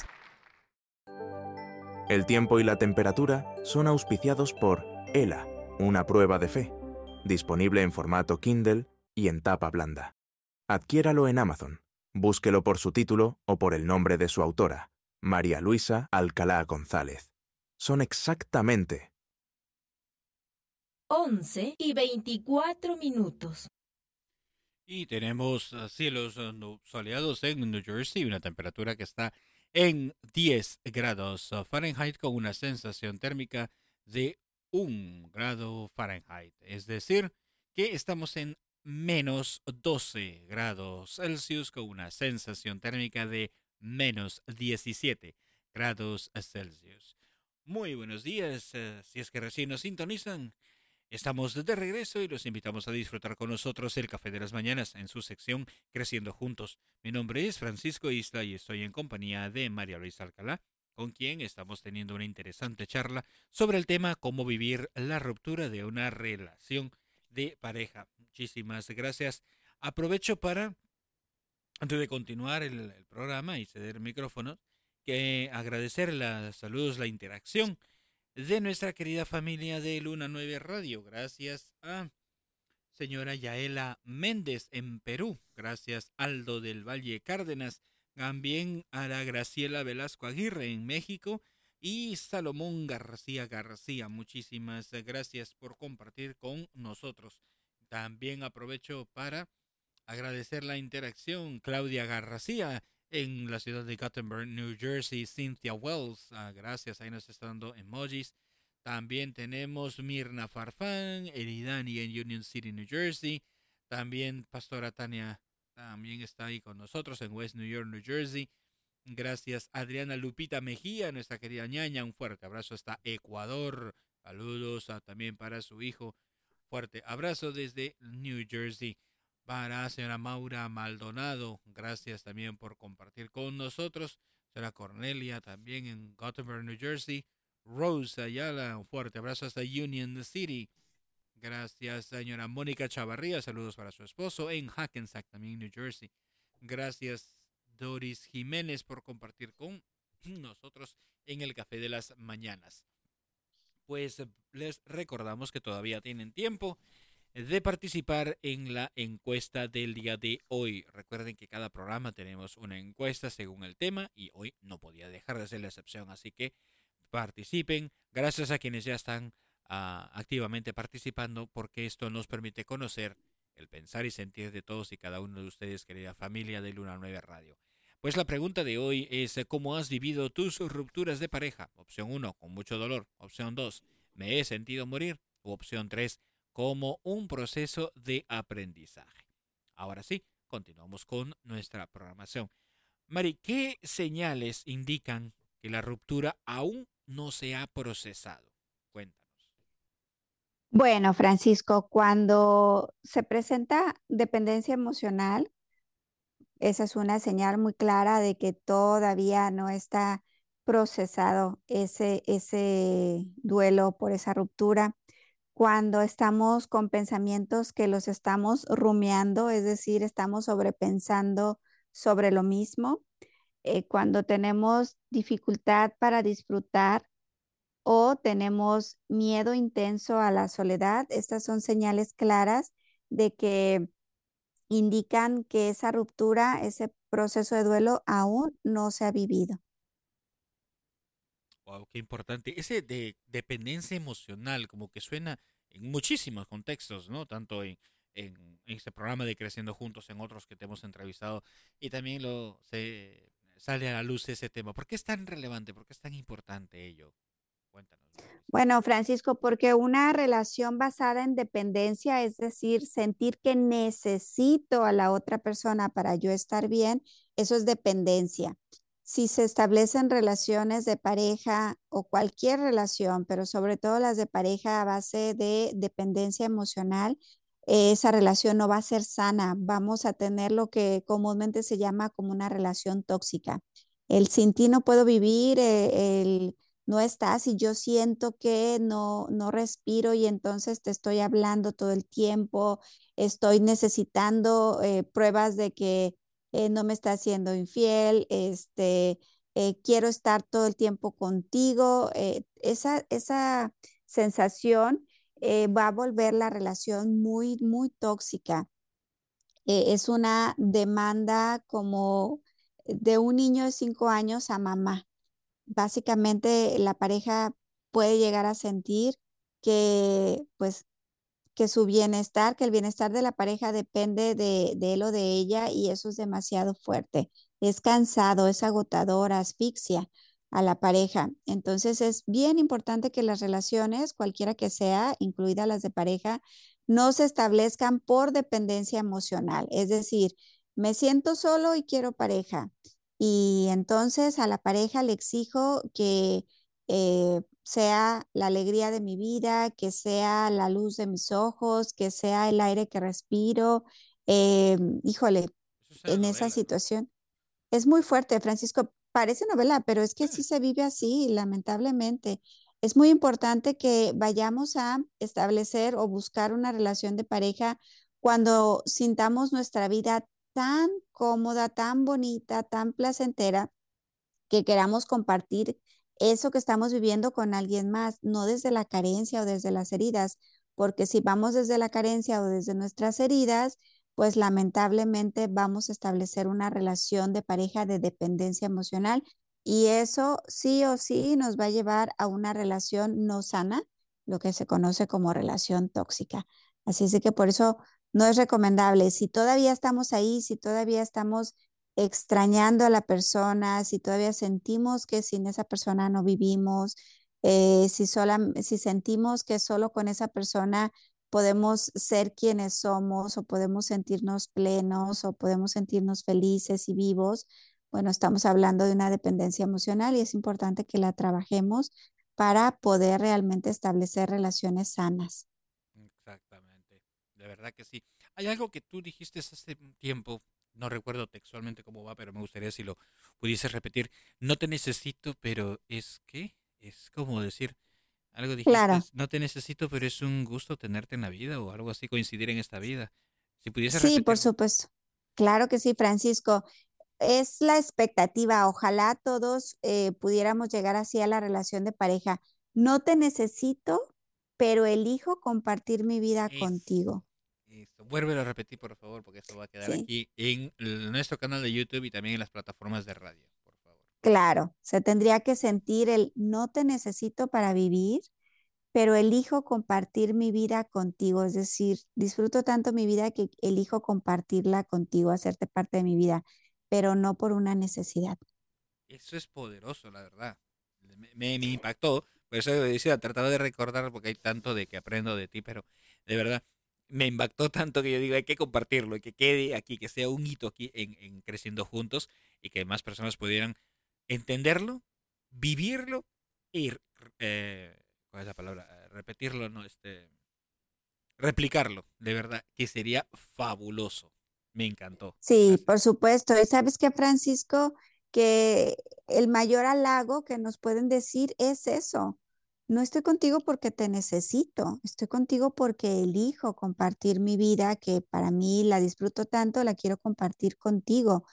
El tiempo y la temperatura son auspiciados por ELA, una prueba de fe, disponible en formato Kindle y en tapa blanda. Adquiéralo en Amazon. Búsquelo por su título o por el nombre de su autora, María Luisa Alcalá González. Son exactamente 11:24. Y tenemos cielos soleados en New Jersey, una temperatura que está en 10 grados Fahrenheit con una sensación térmica de 1 grado Fahrenheit. Es decir, que estamos en menos 12 grados Celsius con una sensación térmica de menos 17 grados Celsius. Muy buenos días, si es que recién nos sintonizan. Estamos de regreso y los invitamos a disfrutar con nosotros el Café de las Mañanas en su sección Creciendo Juntos. Mi nombre es Francisco Isla y estoy en compañía de María Luisa Alcalá, con quien estamos teniendo una interesante charla sobre el tema cómo vivir la ruptura de una relación de pareja. Muchísimas gracias. Aprovecho para, antes de continuar el programa y ceder micrófonos, que agradecer los saludos, la interacción de nuestra querida familia de Luna 9 Radio. Gracias a señora Yaela Méndez en Perú. Gracias Aldo del Valle Cárdenas. También a la Graciela Velasco Aguirre en México. Y Salomón García García. Muchísimas gracias por compartir con nosotros. También aprovecho para agradecer la interacción. Claudia García en la ciudad de Gothenburg, New Jersey. Cynthia Wells, gracias, ahí nos está dando emojis. También tenemos Mirna Farfán, Eridani en Union City, New Jersey. También Pastora Tania también está ahí con nosotros en West New York, New Jersey. Gracias Adriana Lupita Mejía, nuestra querida ñaña. Un fuerte abrazo hasta Ecuador. Saludos también para su hijo. Fuerte abrazo desde New Jersey. Para señora Maura Maldonado, gracias también por compartir con nosotros. Señora Cornelia, también en Gothenburg, New Jersey. Rose Ayala, un fuerte abrazo hasta Union City. Gracias, señora Mónica Chavarría, saludos para su esposo en Hackensack, también New Jersey. Gracias, Doris Jiménez, por compartir con nosotros en el Café de las Mañanas. Pues les recordamos que todavía tienen tiempo de participar en la encuesta del día de hoy. Recuerden que cada programa tenemos una encuesta según el tema y hoy no podía dejar de ser la excepción, así que participen. Gracias a quienes ya están activamente participando, porque esto nos permite conocer el pensar y sentir de todos y cada uno de ustedes, querida familia de Luna 9 Radio. Pues la pregunta de hoy es: ¿cómo has vivido tus rupturas de pareja? Opción 1, con mucho dolor. Opción 2, me he sentido morir. O opción 3, como un proceso de aprendizaje. Ahora sí, continuamos con nuestra programación. Mari, ¿qué señales indican que la ruptura aún no se ha procesado? Cuéntanos. Bueno, Francisco, cuando se presenta dependencia emocional, esa es una señal muy clara de que todavía no está procesado ese duelo por esa ruptura. Cuando estamos con pensamientos que los estamos rumiando, es decir, estamos sobrepensando sobre lo mismo, cuando tenemos dificultad para disfrutar o tenemos miedo intenso a la soledad, estas son señales claras de que indican que esa ruptura, ese proceso de duelo aún no se ha vivido. Wow, qué importante. Ese de dependencia emocional, como que suena en muchísimos contextos, ¿no? Tanto en este programa de Creciendo Juntos, en otros que te hemos entrevistado, y también se sale a la luz ese tema. ¿Por qué es tan relevante? ¿Por qué es tan importante ello? Cuéntanos. Bueno, Francisco, porque una relación basada en dependencia, es decir, sentir que necesito a la otra persona para yo estar bien, eso es dependencia. Si se establecen relaciones de pareja o cualquier relación, pero sobre todo las de pareja a base de dependencia emocional, esa relación no va a ser sana. Vamos a tener lo que comúnmente se llama como una relación tóxica. El sin ti no puedo vivir, el no estás y yo siento que no respiro y entonces te estoy hablando todo el tiempo, estoy necesitando pruebas de que no me está siendo infiel, quiero estar todo el tiempo contigo. Esa sensación va a volver la relación muy, muy tóxica. Es una demanda como de un niño de 5 años a mamá. Básicamente la pareja puede llegar a sentir que, pues, que su bienestar, que el bienestar de la pareja depende de él o de ella, y eso es demasiado fuerte. Es cansado, es agotador, asfixia a la pareja. Entonces es bien importante que las relaciones, cualquiera que sea, incluidas las de pareja, no se establezcan por dependencia emocional. Es decir, me siento solo y quiero pareja. Y entonces a la pareja le exijo que sea la alegría de mi vida, que sea la luz de mis ojos, que sea el aire que respiro. Híjole, en esa situación es muy fuerte, Francisco. Parece novela, pero es que sí se vive así, lamentablemente. Es muy importante que vayamos a establecer o buscar una relación de pareja cuando sintamos nuestra vida tan cómoda, tan bonita, tan placentera, que queramos compartir eso que estamos viviendo con alguien más, no desde la carencia o desde las heridas, porque si vamos desde la carencia o desde nuestras heridas, pues lamentablemente vamos a establecer una relación de pareja de dependencia emocional y eso sí o sí nos va a llevar a una relación no sana, lo que se conoce como relación tóxica. Así es que por eso no es recomendable. Si todavía estamos ahí, si todavía estamos extrañando a la persona, si todavía sentimos que sin esa persona no vivimos, si sentimos que solo con esa persona podemos ser quienes somos o podemos sentirnos plenos o podemos sentirnos felices y vivos, bueno, estamos hablando de una dependencia emocional y es importante que la trabajemos para poder realmente establecer relaciones sanas. Exactamente, de verdad que sí. Hay algo que tú dijiste hace un tiempo, no recuerdo textualmente cómo va, pero me gustaría si lo pudieses repetir. No te necesito, pero es que es como decir, algo dijiste, Claro. no te necesito, pero es un gusto tenerte en la vida o algo así, coincidir en esta vida. Si pudieses Sí, por repetirlo. supuesto. Claro que sí, Francisco. Es la expectativa. Ojalá todos pudiéramos llegar así a la relación de pareja. No te necesito, pero elijo compartir mi vida contigo. Eso. Vuélvelo a repetir, por favor, porque eso va a quedar Sí, aquí en nuestro canal de YouTube y también en las plataformas de radio. claro. Se tendría que sentir el no te necesito para vivir, pero elijo compartir mi vida contigo. Es decir, disfruto tanto mi vida que elijo compartirla contigo, hacerte parte de mi vida, pero no por una necesidad. Eso es poderoso, la verdad. Me impactó. Por eso decía, trataba de recordar porque hay tanto de que aprendo de ti, pero de verdad me impactó tanto que yo digo, hay que compartirlo, y que quede aquí, que sea un hito aquí en Creciendo Juntos y que más personas pudieran entenderlo, vivirlo y, ¿cuál es la palabra? Repetirlo, no, replicarlo, de verdad, que sería fabuloso. Me encantó. Sí, por supuesto. Y sabes que, Francisco, que el mayor halago que nos pueden decir es eso. No estoy contigo porque te necesito, estoy contigo porque elijo compartir mi vida, que para mí la disfruto tanto, la quiero compartir contigo.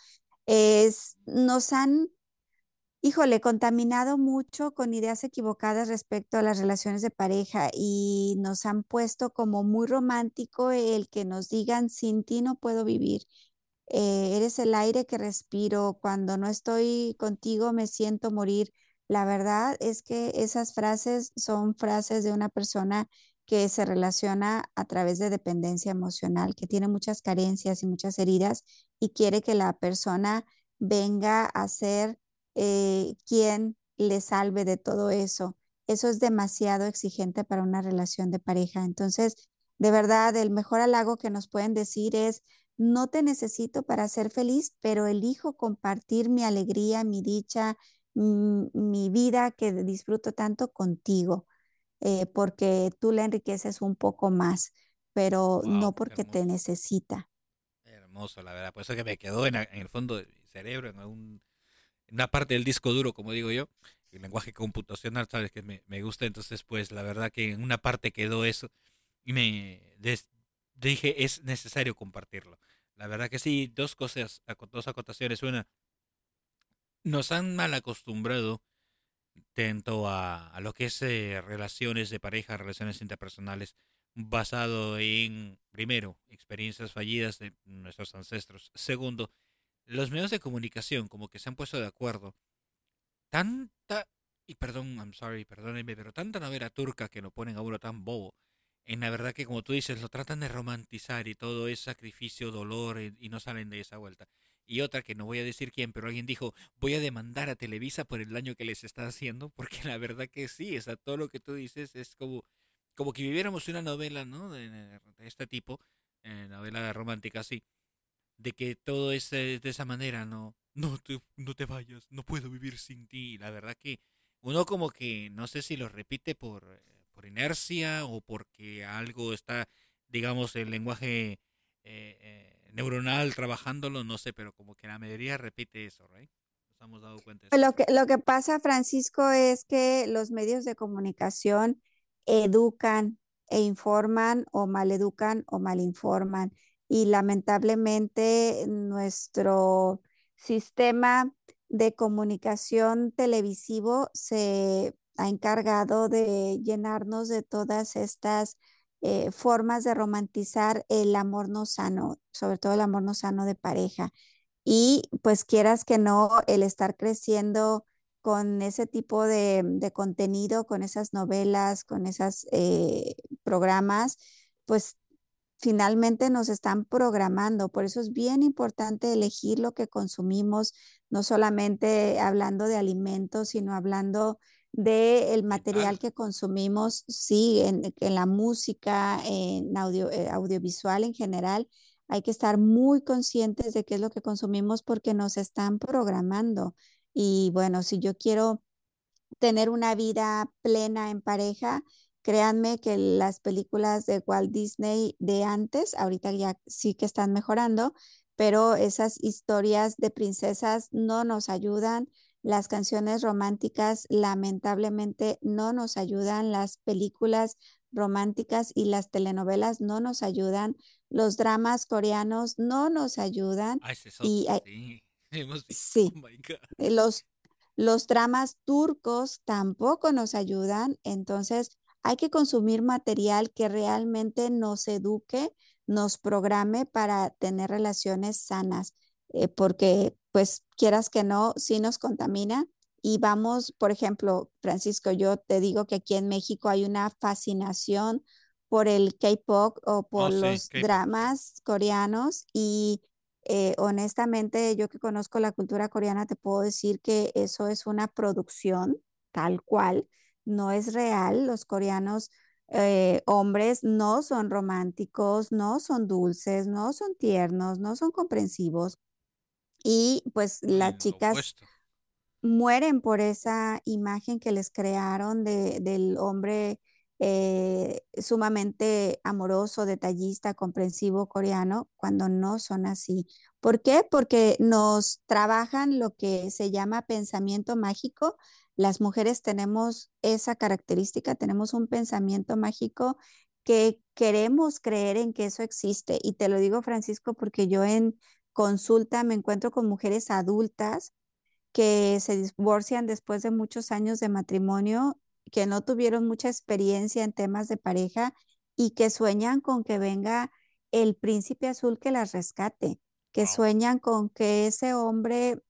Nos han, híjole, contaminado mucho con ideas equivocadas respecto a las relaciones de pareja y nos han puesto como muy romántico el que nos digan, sin ti no puedo vivir. Eres el aire que respiro, cuando no estoy contigo me siento morir. La verdad es que esas frases son frases de una persona que se relaciona a través de dependencia emocional, que tiene muchas carencias y muchas heridas y quiere que la persona venga a ser quien le salve de todo eso. Eso es demasiado exigente para una relación de pareja. Entonces, de verdad, el mejor halago que nos pueden decir es, no te necesito para ser feliz, pero elijo compartir mi alegría, mi dicha, mi vida que disfruto tanto contigo, porque tú la enriqueces un poco más, pero no Wow, qué porque te hermoso. necesita. Hermoso, la verdad. Por eso que me quedó en el fondo de mi cerebro, en una parte del disco duro, como digo yo. El lenguaje computacional, sabes que me gusta. Entonces, pues la verdad que en una parte quedó eso. Y dije, es necesario compartirlo. La verdad que sí, dos cosas, dos acotaciones. Una, nos han mal acostumbrado tanto a lo que es relaciones de pareja, relaciones interpersonales, basado en, primero, experiencias fallidas de nuestros ancestros. Segundo, los medios de comunicación como que se han puesto de acuerdo. Tanta, y perdón, I'm sorry, perdónenme, pero tanta novela turca que lo ponen a uno tan bobo. En la verdad que como tú dices, lo tratan de romantizar y todo es sacrificio, dolor y no salen de esa vuelta. Y otra que no voy a decir quién, pero alguien dijo, voy a demandar a Televisa por el daño que les está haciendo, porque la verdad que sí, o sea, todo lo que tú dices es como que viviéramos una novela, ¿no? De este tipo, novela romántica así, de que todo es de esa manera, ¿no? No te vayas, no puedo vivir sin ti. La verdad que uno como que no sé si lo repite por inercia o porque algo está, digamos, el lenguaje neuronal trabajándolo, no sé, pero como que la mayoría repite eso, ¿right? Nos hemos dado cuenta de eso. Lo que pasa, Francisco, es que los medios de comunicación educan e informan o maleducan o malinforman. Y lamentablemente nuestro sistema de comunicación televisivo se ha encargado de llenarnos de todas estas formas de romantizar el amor no sano, sobre todo el amor no sano de pareja. Y pues quieras que no, el estar creciendo con ese tipo de contenido, con esas novelas, con esos programas, pues finalmente nos están programando. Por eso es bien importante elegir lo que consumimos, no solamente hablando de alimentos, sino hablando del material que consumimos, sí, en la música, en audiovisual en general. Hay que estar muy conscientes de qué es lo que consumimos porque nos están programando. Y bueno, si yo quiero tener una vida plena en pareja, créanme que las películas de Walt Disney de antes, ahorita ya sí que están mejorando, pero esas historias de princesas no nos ayudan. Las canciones románticas lamentablemente no nos ayudan. Las películas románticas y las telenovelas no nos ayudan. Los dramas coreanos no nos ayudan. Ah, ese es Y otro, sí. Hemos visto, sí, oh my God. los dramas turcos tampoco nos ayudan, entonces hay que consumir material que realmente nos eduque, nos programe para tener relaciones sanas, porque pues quieras que no, sí nos contamina. Y vamos, por ejemplo, Francisco, yo te digo que aquí en México hay una fascinación por el K-pop o por Oh, sí, los K-pop, sí. dramas coreanos y honestamente, yo que conozco la cultura coreana, te puedo decir que eso es una producción tal cual, no es real. Los coreanos hombres no son románticos, no son dulces, no son tiernos, no son comprensivos. Y pues las Lo chicas opuesto. mueren por esa imagen que les crearon del hombre sumamente amoroso, detallista, comprensivo coreano, cuando no son así. ¿Por qué? Porque nos trabajan lo que se llama pensamiento mágico. Las mujeres tenemos esa característica, tenemos un pensamiento mágico que queremos creer en que eso existe. Y te lo digo, Francisco, porque yo en consulta me encuentro con mujeres adultas que se divorcian después de muchos años de matrimonio, que no tuvieron mucha experiencia en temas de pareja y que sueñan con que venga el príncipe azul que las rescate, que sueñan con que ese hombre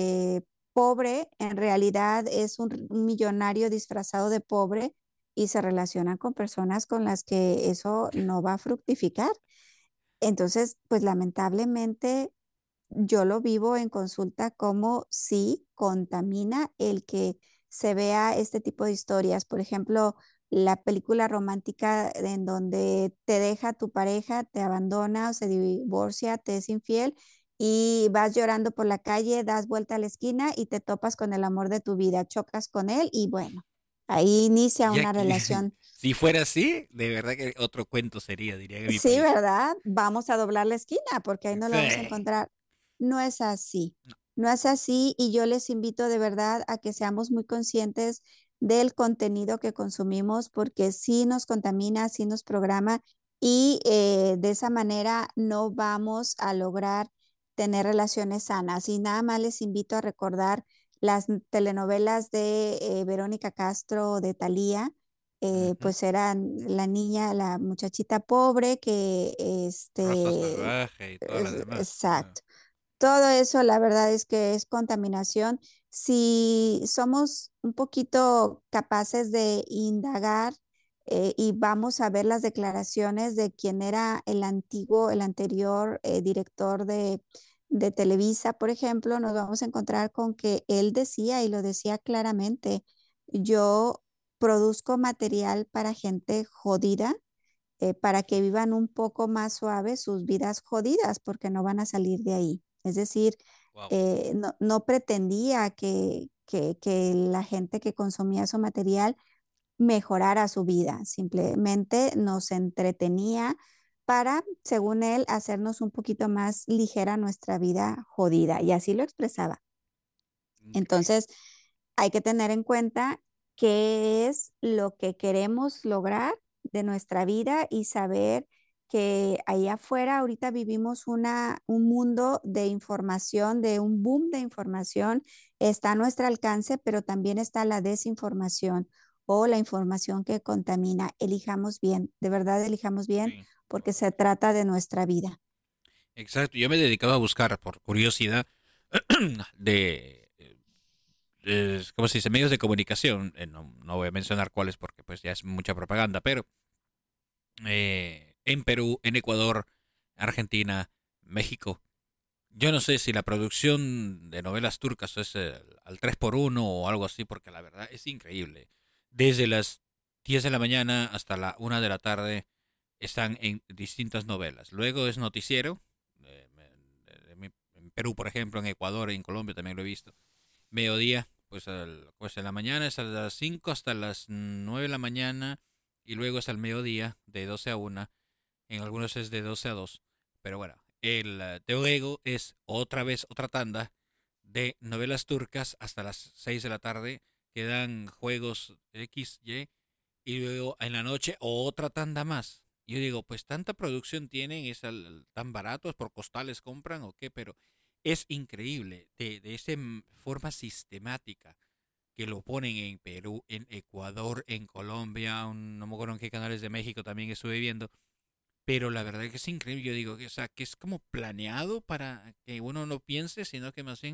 pobre en realidad es un millonario disfrazado de pobre y se relacionan con personas con las que eso no va a fructificar. Entonces, pues lamentablemente yo lo vivo en consulta como sí contamina el que se vea este tipo de historias. Por ejemplo, la película romántica en donde te deja tu pareja, te abandona o se divorcia, te es infiel y vas llorando por la calle, das vuelta a la esquina y te topas con el amor de tu vida, chocas con él y bueno, ahí inicia Ya una que, relación. si fuera así, de verdad que otro cuento sería, diría en mi Sí, país. ¿verdad? Vamos a doblar la esquina porque ahí no lo vamos a Sí. encontrar. No es así, no es así y yo les invito de verdad a que seamos muy conscientes del contenido que consumimos porque sí nos contamina, sí nos programa y de esa manera no vamos a lograr tener relaciones sanas. Y nada más les invito a recordar las telenovelas de Verónica Castro o de Thalía, pues eran la niña, la muchachita pobre que Rosa salvaje y todas las demás. exacto. Todo eso, la verdad es que es contaminación. Si somos un poquito capaces de indagar y vamos a ver las declaraciones de quien era el antiguo, el anterior director de Televisa, por ejemplo, nos vamos a encontrar con que él decía y lo decía claramente, yo produzco material para gente jodida para que vivan un poco más suaves sus vidas jodidas, porque no van a salir de ahí. Es decir, Wow. no pretendía que que la gente que consumía su material mejorara su vida, simplemente nos entretenía para, según él, hacernos un poquito más ligera nuestra vida jodida, y así lo expresaba. Entonces, hay que tener en cuenta qué es lo que queremos lograr de nuestra vida y saber que ahí afuera ahorita vivimos un mundo de información, de un boom de información, está a nuestro alcance, pero también está la desinformación o la información que contamina. Elijamos bien, de verdad elijamos bien, porque se trata de nuestra vida. Exacto, yo me he dedicado a buscar por curiosidad de, ¿cómo se dice? Medios de comunicación. No voy a mencionar cuáles porque pues ya es mucha propaganda, pero en Perú, en Ecuador, Argentina, México. Yo no sé si la producción de novelas turcas es al 3x1 o algo así, porque la verdad es increíble. Desde las 10 de la mañana hasta la 1 de la tarde están en distintas novelas. Luego es noticiero. En Perú, por ejemplo, en Ecuador, en Colombia también lo he visto. Mediodía, pues en la mañana es a las 5 hasta las 9 de la mañana y luego es al mediodía de 12 a 1. En algunos es de 12 a 2. Pero bueno, el de luego es otra vez otra tanda de novelas turcas hasta las 6 de la tarde, que dan juegos X, y luego en la noche otra tanda más. Yo digo, pues tanta producción tienen, es tan baratos, por costales compran o qué, pero es increíble de esa forma sistemática que lo ponen en Perú, en Ecuador, en Colombia, no me acuerdo en qué canales de México también estuve viendo, pero la verdad que es increíble. Yo digo, o sea, que es como planeado para que uno no piense, sino que más bien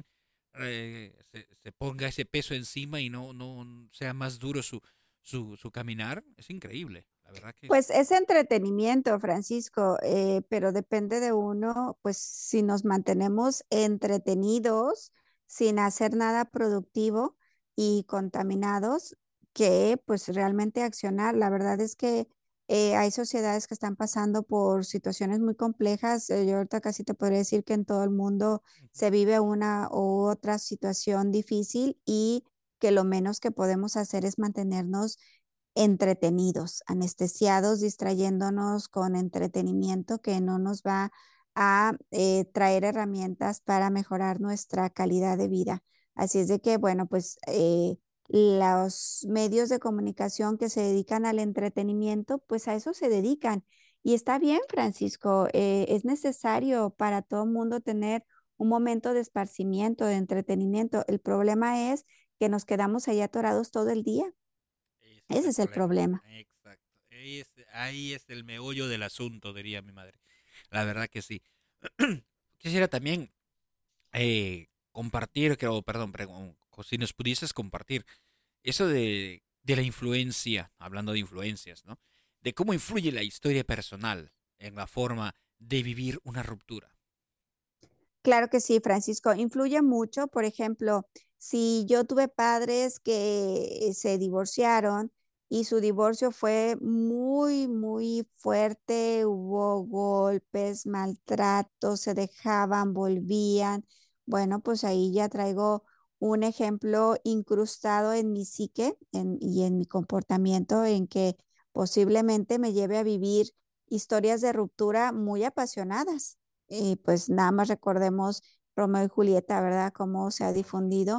se ponga ese peso encima y no sea más duro su caminar. Es increíble, la verdad que... Pues es entretenimiento, Francisco, pero depende de uno, pues si nos mantenemos entretenidos sin hacer nada productivo y contaminados, que pues realmente accionar. La verdad es que hay sociedades que están pasando por situaciones muy complejas. Yo ahorita casi te podría decir que en todo el mundo se vive una u otra situación difícil y que lo menos que podemos hacer es mantenernos entretenidos, anestesiados, distrayéndonos con entretenimiento que no nos va a traer herramientas para mejorar nuestra calidad de vida. Así es de que, bueno, pues los medios de comunicación que se dedican al entretenimiento, pues a eso se dedican. Y está bien, Francisco, es necesario para todo el mundo tener un momento de esparcimiento, de entretenimiento. El problema es que nos quedamos ahí atorados todo el día. Ese es el problema. Exacto. Ahí es el meollo del asunto, diría mi madre. La verdad que sí. Quisiera también compartir, si nos pudieses compartir eso de la influencia, hablando de influencias, ¿no? De cómo influye la historia personal en la forma de vivir una ruptura. Claro que sí, Francisco, influye mucho. Por ejemplo, si yo tuve padres que se divorciaron y su divorcio fue muy, muy fuerte, hubo golpes, maltratos, se dejaban, volvían. Bueno, pues ahí ya traigo un ejemplo incrustado en mi psique y en mi comportamiento en que posiblemente me lleve a vivir historias de ruptura muy apasionadas. Y pues nada más recordemos Romeo y Julieta, ¿verdad? Cómo se ha difundido.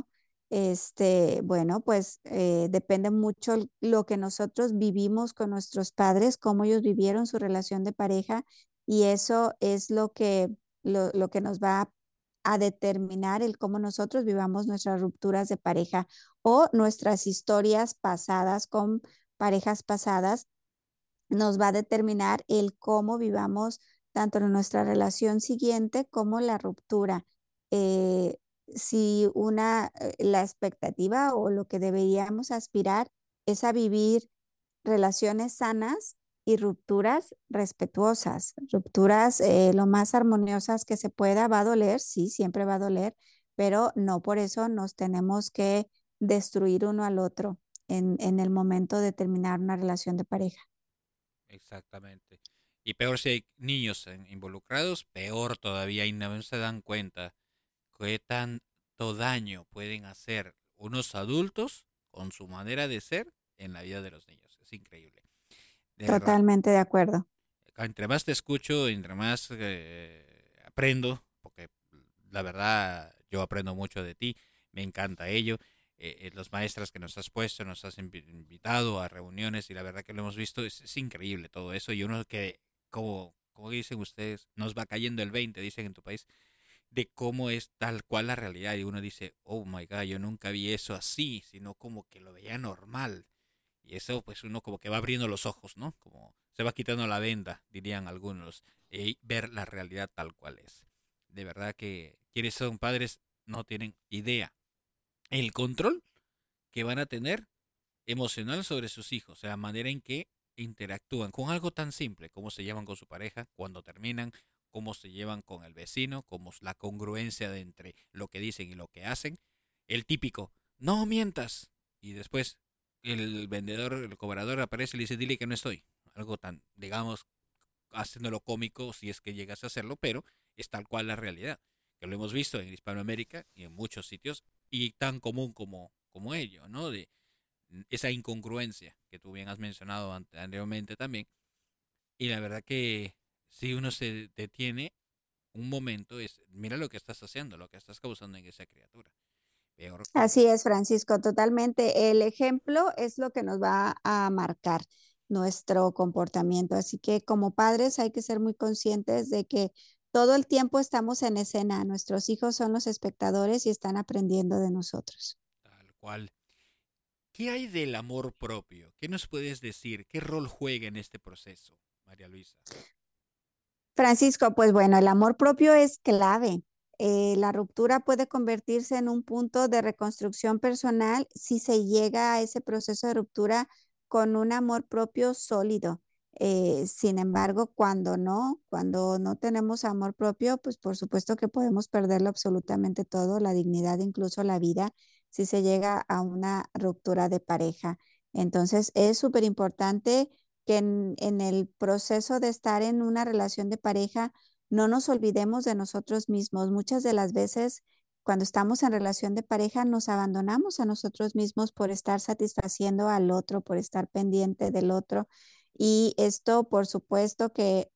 Bueno, pues depende mucho lo que nosotros vivimos con nuestros padres, cómo ellos vivieron su relación de pareja, y eso es lo que nos va a determinar el cómo nosotros vivamos nuestras rupturas de pareja o nuestras historias pasadas con parejas pasadas. Nos va a determinar el cómo vivamos tanto en nuestra relación siguiente como la ruptura. Si la expectativa o lo que deberíamos aspirar es a vivir relaciones sanas y rupturas respetuosas, rupturas lo más armoniosas que se pueda. Va a doler, sí, siempre va a doler, pero no por eso nos tenemos que destruir uno al otro en el momento de terminar una relación de pareja. Exactamente. Y peor si hay niños involucrados, peor todavía, y no se dan cuenta qué tanto daño pueden hacer unos adultos con su manera de ser en la vida de los niños. Es increíble. De verdad. Totalmente de acuerdo. Entre más te escucho, entre más aprendo, porque la verdad yo aprendo mucho de ti, me encanta ello. Los maestras que nos has puesto, nos has invitado a reuniones y la verdad que lo hemos visto, es increíble todo eso. Y uno que, como dicen ustedes, nos va cayendo el 20, dicen en tu país, de cómo es tal cual la realidad. Y uno dice, oh my God, yo nunca vi eso así, sino como que lo veía normal. Y eso, pues uno como que va abriendo los ojos, ¿no? Como se va quitando la venda, dirían algunos, y ver la realidad tal cual es. De verdad que quienes son padres no tienen idea. El control que van a tener emocional sobre sus hijos, o sea, la manera en que interactúan con algo tan simple, cómo se llevan con su pareja, cuando terminan, cómo se llevan con el vecino, cómo es la congruencia de entre lo que dicen y lo que hacen. El típico, no mientas, y después el vendedor, el cobrador aparece y le dice, dile que no estoy. Algo tan, digamos, haciéndolo cómico si es que llegas a hacerlo, pero es tal cual la realidad, que lo hemos visto en Hispanoamérica y en muchos sitios, y tan común como ello, ¿no? De esa incongruencia que tú bien has mencionado anteriormente también. Y la verdad que si uno se detiene un momento, es mira lo que estás haciendo, lo que estás causando en esa criatura. Peor. Así es, Francisco, totalmente. El ejemplo es lo que nos va a marcar nuestro comportamiento. Así que como padres hay que ser muy conscientes de que todo el tiempo estamos en escena. Nuestros hijos son los espectadores y están aprendiendo de nosotros. Tal cual. ¿Qué hay del amor propio? ¿Qué nos puedes decir? ¿Qué rol juega en este proceso, María Luisa? Francisco, pues bueno, el amor propio es clave. La ruptura puede convertirse en un punto de reconstrucción personal si se llega a ese proceso de ruptura con un amor propio sólido. Sin embargo, cuando no tenemos amor propio, pues por supuesto que podemos perderlo absolutamente todo, la dignidad, incluso la vida, si se llega a una ruptura de pareja. Entonces, es súper importante que en el proceso de estar en una relación de pareja no nos olvidemos de nosotros mismos. Muchas de las veces cuando estamos en relación de pareja nos abandonamos a nosotros mismos por estar satisfaciendo al otro, por estar pendiente del otro. Y esto, por supuesto, que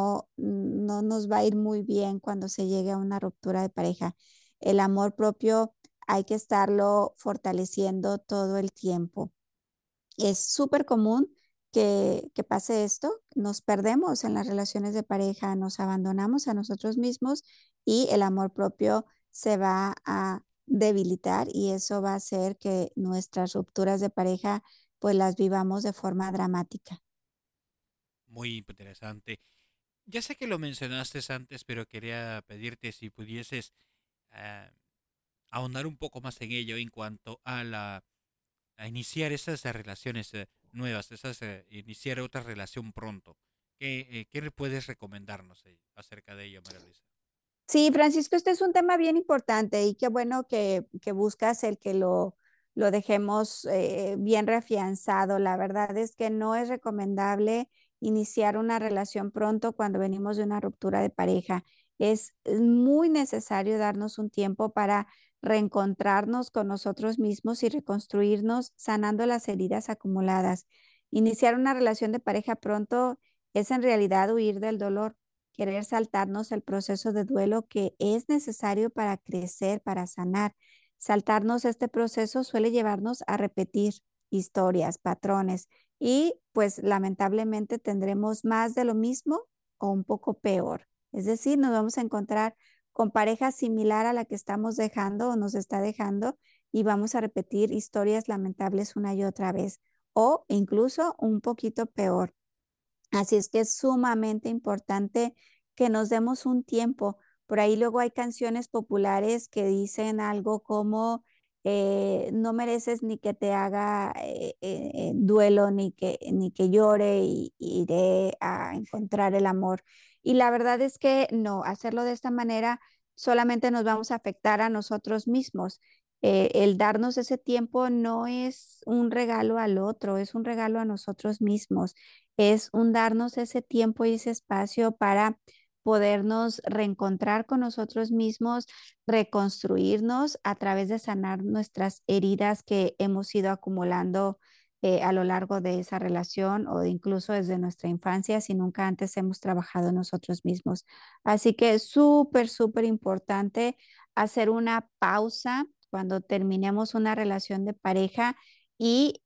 no nos va a ir muy bien cuando se llegue a una ruptura de pareja. El amor propio hay que estarlo fortaleciendo todo el tiempo. Es súper común que pase esto, nos perdemos en las relaciones de pareja, nos abandonamos a nosotros mismos y el amor propio se va a debilitar y eso va a hacer que nuestras rupturas de pareja pues las vivamos de forma dramática. Muy interesante. Ya sé que lo mencionaste antes, pero quería pedirte si pudieses eh, ahondar un poco más en ello en cuanto a iniciar esas relaciones nuevas, iniciar otra relación pronto. ¿Qué puedes recomendarnos acerca de ello, María Luisa? Sí, Francisco, este es un tema bien importante y qué bueno que buscas el que lo dejemos bien reafianzado. La verdad es que no es recomendable iniciar una relación pronto cuando venimos de una ruptura de pareja. Es muy necesario darnos un tiempo para reencontrarnos con nosotros mismos y reconstruirnos sanando las heridas acumuladas. Iniciar una relación de pareja pronto es en realidad huir del dolor, querer saltarnos el proceso de duelo que es necesario para crecer, para sanar. Saltarnos este proceso suele llevarnos a repetir historias, patrones y pues lamentablemente tendremos más de lo mismo o un poco peor. Es decir, nos vamos a encontrar con pareja similar a la que estamos dejando o nos está dejando y vamos a repetir historias lamentables una y otra vez o incluso un poquito peor. Así es que es sumamente importante que nos demos un tiempo. Por ahí luego hay canciones populares que dicen algo como no mereces ni que te haga duelo, ni que llore y iré a encontrar el amor. Y la verdad es que no, hacerlo de esta manera solamente nos vamos a afectar a nosotros mismos. El darnos ese tiempo no es un regalo al otro, es un regalo a nosotros mismos. Es un darnos ese tiempo y ese espacio para podernos reencontrar con nosotros mismos, reconstruirnos a través de sanar nuestras heridas que hemos ido acumulando a lo largo de esa relación o incluso desde nuestra infancia si nunca antes hemos trabajado en nosotros mismos. Así que es súper, súper importante hacer una pausa cuando terminemos una relación de pareja y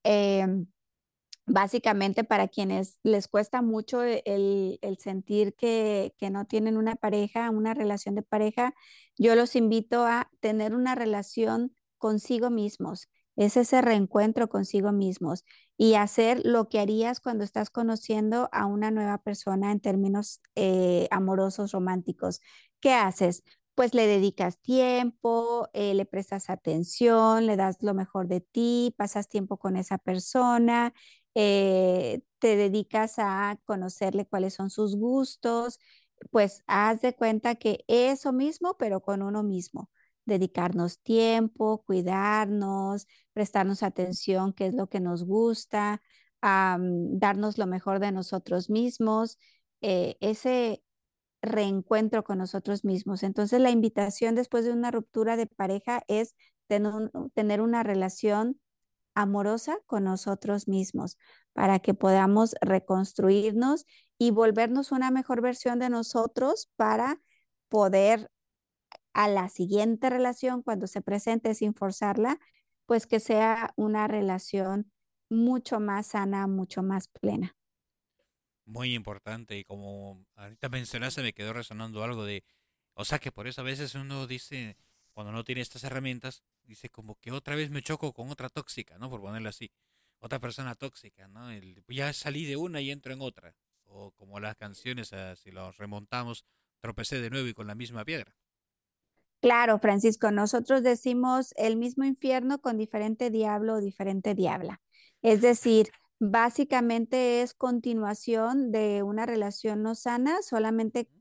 básicamente para quienes les cuesta mucho el sentir que no tienen una pareja, una relación de pareja, yo los invito a tener una relación consigo mismos. Es ese reencuentro consigo mismos y hacer lo que harías cuando estás conociendo a una nueva persona en términos amorosos, románticos. ¿Qué haces? Pues le dedicas tiempo, le prestas atención, le das lo mejor de ti, pasas tiempo con esa persona, te dedicas a conocerle cuáles son sus gustos, pues haz de cuenta que eso mismo, pero con uno mismo. Dedicarnos tiempo, cuidarnos, prestarnos atención, qué es lo que nos gusta, darnos lo mejor de nosotros mismos, ese reencuentro con nosotros mismos. Entonces, la invitación después de una ruptura de pareja es tener una relación amorosa con nosotros mismos para que podamos reconstruirnos y volvernos una mejor versión de nosotros para poder a la siguiente relación, cuando se presente sin forzarla, pues que sea una relación mucho más sana, mucho más plena. Muy importante, y como ahorita mencionaste, me quedó resonando algo de, o sea que por eso a veces uno dice, cuando no tiene estas herramientas, dice como que otra vez me choco con otra tóxica, ¿no? Por ponerlo así, otra persona tóxica, ¿no? Ya salí de una y entro en otra, o como las canciones, si los remontamos, tropecé de nuevo y con la misma piedra. Claro, Francisco, nosotros decimos el mismo infierno con diferente diablo o diferente diabla. Es decir, básicamente es continuación de una relación no sana, solamente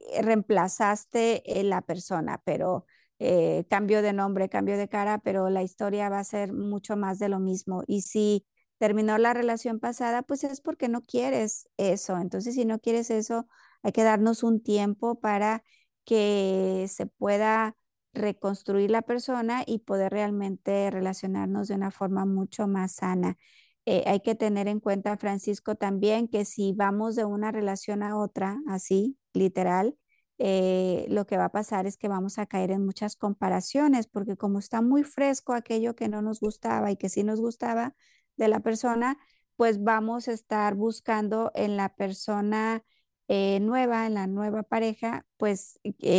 reemplazaste la persona, pero cambio de nombre, cambio de cara, pero la historia va a ser mucho más de lo mismo. Y si terminó la relación pasada, pues es porque no quieres eso. Entonces, si no quieres eso, hay que darnos un tiempo para que se pueda reconstruir la persona y poder realmente relacionarnos de una forma mucho más sana. Hay que tener en cuenta, Francisco, también que si vamos de una relación a otra, así, literal, lo que va a pasar es que vamos a caer en muchas comparaciones, porque como está muy fresco aquello que no nos gustaba y que sí nos gustaba de la persona, pues vamos a estar buscando en la persona nueva, en la nueva pareja, pues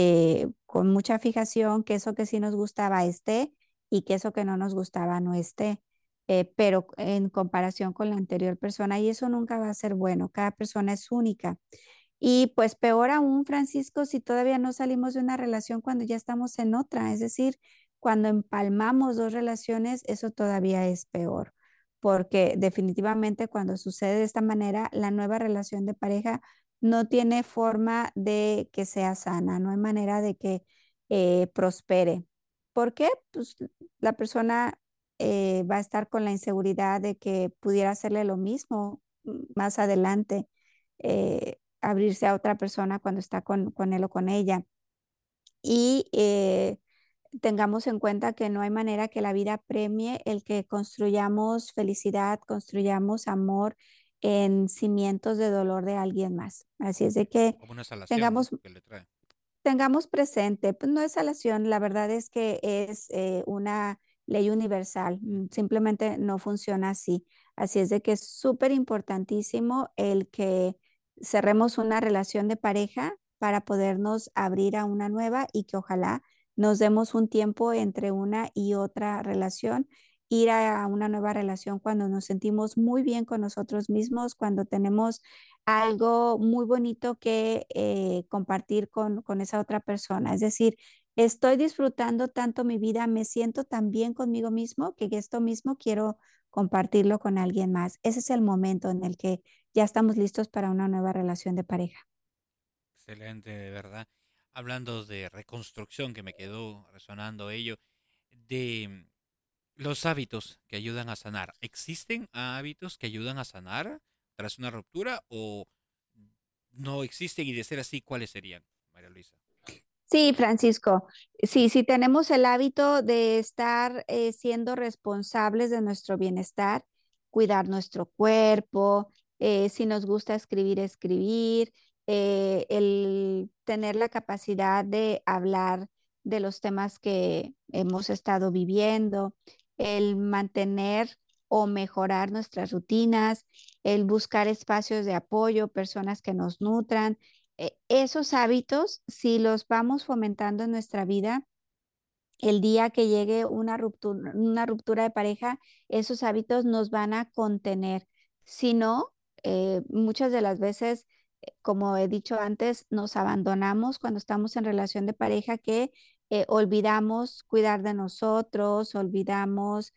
con mucha fijación que eso que sí nos gustaba esté y que eso que no nos gustaba no esté, pero en comparación con la anterior persona y eso nunca va a ser bueno, cada persona es única. Y pues peor aún, Francisco, si todavía no salimos de una relación cuando ya estamos en otra, es decir, cuando empalmamos dos relaciones, eso todavía es peor, porque definitivamente cuando sucede de esta manera, la nueva relación de pareja no tiene forma de que sea sana, no hay manera de que prospere. ¿Por qué? Pues la persona va a estar con la inseguridad de que pudiera hacerle lo mismo más adelante, abrirse a otra persona cuando está con él o con ella. Y tengamos en cuenta que no hay manera que la vida premie el que construyamos felicidad, construyamos amor en cimientos de dolor de alguien más. Así es de que Como una salación, ¿no? tengamos, Que le trae. tengamos presente, pues no es salación, la verdad es que es una ley universal, simplemente no funciona así. Así es de que es súper importantísimo el que cerremos una relación de pareja para podernos abrir a una nueva y que ojalá nos demos un tiempo entre una y otra relación, ir a una nueva relación cuando nos sentimos muy bien con nosotros mismos, cuando tenemos algo muy bonito que compartir con esa otra persona. Es decir, estoy disfrutando tanto mi vida, me siento tan bien conmigo mismo que esto mismo quiero compartirlo con alguien más. Ese es el momento en el que ya estamos listos para una nueva relación de pareja. Excelente, de verdad. Hablando de reconstrucción, que me quedó resonando ello, de los hábitos que ayudan a sanar. ¿Existen hábitos que ayudan a sanar tras una ruptura o no existen y de ser así, ¿cuáles serían, María Luisa? Sí, Francisco, sí, si tenemos el hábito de estar siendo responsables de nuestro bienestar, cuidar nuestro cuerpo, si nos gusta escribir, escribir, el tener la capacidad de hablar de los temas que hemos estado viviendo, el mantener o mejorar nuestras rutinas, el buscar espacios de apoyo, personas que nos nutran, esos hábitos, si los vamos fomentando en nuestra vida, el día que llegue una ruptura de pareja, esos hábitos nos van a contener. Si no, muchas de las veces, como he dicho antes, nos abandonamos cuando estamos en relación de pareja que olvidamos cuidar de nosotros, olvidamos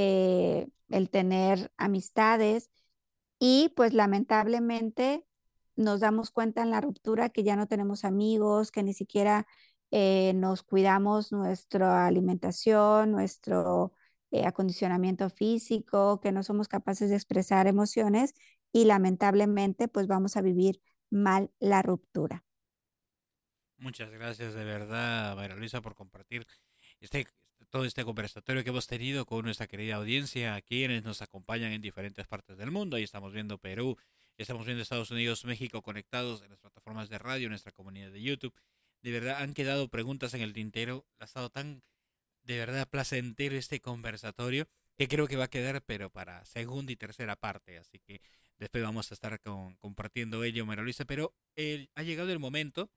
el tener amistades y pues lamentablemente nos damos cuenta en la ruptura que ya no tenemos amigos, que ni siquiera nos cuidamos nuestra alimentación, nuestro acondicionamiento físico, que no somos capaces de expresar emociones y lamentablemente pues vamos a vivir mal la ruptura. Muchas gracias de verdad, María Luisa, por compartir este, todo este conversatorio que hemos tenido con nuestra querida audiencia, quienes nos acompañan en diferentes partes del mundo. Ahí estamos viendo Perú, estamos viendo Estados Unidos, México conectados en las plataformas de radio, en nuestra comunidad de YouTube. De verdad han quedado preguntas en el tintero. Ha estado tan de verdad placentero este conversatorio que creo que va a quedar pero para segunda y tercera parte. Así que después vamos a estar compartiendo ello, María Luisa. Pero ha llegado el momento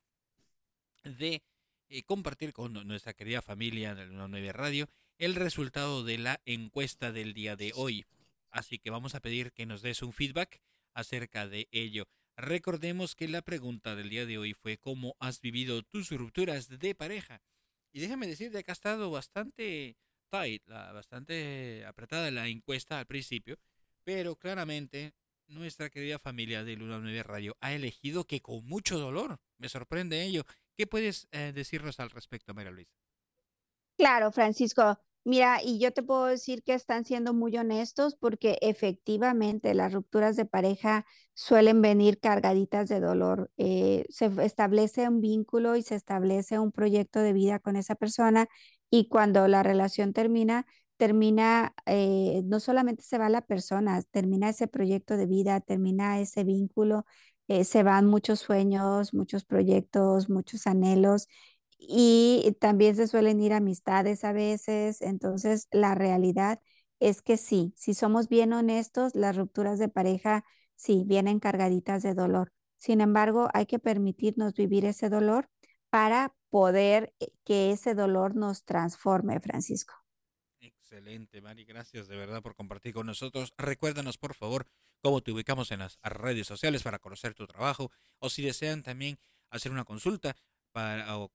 de compartir con nuestra querida familia de la 9 Radio el resultado de la encuesta del día de hoy. Así que vamos a pedir que nos des un feedback acerca de ello. Recordemos que la pregunta del día de hoy fue ¿cómo has vivido tus rupturas de pareja? Y déjame decirte que ha estado bastante tight, bastante apretada la encuesta al principio, pero claramente nuestra querida familia de Luna 9 Radio ha elegido que con mucho dolor. Me sorprende ello. ¿Qué puedes decirnos al respecto, María Luisa? Claro, Francisco. Mira, y yo te puedo decir que están siendo muy honestos porque efectivamente las rupturas de pareja suelen venir cargaditas de dolor. Se establece un vínculo y se establece un proyecto de vida con esa persona y cuando la relación termina, no solamente se va la persona, termina ese proyecto de vida, termina ese vínculo, se van muchos sueños, muchos proyectos, muchos anhelos y también se suelen ir amistades a veces. Entonces, la realidad es que sí, si somos bien honestos, las rupturas de pareja sí vienen cargaditas de dolor. Sin embargo, hay que permitirnos vivir ese dolor para poder que ese dolor nos transforme, Francisco. Excelente, Mari, gracias de verdad por compartir con nosotros. Recuérdanos, por favor, cómo te ubicamos en las redes sociales para conocer tu trabajo o si desean también hacer una consulta o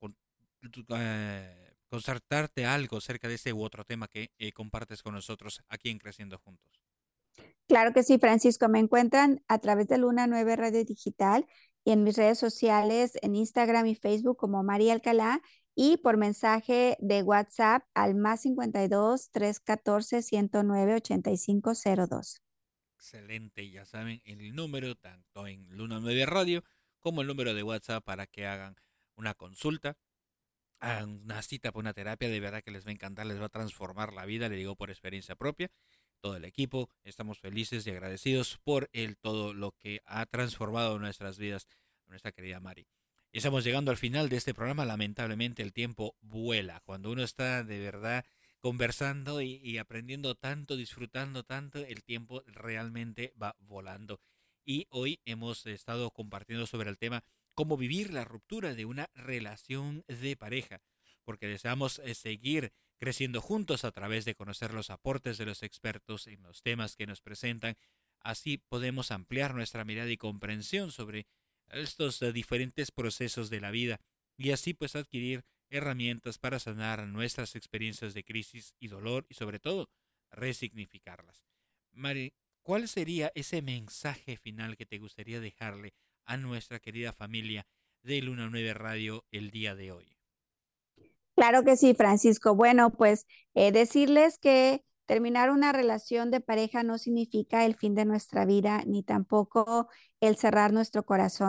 concertarte algo acerca de este u otro tema que compartes con nosotros aquí en Creciendo Juntos. Claro que sí, Francisco. Me encuentran a través de Luna 9 Radio Digital y en mis redes sociales, en Instagram y Facebook como María Alcalá y por mensaje de WhatsApp al +52 314 109 8502. Excelente, ya saben el número tanto en Luna 9 Radio como el número de WhatsApp para que hagan una consulta, hagan una cita para una terapia. De verdad que les va a encantar, les va a transformar la vida, le digo por experiencia propia. Todo el equipo, estamos felices y agradecidos por todo lo que ha transformado nuestras vidas, nuestra querida Mari. Y estamos llegando al final de este programa. Lamentablemente el tiempo vuela. Cuando uno está de verdad conversando y aprendiendo tanto, disfrutando tanto, el tiempo realmente va volando. Y hoy hemos estado compartiendo sobre el tema cómo vivir la ruptura de una relación de pareja, porque deseamos seguir creciendo juntos a través de conocer los aportes de los expertos en los temas que nos presentan. Así podemos ampliar nuestra mirada y comprensión sobre estos diferentes procesos de la vida y así pues adquirir herramientas para sanar nuestras experiencias de crisis y dolor y sobre todo resignificarlas. Mari, ¿cuál sería ese mensaje final que te gustaría dejarle a nuestra querida familia de Luna 9 Radio el día de hoy? Claro que sí, Francisco. Bueno, pues decirles que terminar una relación de pareja no significa el fin de nuestra vida, ni tampoco el cerrar nuestro corazón.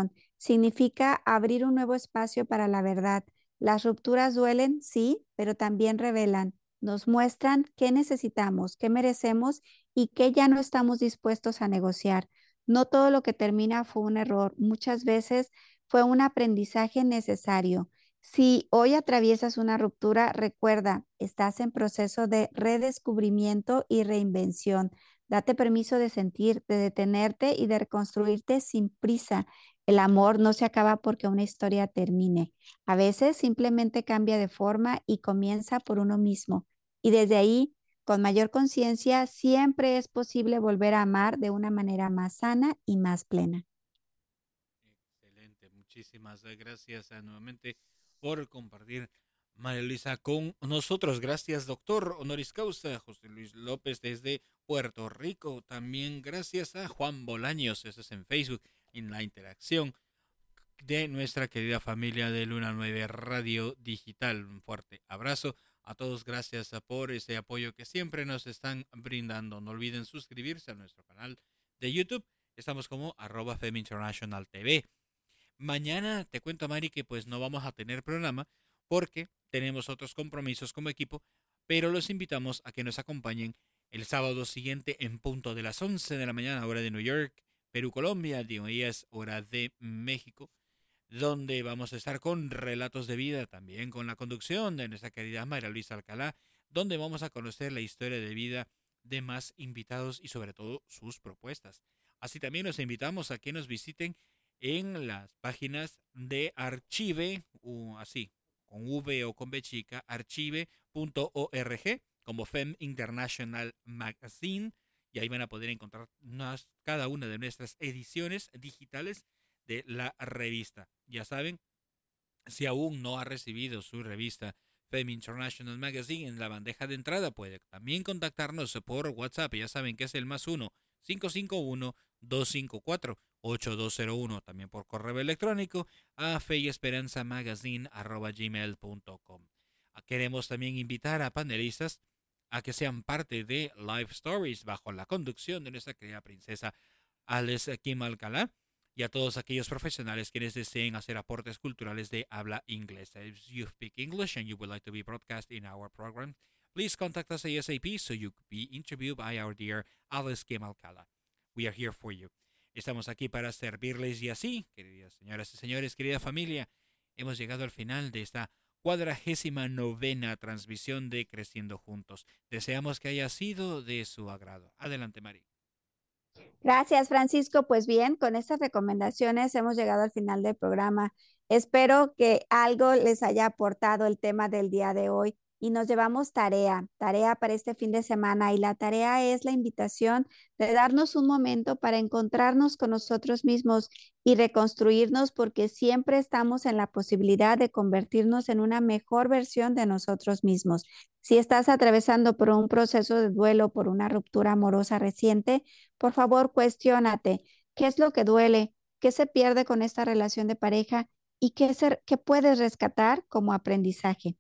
significa abrir un nuevo espacio para la verdad. Las rupturas duelen, sí, pero también revelan, nos muestran qué necesitamos, qué merecemos y qué ya no estamos dispuestos a negociar. No todo lo que termina fue un error, muchas veces fue un aprendizaje necesario. Si hoy atraviesas una ruptura, recuerda, estás en proceso de redescubrimiento y reinvención. Date permiso de sentir, de detenerte y de reconstruirte sin prisa. El amor no se acaba porque una historia termine. A veces simplemente cambia de forma y comienza por uno mismo. Y desde ahí, con mayor conciencia, siempre es posible volver a amar de una manera más sana y más plena. Excelente, muchísimas gracias nuevamente por compartir, María Luisa, con nosotros. Gracias, doctor honoris causa José Luis López desde Puerto Rico. También gracias a Juan Bolaños, eso es en Facebook, en la interacción de nuestra querida familia de Luna 9 Radio Digital. Un fuerte abrazo a todos, gracias por ese apoyo que siempre nos están brindando. No olviden suscribirse a nuestro canal de YouTube. Estamos como @FemInternationalTV. Mañana te cuento, Mari, que pues no vamos a tener programa porque tenemos otros compromisos como equipo, pero los invitamos a que nos acompañen el sábado siguiente en punto de las 11 de la mañana, hora de New York, Perú, Colombia, 10 hora de México, donde vamos a estar con relatos de vida, también con la conducción de nuestra querida María Luisa Alcalá, donde vamos a conocer la historia de vida de más invitados y sobre todo sus propuestas. Así también los invitamos a que nos visiten en las páginas de Archive, así, con V o con B chica, archive.org, como Fem International Magazine, y ahí van a poder encontrar cada una de nuestras ediciones digitales de la revista. Ya saben, si aún no ha recibido su revista Fem International Magazine en la bandeja de entrada, puede también contactarnos por WhatsApp. Ya saben que es el +1 551-254 8201, también por correo electrónico a feyesperanzamagazine@gmail.com. Queremos también invitar a panelistas a que sean parte de Live Stories bajo la conducción de nuestra querida princesa Alice Kim Alcalá, y a todos aquellos profesionales quienes deseen hacer aportes culturales de habla inglesa. If you speak English and you would like to be broadcast in our program, please contact us ASAP so you could be interviewed by our dear Alice Kim Alcalá. We are here for you. Estamos aquí para servirles y así, queridas señoras y señores, querida familia, hemos llegado al final de esta 49ª transmisión de Creciendo Juntos. Deseamos que haya sido de su agrado. Adelante, Mari. Gracias, Francisco. Pues bien, con estas recomendaciones hemos llegado al final del programa. Espero que algo les haya aportado el tema del día de hoy y nos llevamos tarea para este fin de semana, y la tarea es la invitación de darnos un momento para encontrarnos con nosotros mismos y reconstruirnos, porque siempre estamos en la posibilidad de convertirnos en una mejor versión de nosotros mismos. Si estás atravesando por un proceso de duelo, por una ruptura amorosa reciente, por favor, cuestiónate, ¿qué es lo que duele? ¿Qué se pierde con esta relación de pareja? ¿Y qué puedes rescatar como aprendizaje?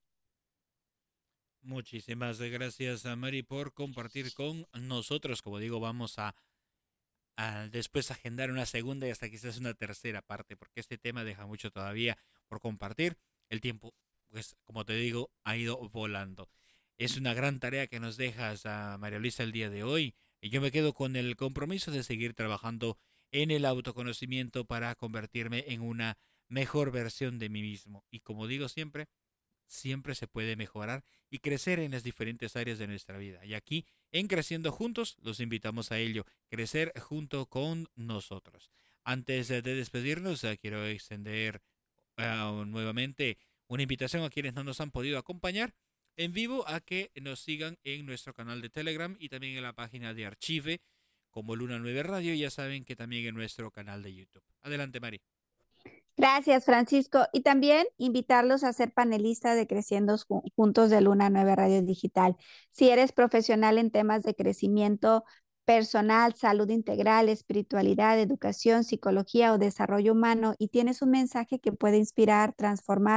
Muchísimas gracias a Mari por compartir con nosotros. Como digo, vamos a después agendar una segunda y hasta quizás una tercera parte, porque este tema deja mucho todavía por compartir. El tiempo, pues, como te digo, ha ido volando. Es una gran tarea que nos dejas a María Luisa el día de hoy, y yo me quedo con el compromiso de seguir trabajando en el autoconocimiento para convertirme en una mejor versión de mí mismo. Y como digo siempre se puede mejorar y crecer en las diferentes áreas de nuestra vida. Y aquí, en Creciendo Juntos, los invitamos a ello, crecer junto con nosotros. Antes de despedirnos, quiero extender nuevamente una invitación a quienes no nos han podido acompañar en vivo a que nos sigan en nuestro canal de Telegram y también en la página de Archive como Luna 9 Radio. Ya saben que también en nuestro canal de YouTube. Adelante, Mari. Gracias, Francisco. Y también invitarlos a ser panelistas de Creciendo Juntos de Luna 9 Radio Digital. Si eres profesional en temas de crecimiento personal, salud integral, espiritualidad, educación, psicología o desarrollo humano y tienes un mensaje que puede inspirar, transformar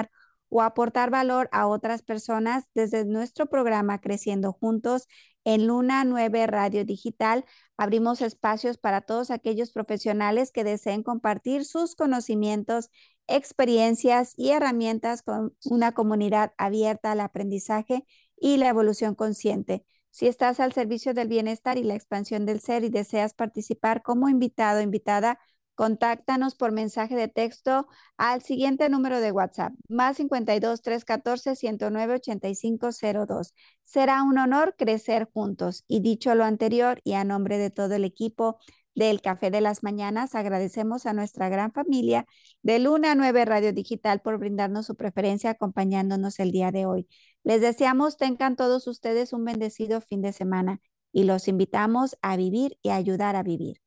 o aportar valor a otras personas, desde nuestro programa Creciendo Juntos en Luna 9 Radio Digital, abrimos espacios para todos aquellos profesionales que deseen compartir sus conocimientos, experiencias y herramientas con una comunidad abierta al aprendizaje y la evolución consciente. Si estás al servicio del bienestar y la expansión del ser y deseas participar como invitado o invitada, contáctanos por mensaje de texto al siguiente número de WhatsApp, +52 314 109 8502. Será un honor crecer juntos. Y dicho lo anterior, y a nombre de todo el equipo del Café de las Mañanas, agradecemos a nuestra gran familia de Luna 9 Radio Digital por brindarnos su preferencia acompañándonos el día de hoy. Les deseamos tengan todos ustedes un bendecido fin de semana y los invitamos a vivir y a ayudar a vivir.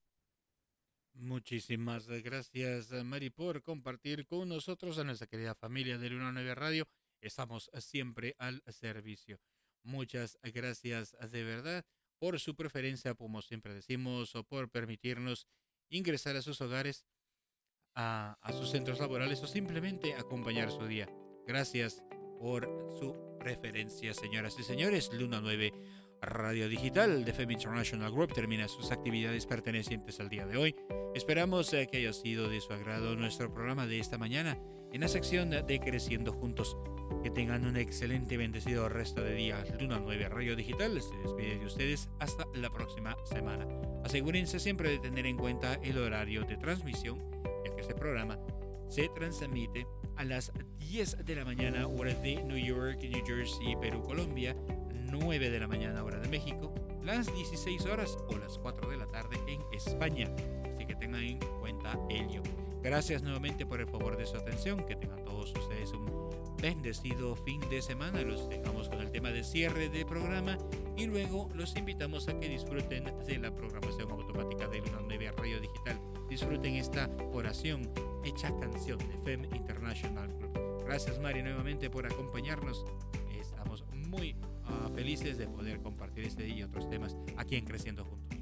Muchísimas gracias, Mari, por compartir con nosotros a nuestra querida familia de Luna 9 Radio. Estamos siempre al servicio. Muchas gracias de verdad por su preferencia, como siempre decimos, o por permitirnos ingresar a sus hogares, a sus centros laborales o simplemente acompañar su día. Gracias por su preferencia, señoras y señores. Luna 9 Radio Digital de FM International Group termina sus actividades pertenecientes al día de hoy. Esperamos que haya sido de su agrado nuestro programa de esta mañana en la sección de Creciendo Juntos. Que tengan un excelente y bendecido resto de día. Luna 9 Radio Digital se despide de ustedes hasta la próxima semana. Asegúrense siempre de tener en cuenta el horario de transmisión, ya que este programa se transmite a las 10 de la mañana hora de New York, New Jersey, Perú, Colombia, 9 de la mañana hora de México, las 16 horas o las 4 de la tarde en España. Así que tengan en cuenta ello. Gracias nuevamente por el favor de su atención. Que tengan todos ustedes un bendecido fin de semana. Los dejamos con el tema de cierre de programa y luego los invitamos a que disfruten de la programación automática de Luna 9 Radio Digital. Disfruten esta oración hecha canción de FM International Group. Gracias, Mari, nuevamente por acompañarnos. Estamos muy felices de poder compartir este y otros temas aquí en Creciendo Juntos.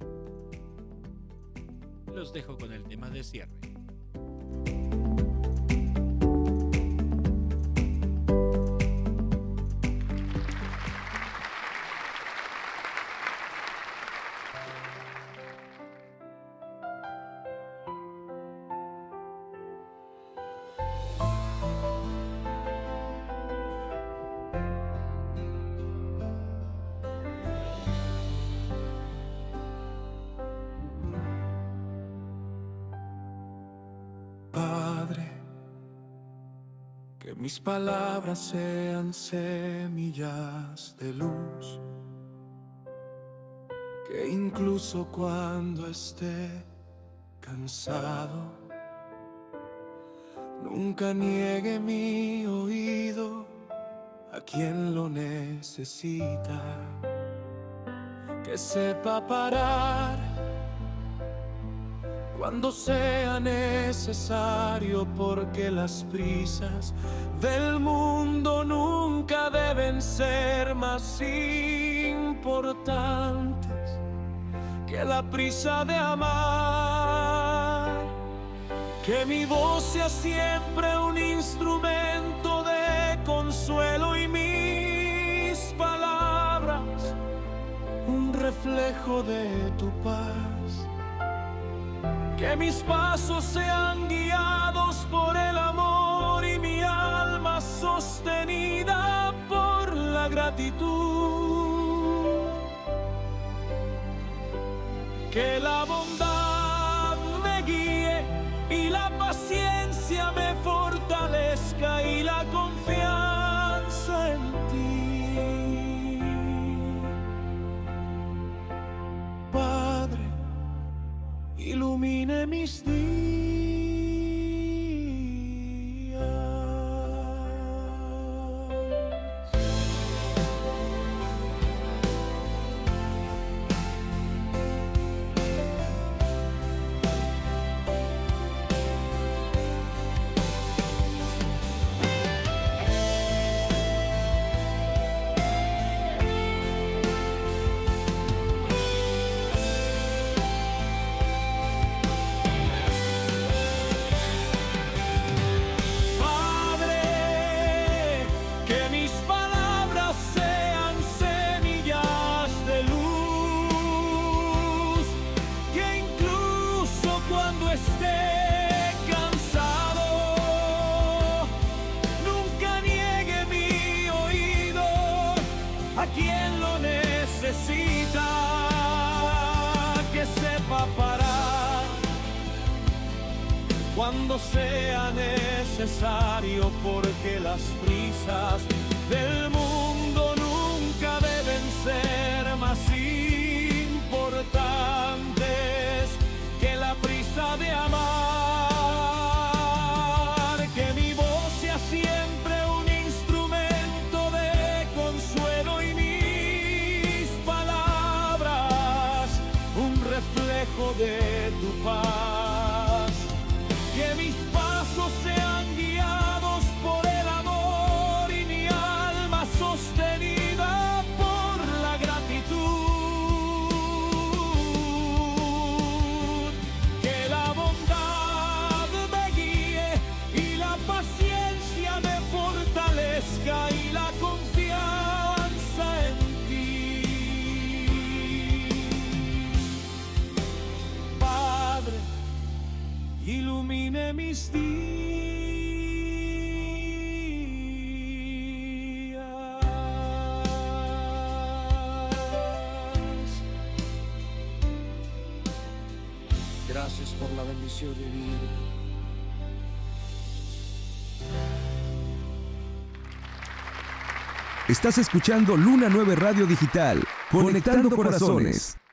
Los dejo con el tema de cierre. Que mis palabras sean semillas de luz, que incluso cuando esté cansado, nunca niegue mi oído a quien lo necesita, que sepa parar cuando sea necesario, porque las prisas del mundo nunca deben ser más importantes que la prisa de amar. Que mi voz sea siempre un instrumento de consuelo y mis palabras un reflejo de tu paz. Que mis pasos sean guiados por el amor y mi alma sostenida por la gratitud. Que la bondad me guíe y la paciencia me fortalezca y la confianza en ti. Padre, ilumine mis días. quien lo necesita, que sepa parar cuando sea necesario, porque las prisas del mundo nunca deben ser más importantes que la prisa de amar. Que mi voz sea siempre un instrumento de consuelo y mis palabras un reflejo de tu paz. Que mis pasos sean guiados por el amor y mi alma sostenida por la gratitud. Que la bondad me guíe y la paciencia me fortalezca y la confianza en ti. Padre, ilumine mis días. Gracias por la bendición de vida. Estás escuchando Luna 9 Radio Digital, conectando corazones.